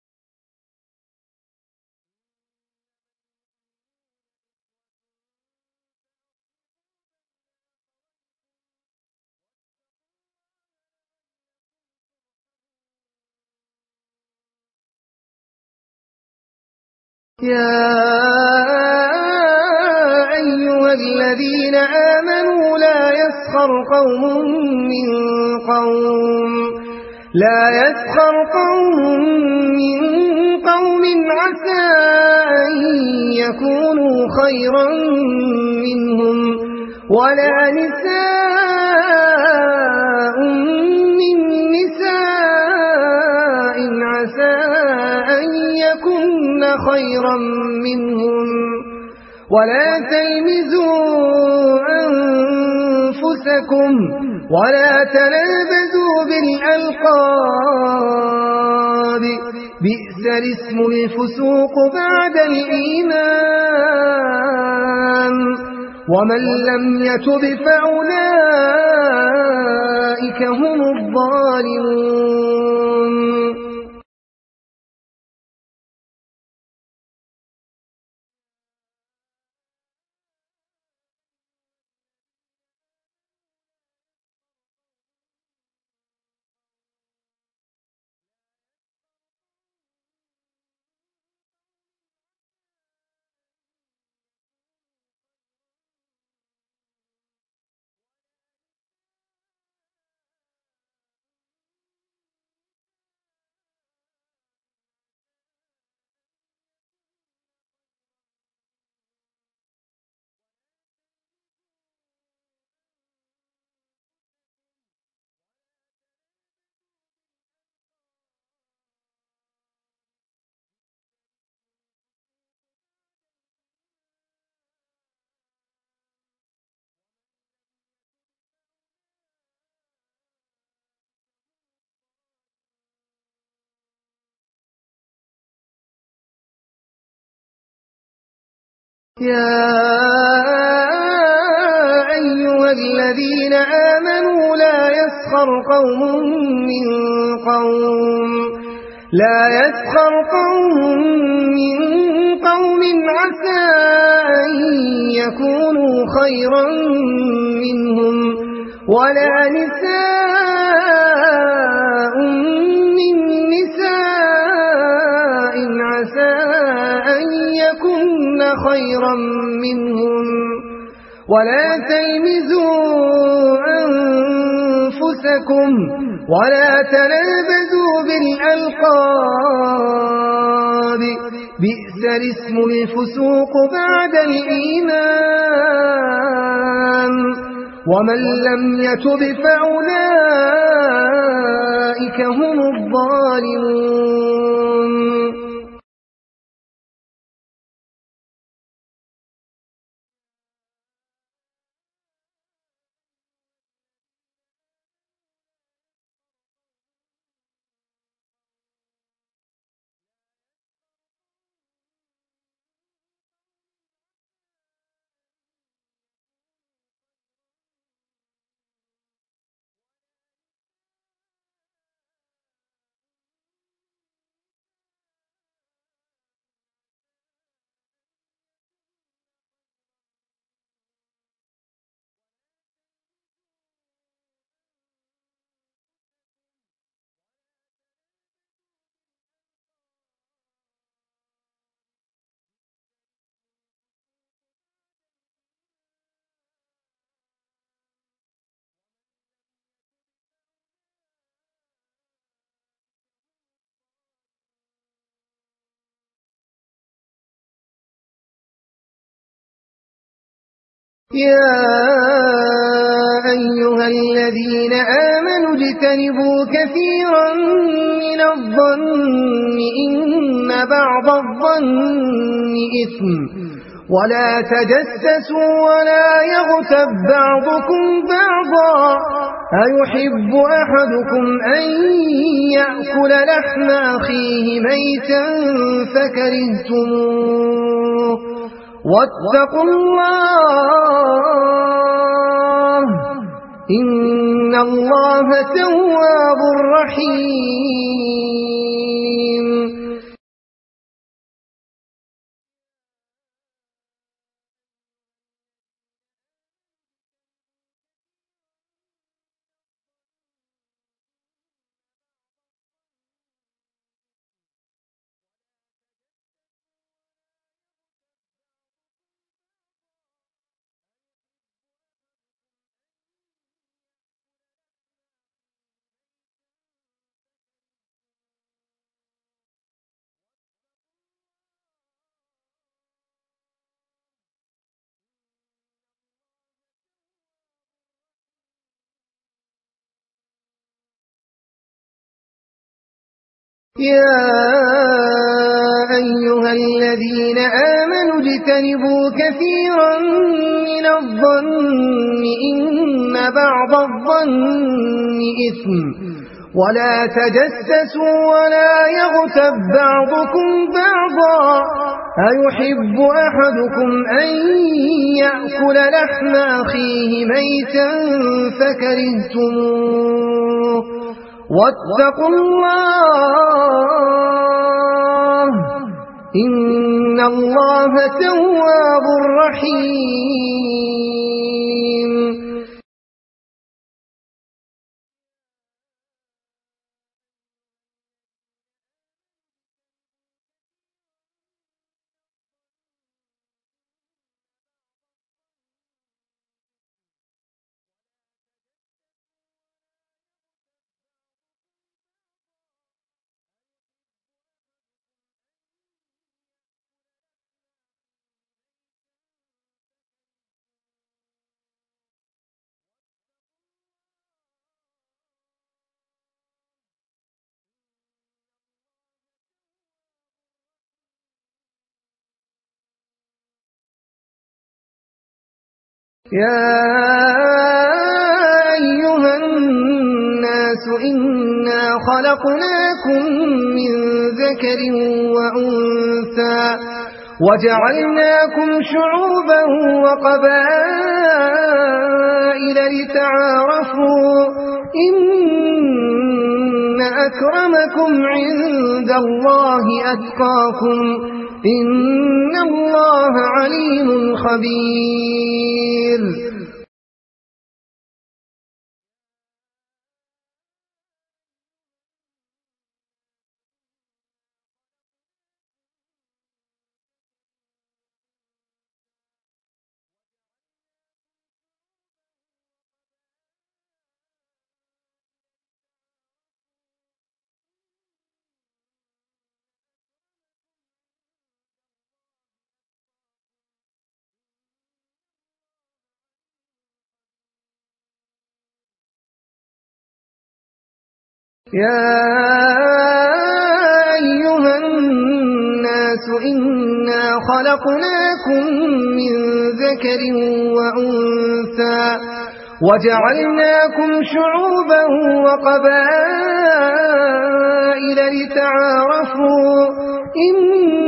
يا أيها الذين آمنوا لا يسخر قوم من قوم لا يسخر قوم من قوم عسى أن يكونوا خيرا منهم ولا نساء من نساء عسى أن يكن خيرا منهم ولا تلمزوا أنفسكم ولا تنابزوا بالألقاب بئس الاسم الفسوق بعد الإيمان ومن لم يتب فأولئك هم الظالمون يا أيها الذين آمنوا لا يسخر قوم من قوم لا يسخر قوم من قوم عسى أن يكونوا خيرا منهم ولا نساء من نساء عسى أن يكن خيرا منهم ولا تلمزوا أنفسكم ولا تنابزوا بالألقاب بئس الاسم الفسوق بعد الإيمان ومن لم يتب فأولئك هم الظالمون يا أيها الذين آمنوا اجتنبوا كثيرا من الظن إن بعض الظن إثم ولا تجسسوا ولا يغتب بعضكم بعضا أيحب أحدكم أن يأكل لحم أخيه ميتا فكرهتموه واتقوا الله إن الله تواب رحيم. يا أيها الذين آمنوا اجتنبوا كثيرا من الظن إن بعض الظن إثم ولا تجسسوا ولا يغتب بعضكم بعضا أيحب أحدكم أن يأكل لحم أخيه ميتا فكرهتموه واتقوا الله إن الله تواب رحيم. يا أيها الناس إنا خلقناكم من ذكر وأنثى وجعلناكم شعوبا وقبائل لتعارفوا إن أكرمكم عند الله أتقاكم إن الله عليم خبير. يا أيها الناس إنا خلقناكم من ذكر وأنثى وجعلناكم شعوبا وقبائل لتعارفوا إن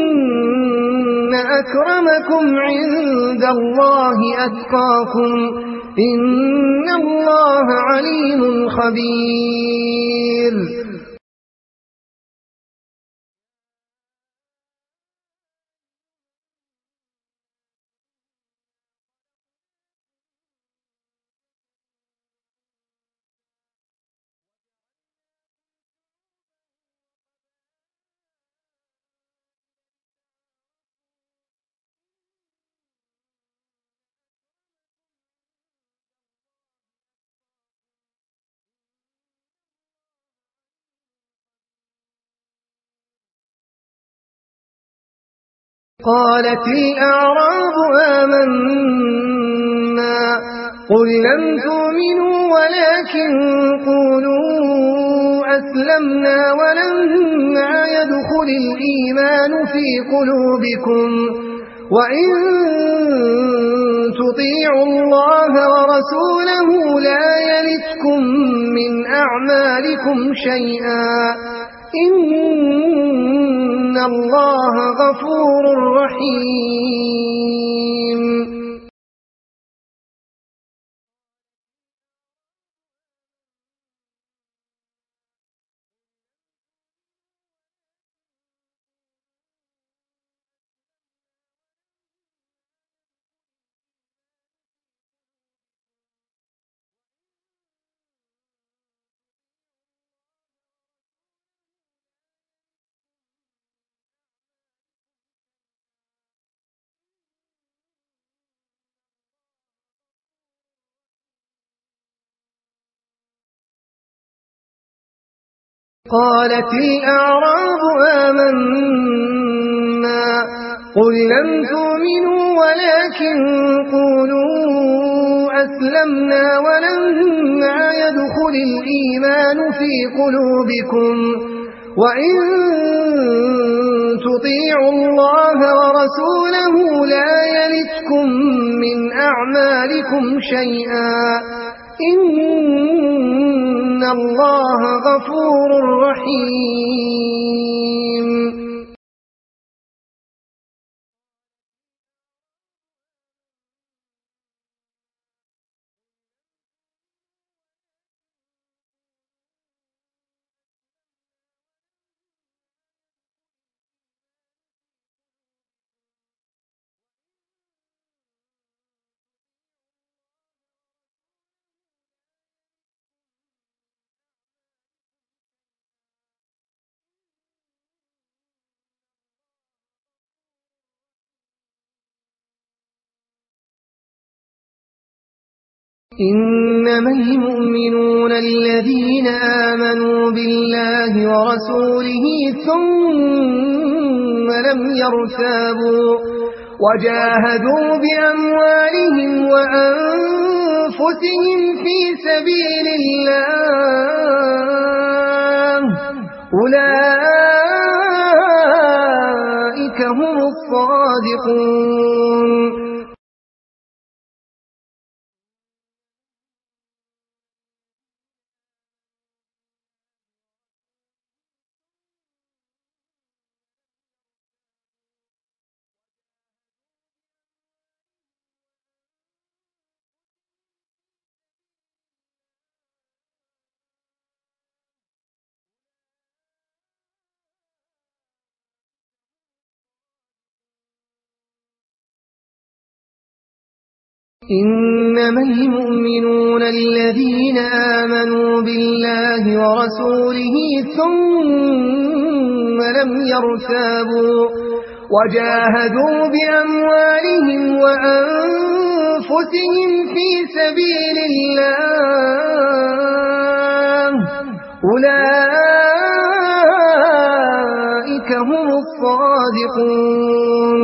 أكرمكم عند الله أتقاكم إن الله عليم خبير. قالت الأعراب آمنا قل لم تؤمنوا ولكن قولوا أسلمنا ولما يدخل الإيمان في قلوبكم وإن تطيعوا الله ورسوله لا يلتكم من أعمالكم شيئا إن الله غفور رحيم. قالت الأعراب آمنا قل لم تؤمنوا ولكن قولوا أسلمنا ولما يدخل الإيمان في قلوبكم وإن تطيعوا الله ورسوله لا يلتكم من أعمالكم شيئا إن الله غفور رحيم. إنما المؤمنون الذين آمنوا بالله ورسوله ثم لم يرتابوا وجاهدوا بأموالهم وأنفسهم في سبيل الله أولئك هم الصادقون. إنما المؤمنون الذين آمنوا بالله ورسوله ثم لم يرتابوا وجاهدوا بأموالهم وأنفسهم في سبيل الله أولئك هم الصادقون.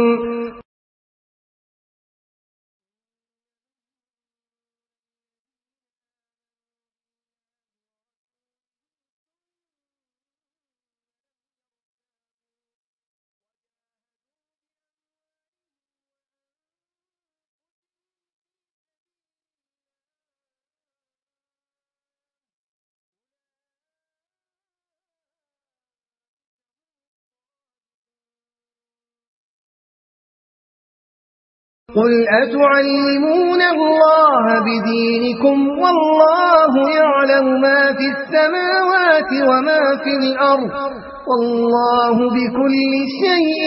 قل أتعلمون الله بدينكم والله يعلم ما في السماوات وما في الأرض والله بكل شيء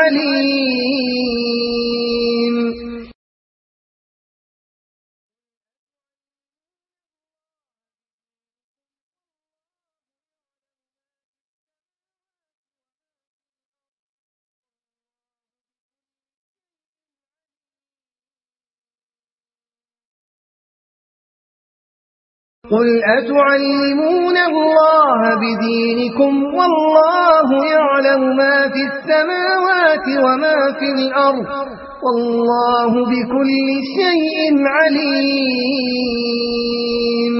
عليم. قل أتعلمون الله بدينكم والله يعلم ما في السماوات وما في الأرض والله بكل شيء عليم.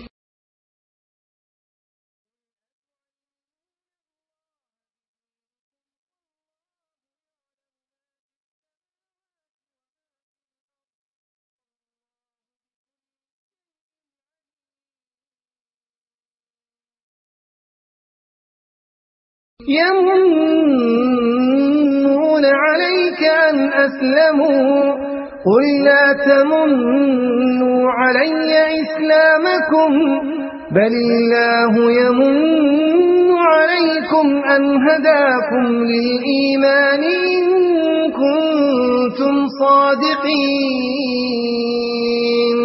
يمنون عليك أن أسلموا قل لا تمنوا علي إسلامكم بل الله يمن عليكم أن هداكم للإيمان إن كنتم صادقين.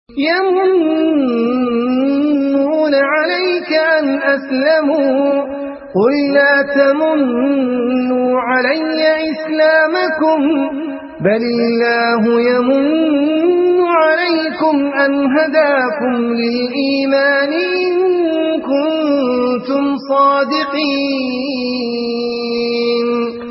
يمنون عليك أن أسلموا قل لا تمنوا علي إسلامكم بل الله يمن عليكم أن هداكم للإيمان إن كنتم صادقين.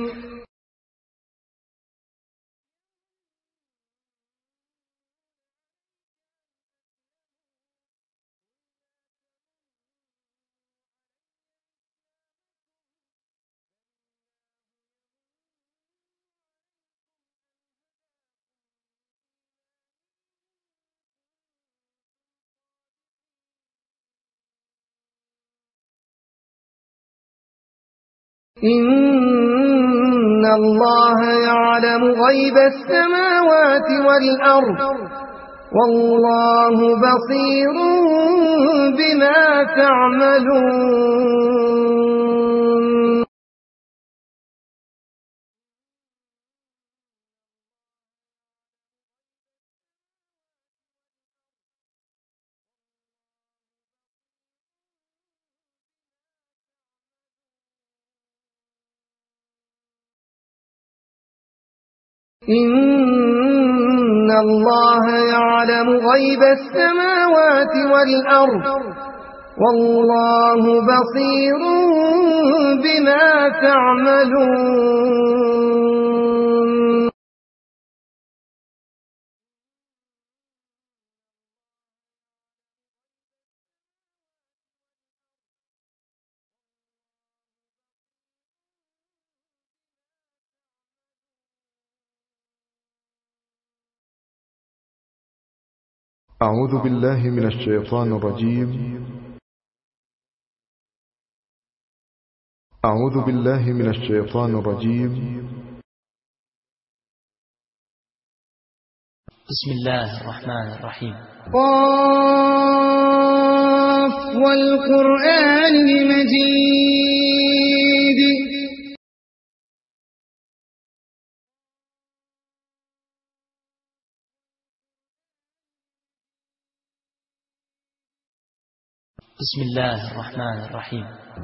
إن الله يعلم غيب السماوات والأرض والله بصير بما تعملون. إن الله يعلم غيب السماوات والأرض والله بصير بما تعملون. أعوذ بالله من الشيطان الرجيم. أعوذ بالله من الشيطان الرجيم. بسم الله الرحمن الرحيم. قاف والقرآن المجيد. بسم الله الرحمن الرحيم.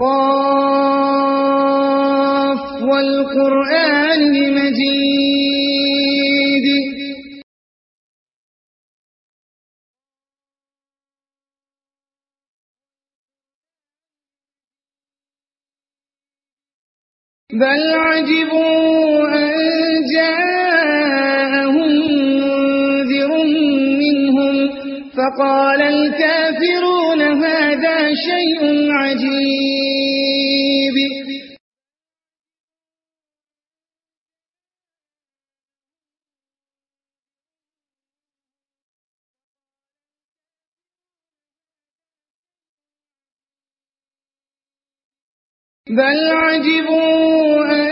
قاف والقرآن المجيد. بل عجبوا أن جاءهم منذر منهم فقال الكافرون هذا شيء عجيب. بل عجبوا أن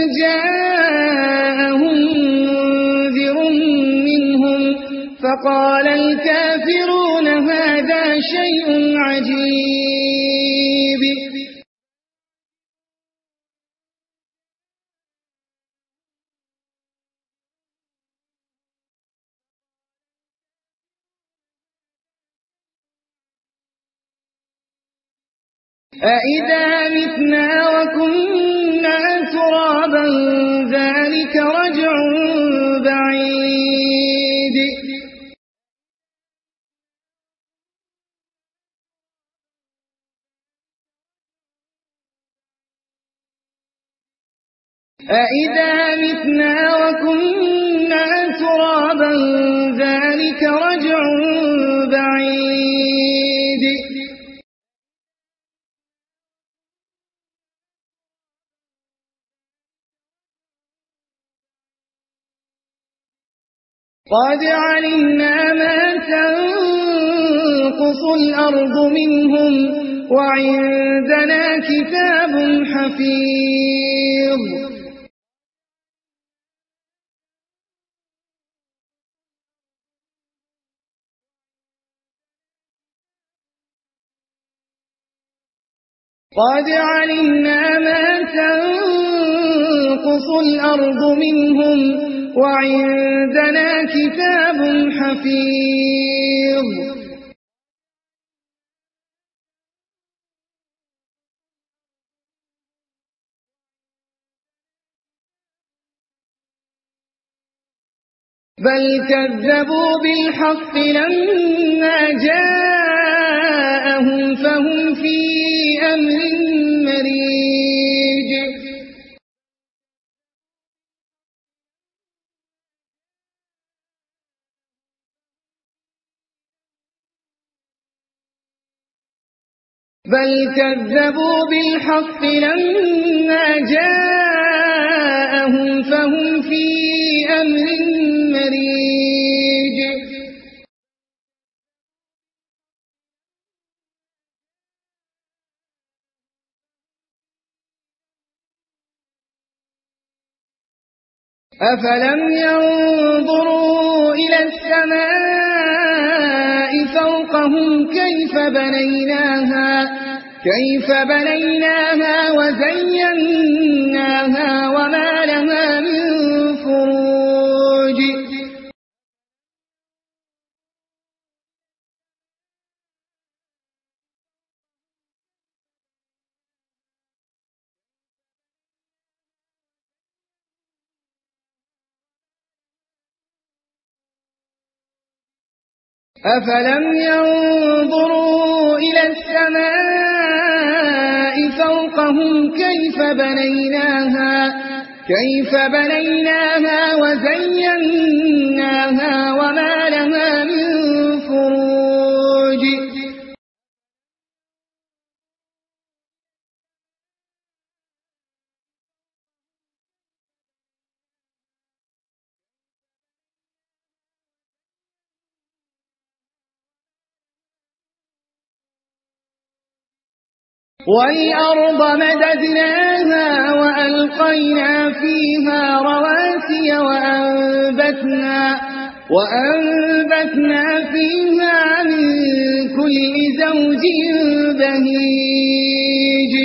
جاءهم منذر منهم فقال الكافرون هذا شيء عجيب. أَإِذَا مِتْنَا وَكُنَّا تُرَابًا ذَلِكَ رَجْعٌ بَعِيدٌ. أَإِذَا مِتْنَا وَكُنَّا تُرَابًا ذَلِكَ رَجْعٌ بَعِيدٌ. قد علمنا ما تنقص الأرض منهم وعندنا كتاب حفيظ. قد علمنا ما تنقص الأرض منهم وعندنا كتاب حفيظ. بل كذبوا بالحق لما جاءهم فهم في أمر مريج. بل كذبوا بالحق لما جاءهم فهم في أمر مريج. أفلم ينظروا إلى السماء فوقهم كيف بنيناها كيف بنيناها وزيناها وما لها من فروج. أفلم ينظروا إلى السماء فوقهم كيف بنيناها كيف بنيناها وزيناها وما لها من فروج. والأرض مددناها وألقينا فيها رواسي وأنبتنا, وأنبتنا فيها من كل زوج بهيج.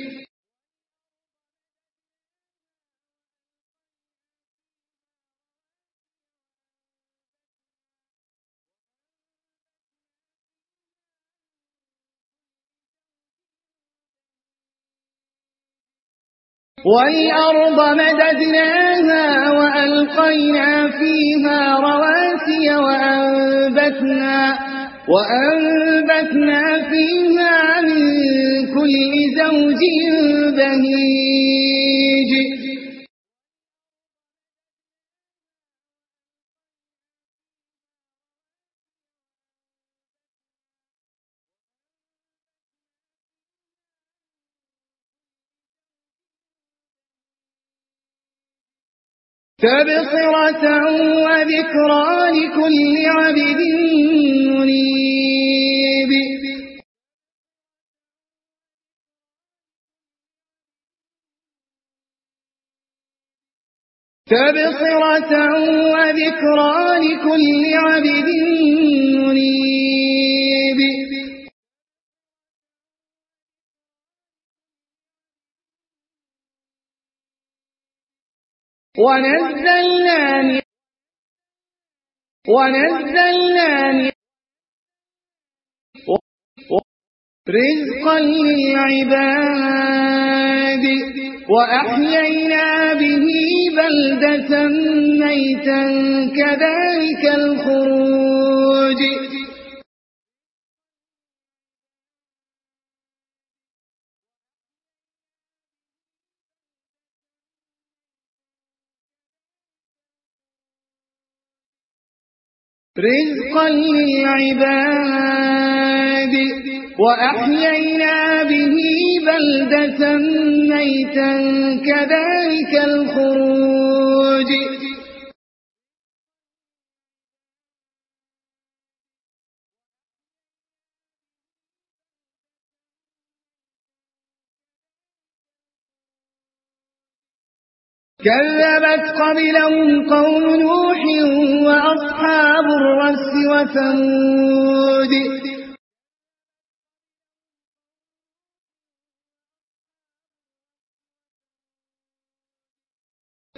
والأرض مددناها وألقينا فيها رواسي وأنبتنا, وأنبتنا فيها من كل زوج بهيج. تبصرة وذكرى لكل عبد منيب. تبصرة وذكرى لكل عبد منيب. ونزلنا من ونزلنا من رزقا للعباد وأحيينا به بلدة ميتا كذلك الخروج. رزقا للعباد وأحيينا به بلدة ميتا كذلك الخروج. كذبت قبلهم قوم نوح وأصحاب الرس وثمود.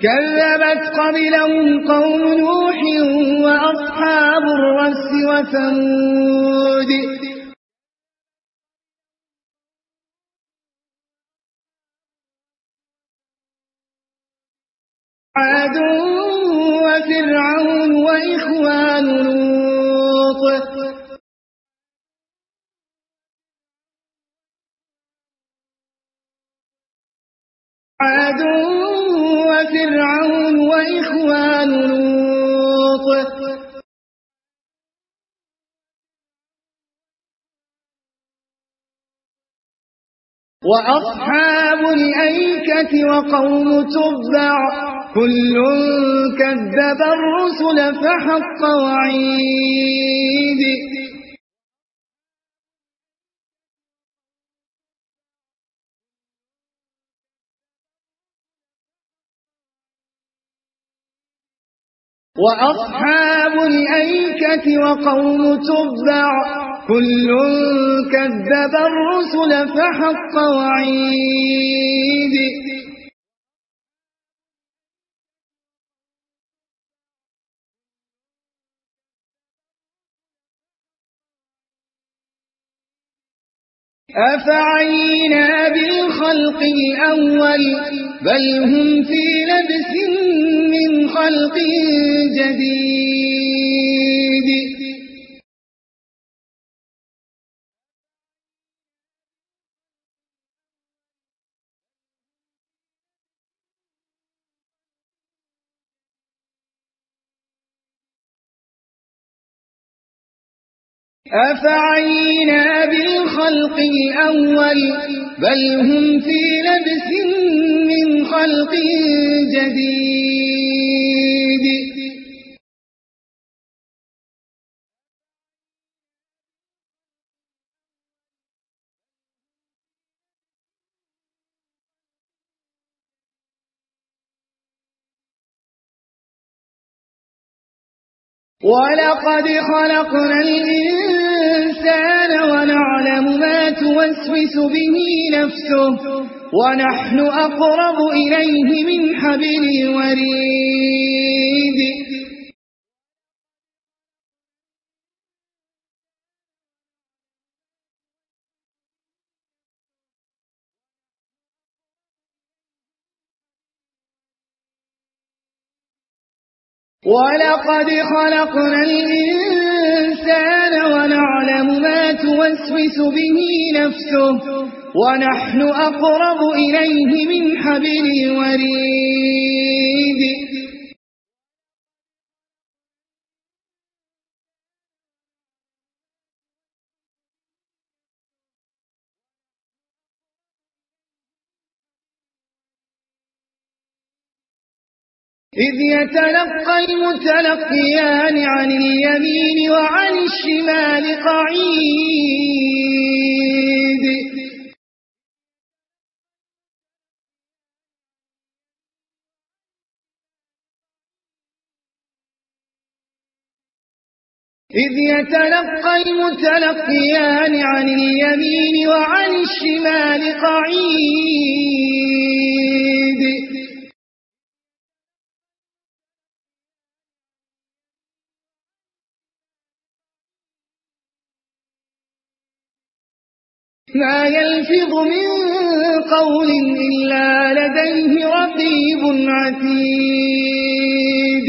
كذبت قبلهم قوم نوح وأصحاب الرس وثمود عاد وفرعون وإخوان لوط عاد وفرعون وإخوان لوط وأصحاب الأيكة وقوم تبع كل كذب الرسل فحق وعيد وأصحاب الأيكة وقوم تبع كل كذب الرسل فحق وعيد أفعينا بالخلق الأول بل هم في لبس من خلق جديد أفعينا بالخلق الأول بل هم في لبس من خلق جديد ولقد خلقنا الإنسان ونعلم ما توسوس به نفسه ونحن أقرب إليه من حبل الوريد ولقد خلقنا الإنسان ونعلم ما توسوس به نفسه ونحن أقرب إليه من حبل الوريد إذ يتلقى المتلقيان عن اليمين وعن الشمال قعيد إذ يتلقى المتلقيان عن اليمين وعن الشمال قعيد ما يلفظ من قول إلا لديه رقيب عتيد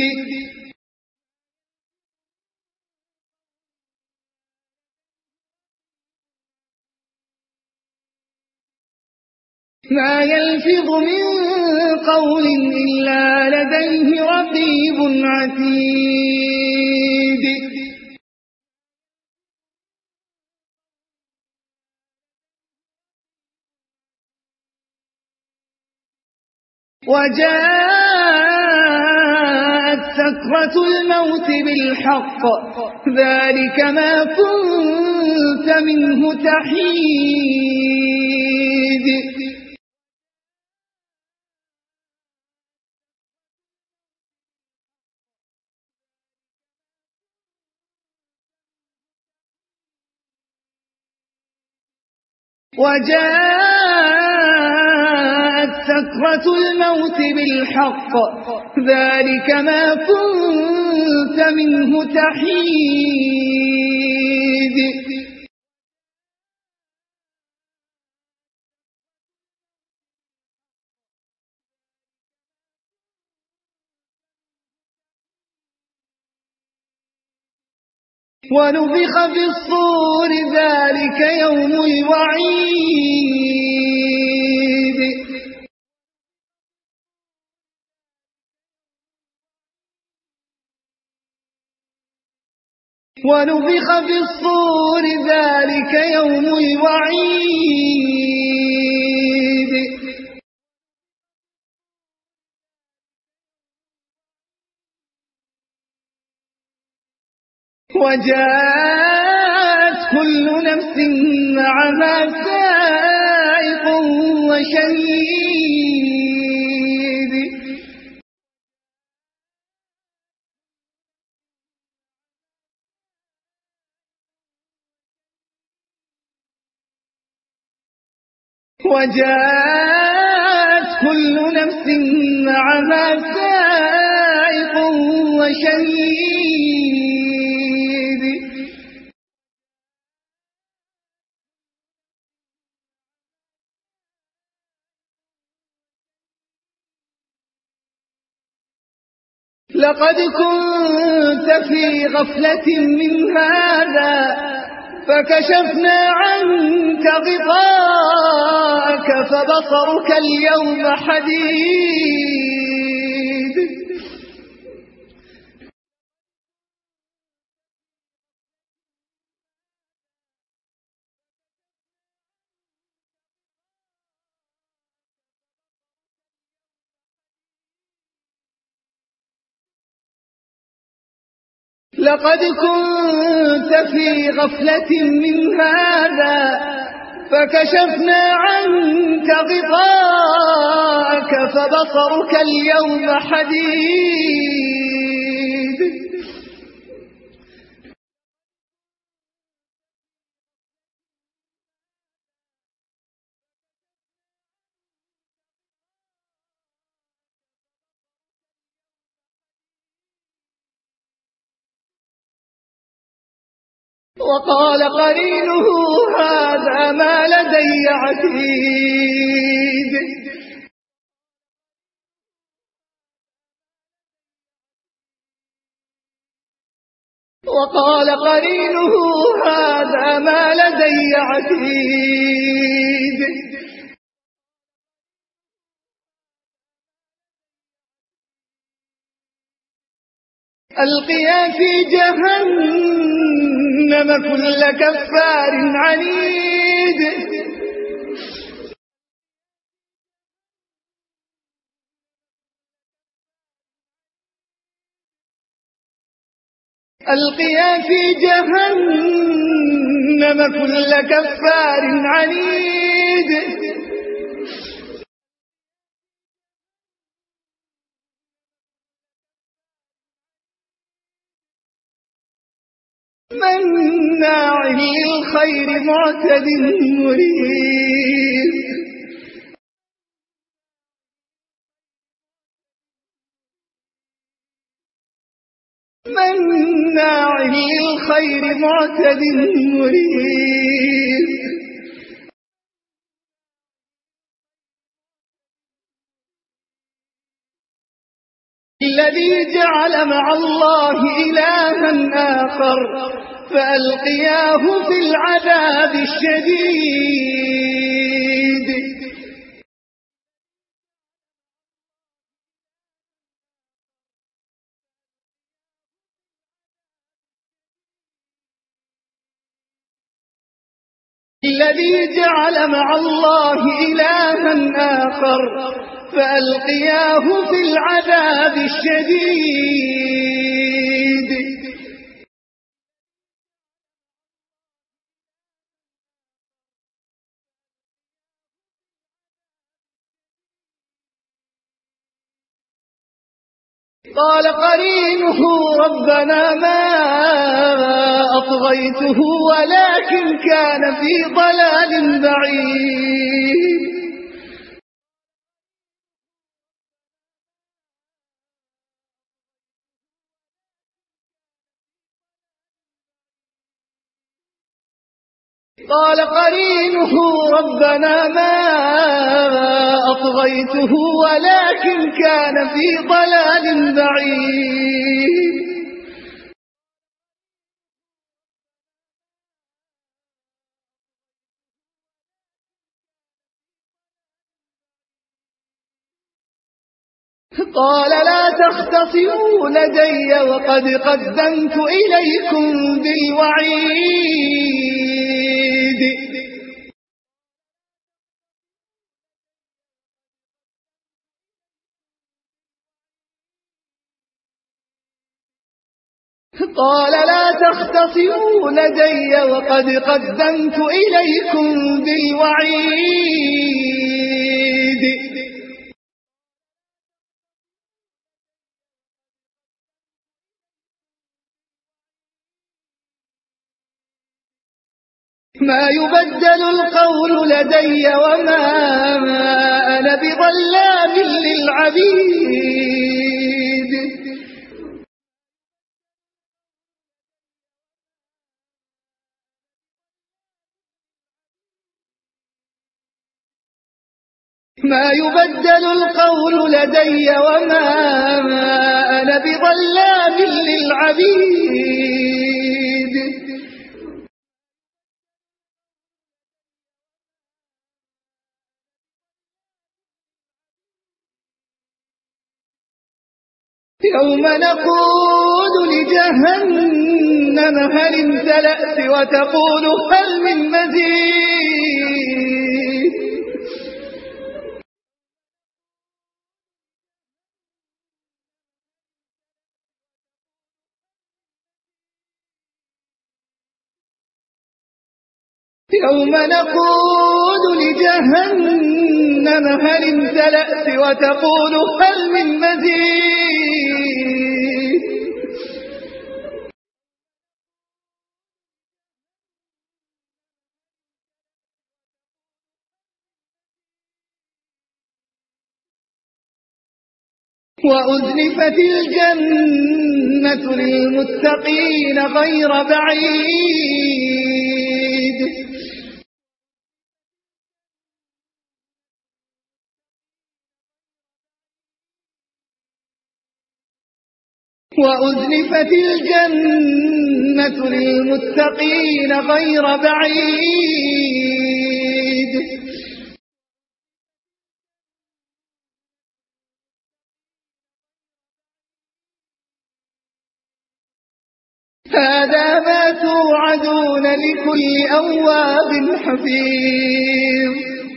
ما يلفظ من قول إلا لديه رقيب عتيد وجاءت سكرة الموت بالحق ذلك ما كنت منه تحيد وجاءت سكرة الموت بالحق ذلك ما كنت منه تحيد ونفخ في الصور ذلك يوم الوعيد ونفخ في الصور ذلك يوم الوعيد وجاءت كل نفس معها سائق وشهيد وجاءت كل نفس معها سائق وشهيد لقد كنت في غفلة من هذا فكشفنا عنك غطاءك فبصرك اليوم حديد لقد كنت في غفلة من هذا فكشفنا عنك غطاءك فبصرك اليوم حديد وقال قرينه هذا ما لدي عتيد وقال قرينه هذا ما لدي عتيد ألقيا في جهنم كل كفار عنيد ألقيا في جهنم كل كفار عنيد مناع للخير معتد مريب مناع للخير معتد مريب الذي جعل مع الله إلها آخر فألقياه في العذاب الشديد الذي جعل مع الله إلها آخر فألقياه في العذاب الشديد قال قرينه ربنا ما أطغيته ولكن كان في ضلال بعيد قال قرينه ربنا ما أطغيته ولكن كان في ضلال بعيد. قال لا تختصموا لدي وقد قدمت إليكم بالوعيد. قال لا تختصموا لدي وقد قدمت إليكم بالوعيد. ما يبدل القول لدي وما أنا بظلام للعبيد. ما يبدل القول لدي وما أنا بظلام للعبيد. يوم نقول لجهنم هل امتلأت وتقول هل من مزيد. يوم نقول لجهنم هل امتلأت وتقول هل من مزيد. وأزلفت الجنة للمتقين غير بعيد. وأزلفت الجنة للمتقين غير بعيد. هذا ما توعدون لكل أواب حفيظ.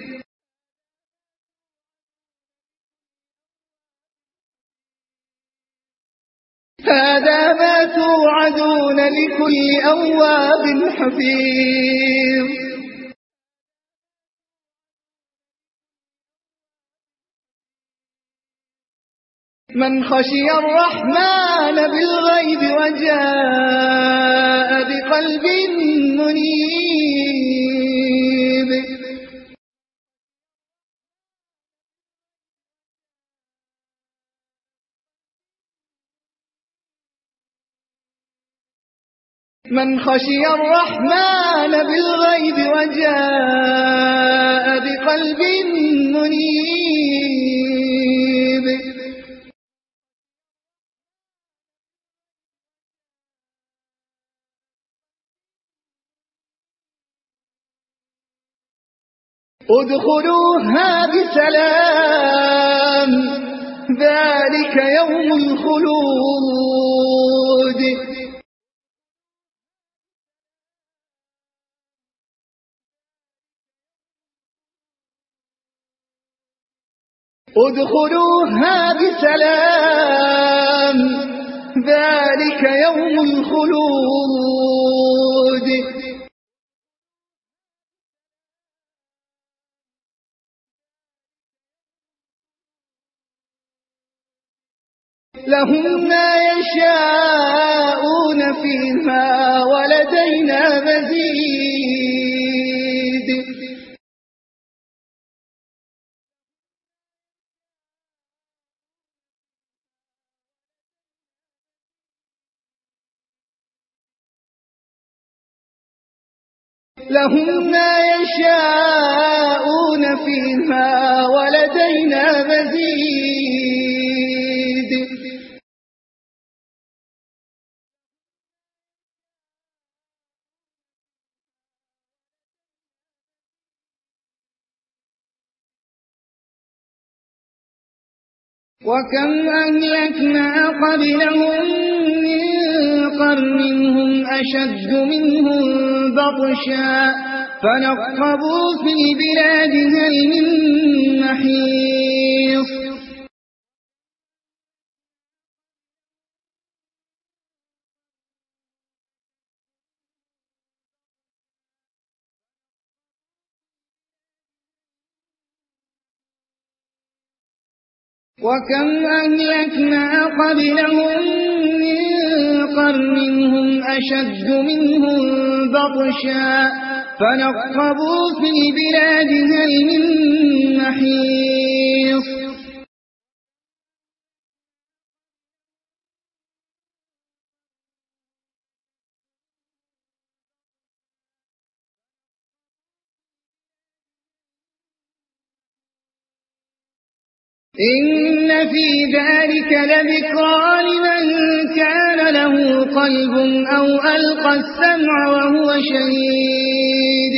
هذا ما توعدون لكل أواب حفيظ. من خشي الرحمن بالغيب وجاء بقلب منيب. من خشي الرحمن بالغيب وجاء بقلب منيب. ادخلوها بسلام ذلك يوم الخلود. ادخلوها بسلام ذلك يوم الخلود. لهم ما يشاءون فيها ولدينا مزيد. لهم ما يشاءون فيها ولدينا مزيد. وكم أهلكنا قبلهم من قرن هم أشد منهم بطشا فنقبوا في البلاد هل من محيص. وكم أهلكنا قبلهم من قرن هم أشد منهم بطشا فنقبوا في البلاد هل من محيص. إن في ذلك لذكرى لمن كان له قلب أو ألقى السمع وهو شهيد.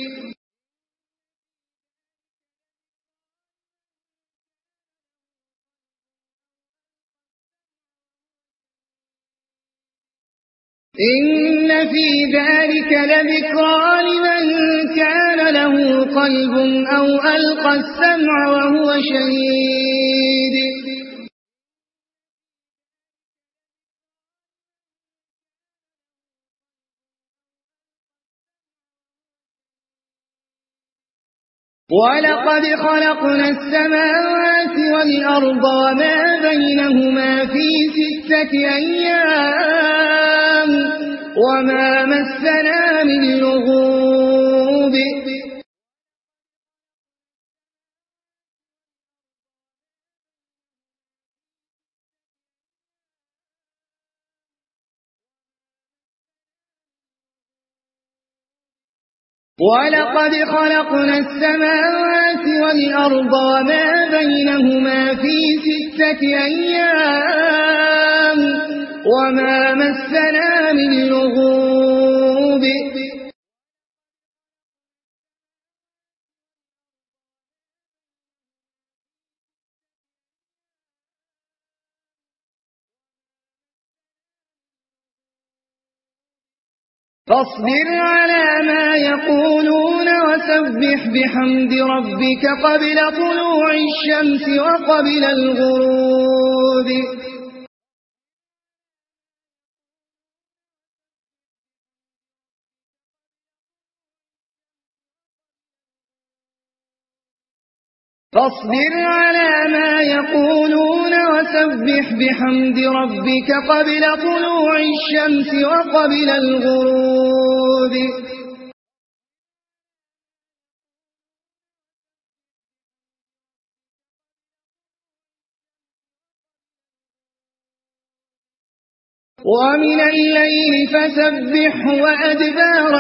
إن في ذلك لذكرى لمن كان له قلب أو ألقى السمع وهو شهيد. ولقد خلقنا السماوات والأرض وما بينهما في ستة أيام وما مسنا من لغوب. ولقد خلقنا السماوات والأرض وما بينهما في ستة أيام وما مسنا من لغوب. فاصبر على ما يقولون وسبح بحمد ربك قبل طلوع الشمس وقبل الغروب. فاصبر على ما يقولون وسبح بحمد ربك قبل طلوع الشمس وقبل الغروب. ومن الليل فسبحه وأدبار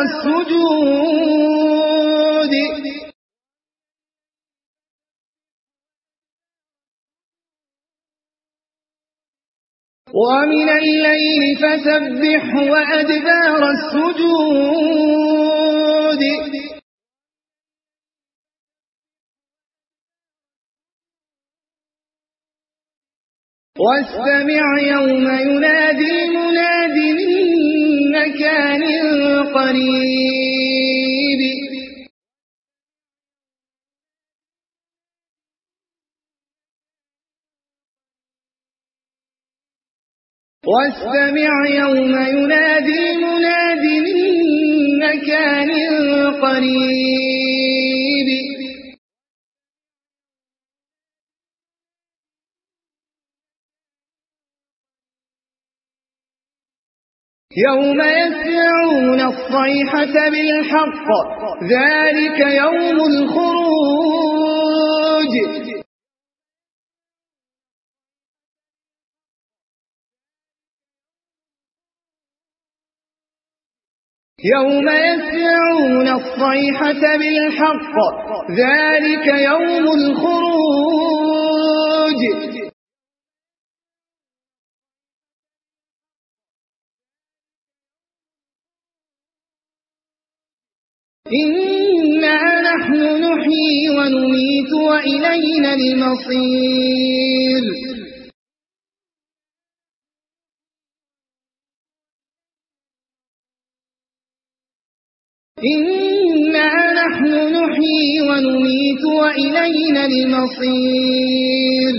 السجود. ومن الليل فسبحه وأدبار السجود. واستمع يوم ينادي مناد من مكان قريب. واستمع يوم ينادي مناد من مكان قريب. يوم يسمعون الصيحة بالحق ذلك يوم الخروج. يوم يسمعون الصيحة بالحق ذلك يوم الخروج إنا نحن نحيي ونميت وإلينا المصير إنا نحن نحيي ونميت وإلينا المصير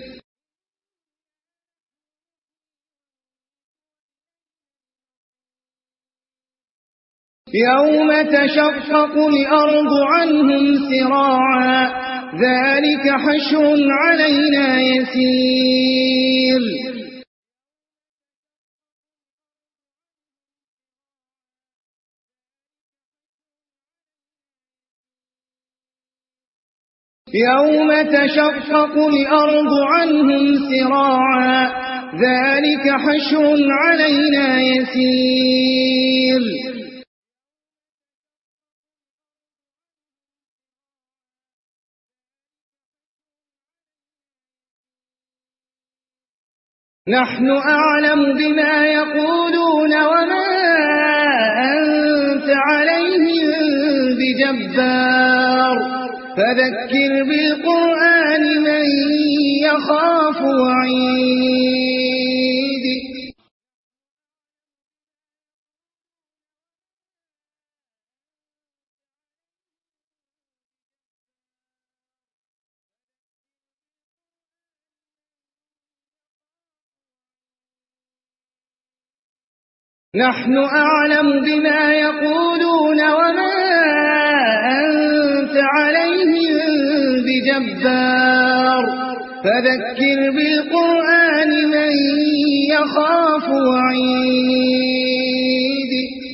يوم تشقق الأرض عنهم سراعا ذلك حشر علينا يسير يوم تشقق الأرض عنهم سراعا ذلك حشر علينا يسير نحن أعلم بما يقولون وما أنت عليهم بجبار فذكر بالقرآن من يخاف وعيد نحن أعلم بما يقولون وما أنت عليهم بجبار فذكر بالقرآن من يخاف وعيد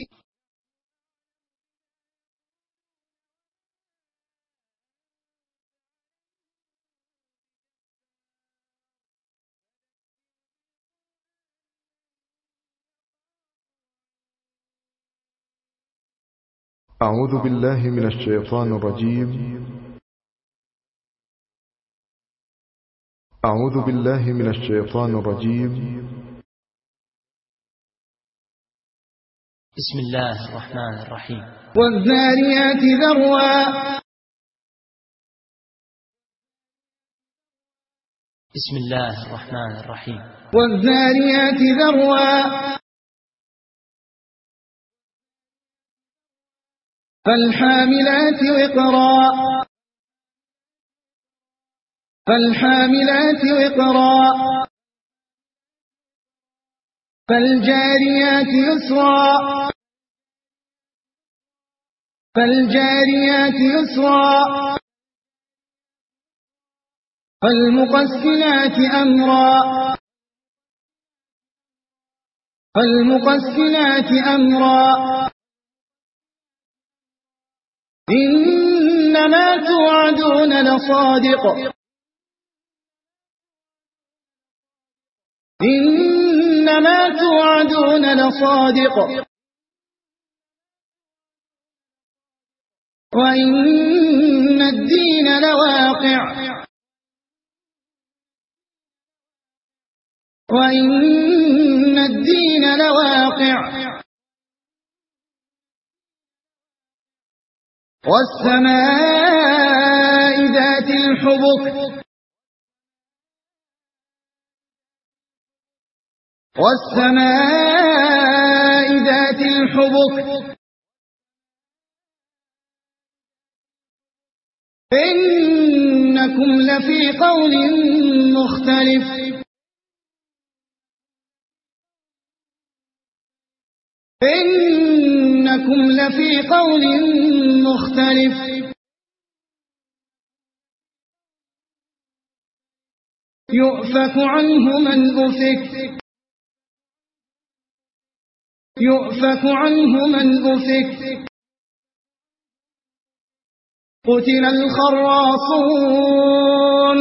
أعوذ بالله من الشيطان الرجيم. أعوذ بالله من الشيطان الرجيم. بسم الله الرحمن الرحيم. والذاريات ذروا بسم الله الرحمن الرحيم. والذاريات ذروا فالحاملات وقرا فالحاملات وقرا فالجاريات يسرا فالجاريات يسرا فالمقسمات أمرا فالمقسمات أمرا إنما توعدون لصادق إنما توعدون لصادق وإن الدين لواقع وإن الدين لواقع والسماء ذات الحبك والسماء ذات الحبك إنكم لفي قول مختلف إنكم لفي قول مختلف يؤفك عنه من أفك يؤفك عنه من أفك قتل الخراصون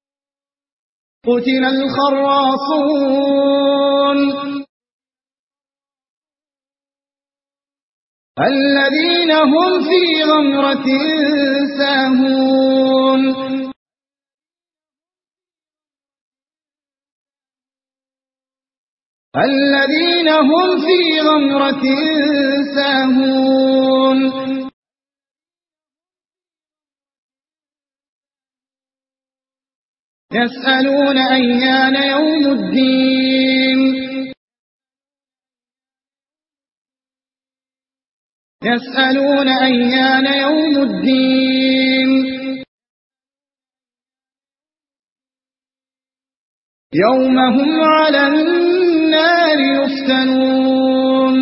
قتل الخراصون الذين هم في غمرة ساهون الذين هم في غمرة ساهون يسألون أيان يوم الدين يسألون أيان يوم الدين يوم هم على النار يفتنون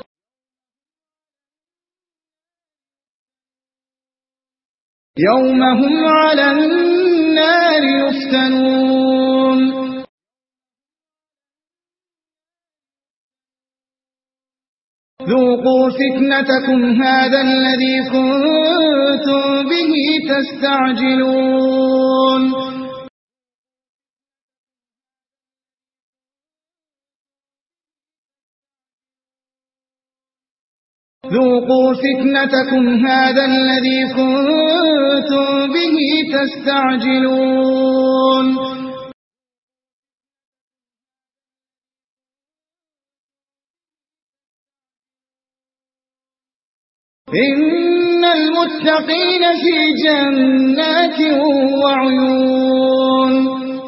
يوم هم على النار يفتنون ذوقوا فتنتكم هذا الذي كنتم به تستعجلون ذوقوا فتنتكم هذا الذي كنتم به تستعجلون إن المتقين في جنات وعيون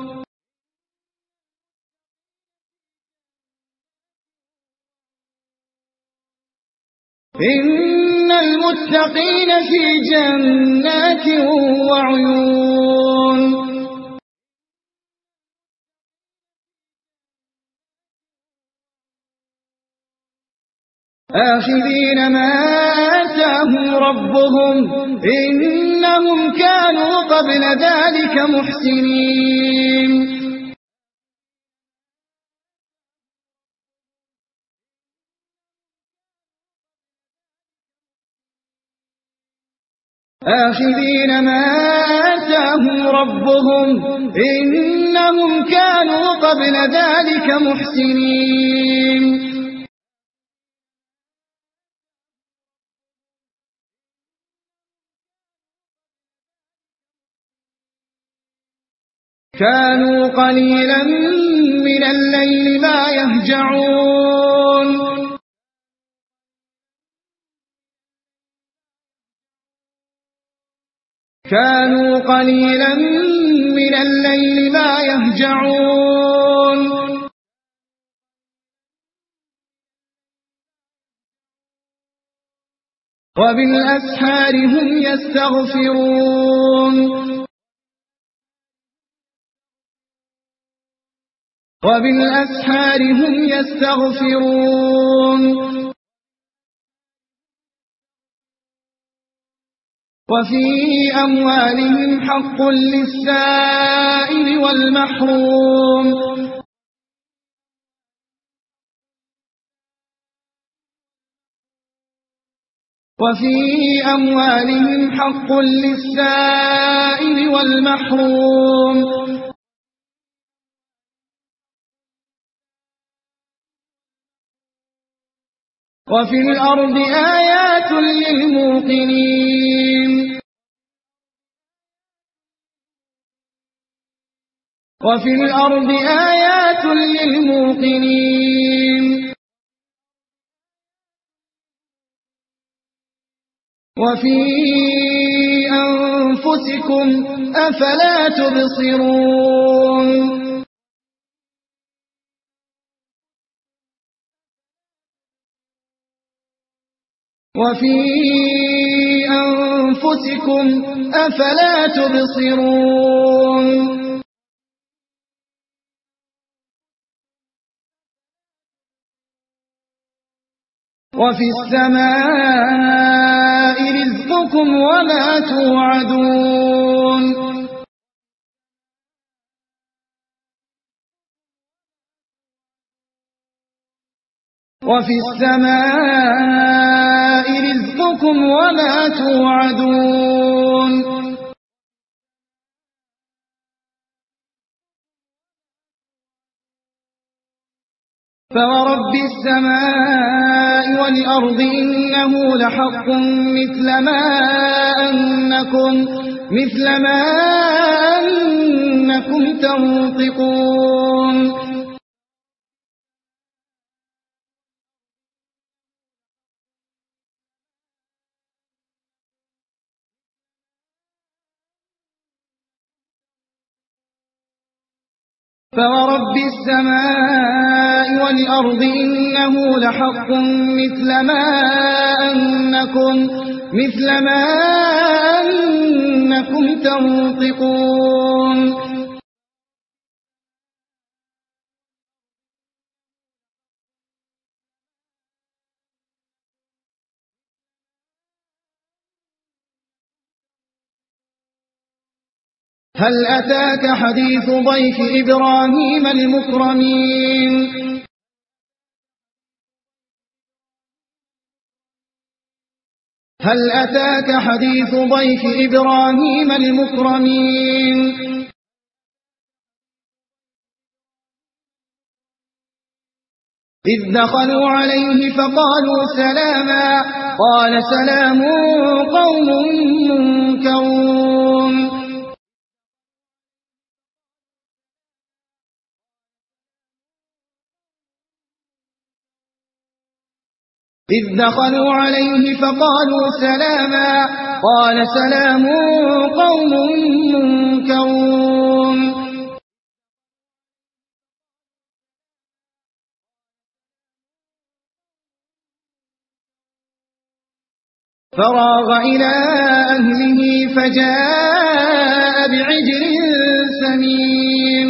إن المتقين في جنات وعيون آخذين ما آتاهم ربهم إنهم كانوا قبل ذلك محسنين آخذين ما آتاهم ربهم إنهم كانوا قبل ذلك محسنين كانوا قليلا من الليل ما يهجعون كانوا قليلا من الليل ما يهجعون وبالأسحار هم يستغفرون وبالأسحار هم يستغفرون وفي أموالهم حق للسائل والمحروم وفي أموالهم حق للسائل والمحروم وفي الأرض آيات للموقنين وفي الأرض آيات للموقنين وفي أنفسكم أفلا تبصرون وفي أنفسكم أفلا تبصرون وفي السماء رزقكم وما توعدون وفي السماء رزقكم وما توعدون فورب السماء والأرض إنه لحق مثل ما أنكم مثل ما أنكم تنطقون فورب السماء والأرض إنه لحق مثل ما أنكم مثل ما أنكم تنطقون هل أتاك حديث ضيف إبراهيم المكرمين هل أتاك حديث ضيف إبراهيم المكرمين إذ دخلوا عليه فقالوا سلاما قال سلام قوم منكرون إذ دخلوا عليه فقالوا سلاما قال سلام قوم منكرون فراغ إلى أهله فجاء بعجل سمين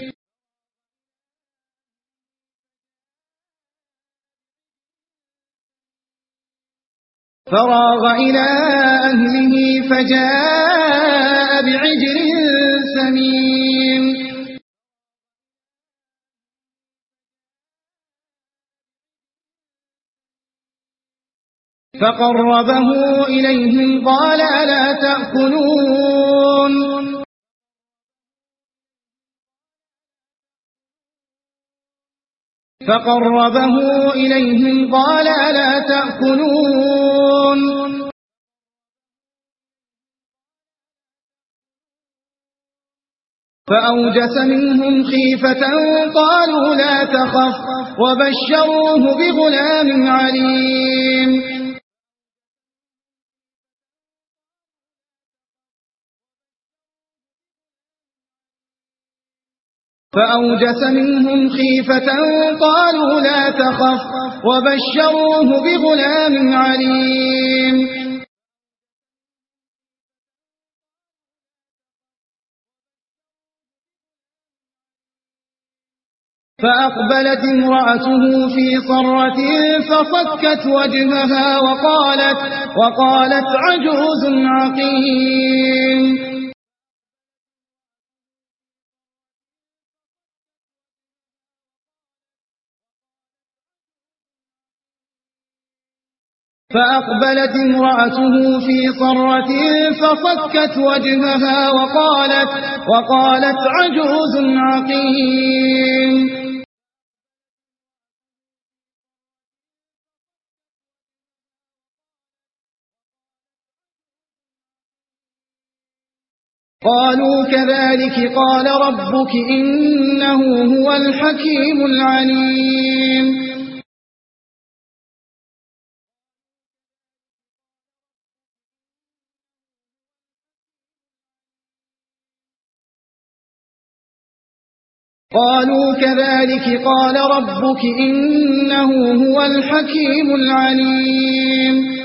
فراغ إلى أهله فجاء بعجل سمين فقربه إليهم قال ألا تأكلون فقربه إليهم قال ألا تأكلون فأوجس منهم خيفة قالوا لا تخف وبشروه بغلام عليم فأوجس منهم خيفة قالوا لا تخف وبشروه بغلام عليم فأقبلت امرأته في صرة فصكت وجهها وقالت وقالت عجوز عقيم فأقبلت امرأته في صرة فصكت وجهها وقالت وقالت عجوز عقيم قالوا كذلك قال ربك إنه هو الحكيم العليم قالوا كذلك قال ربك إنه هو الحكيم العليم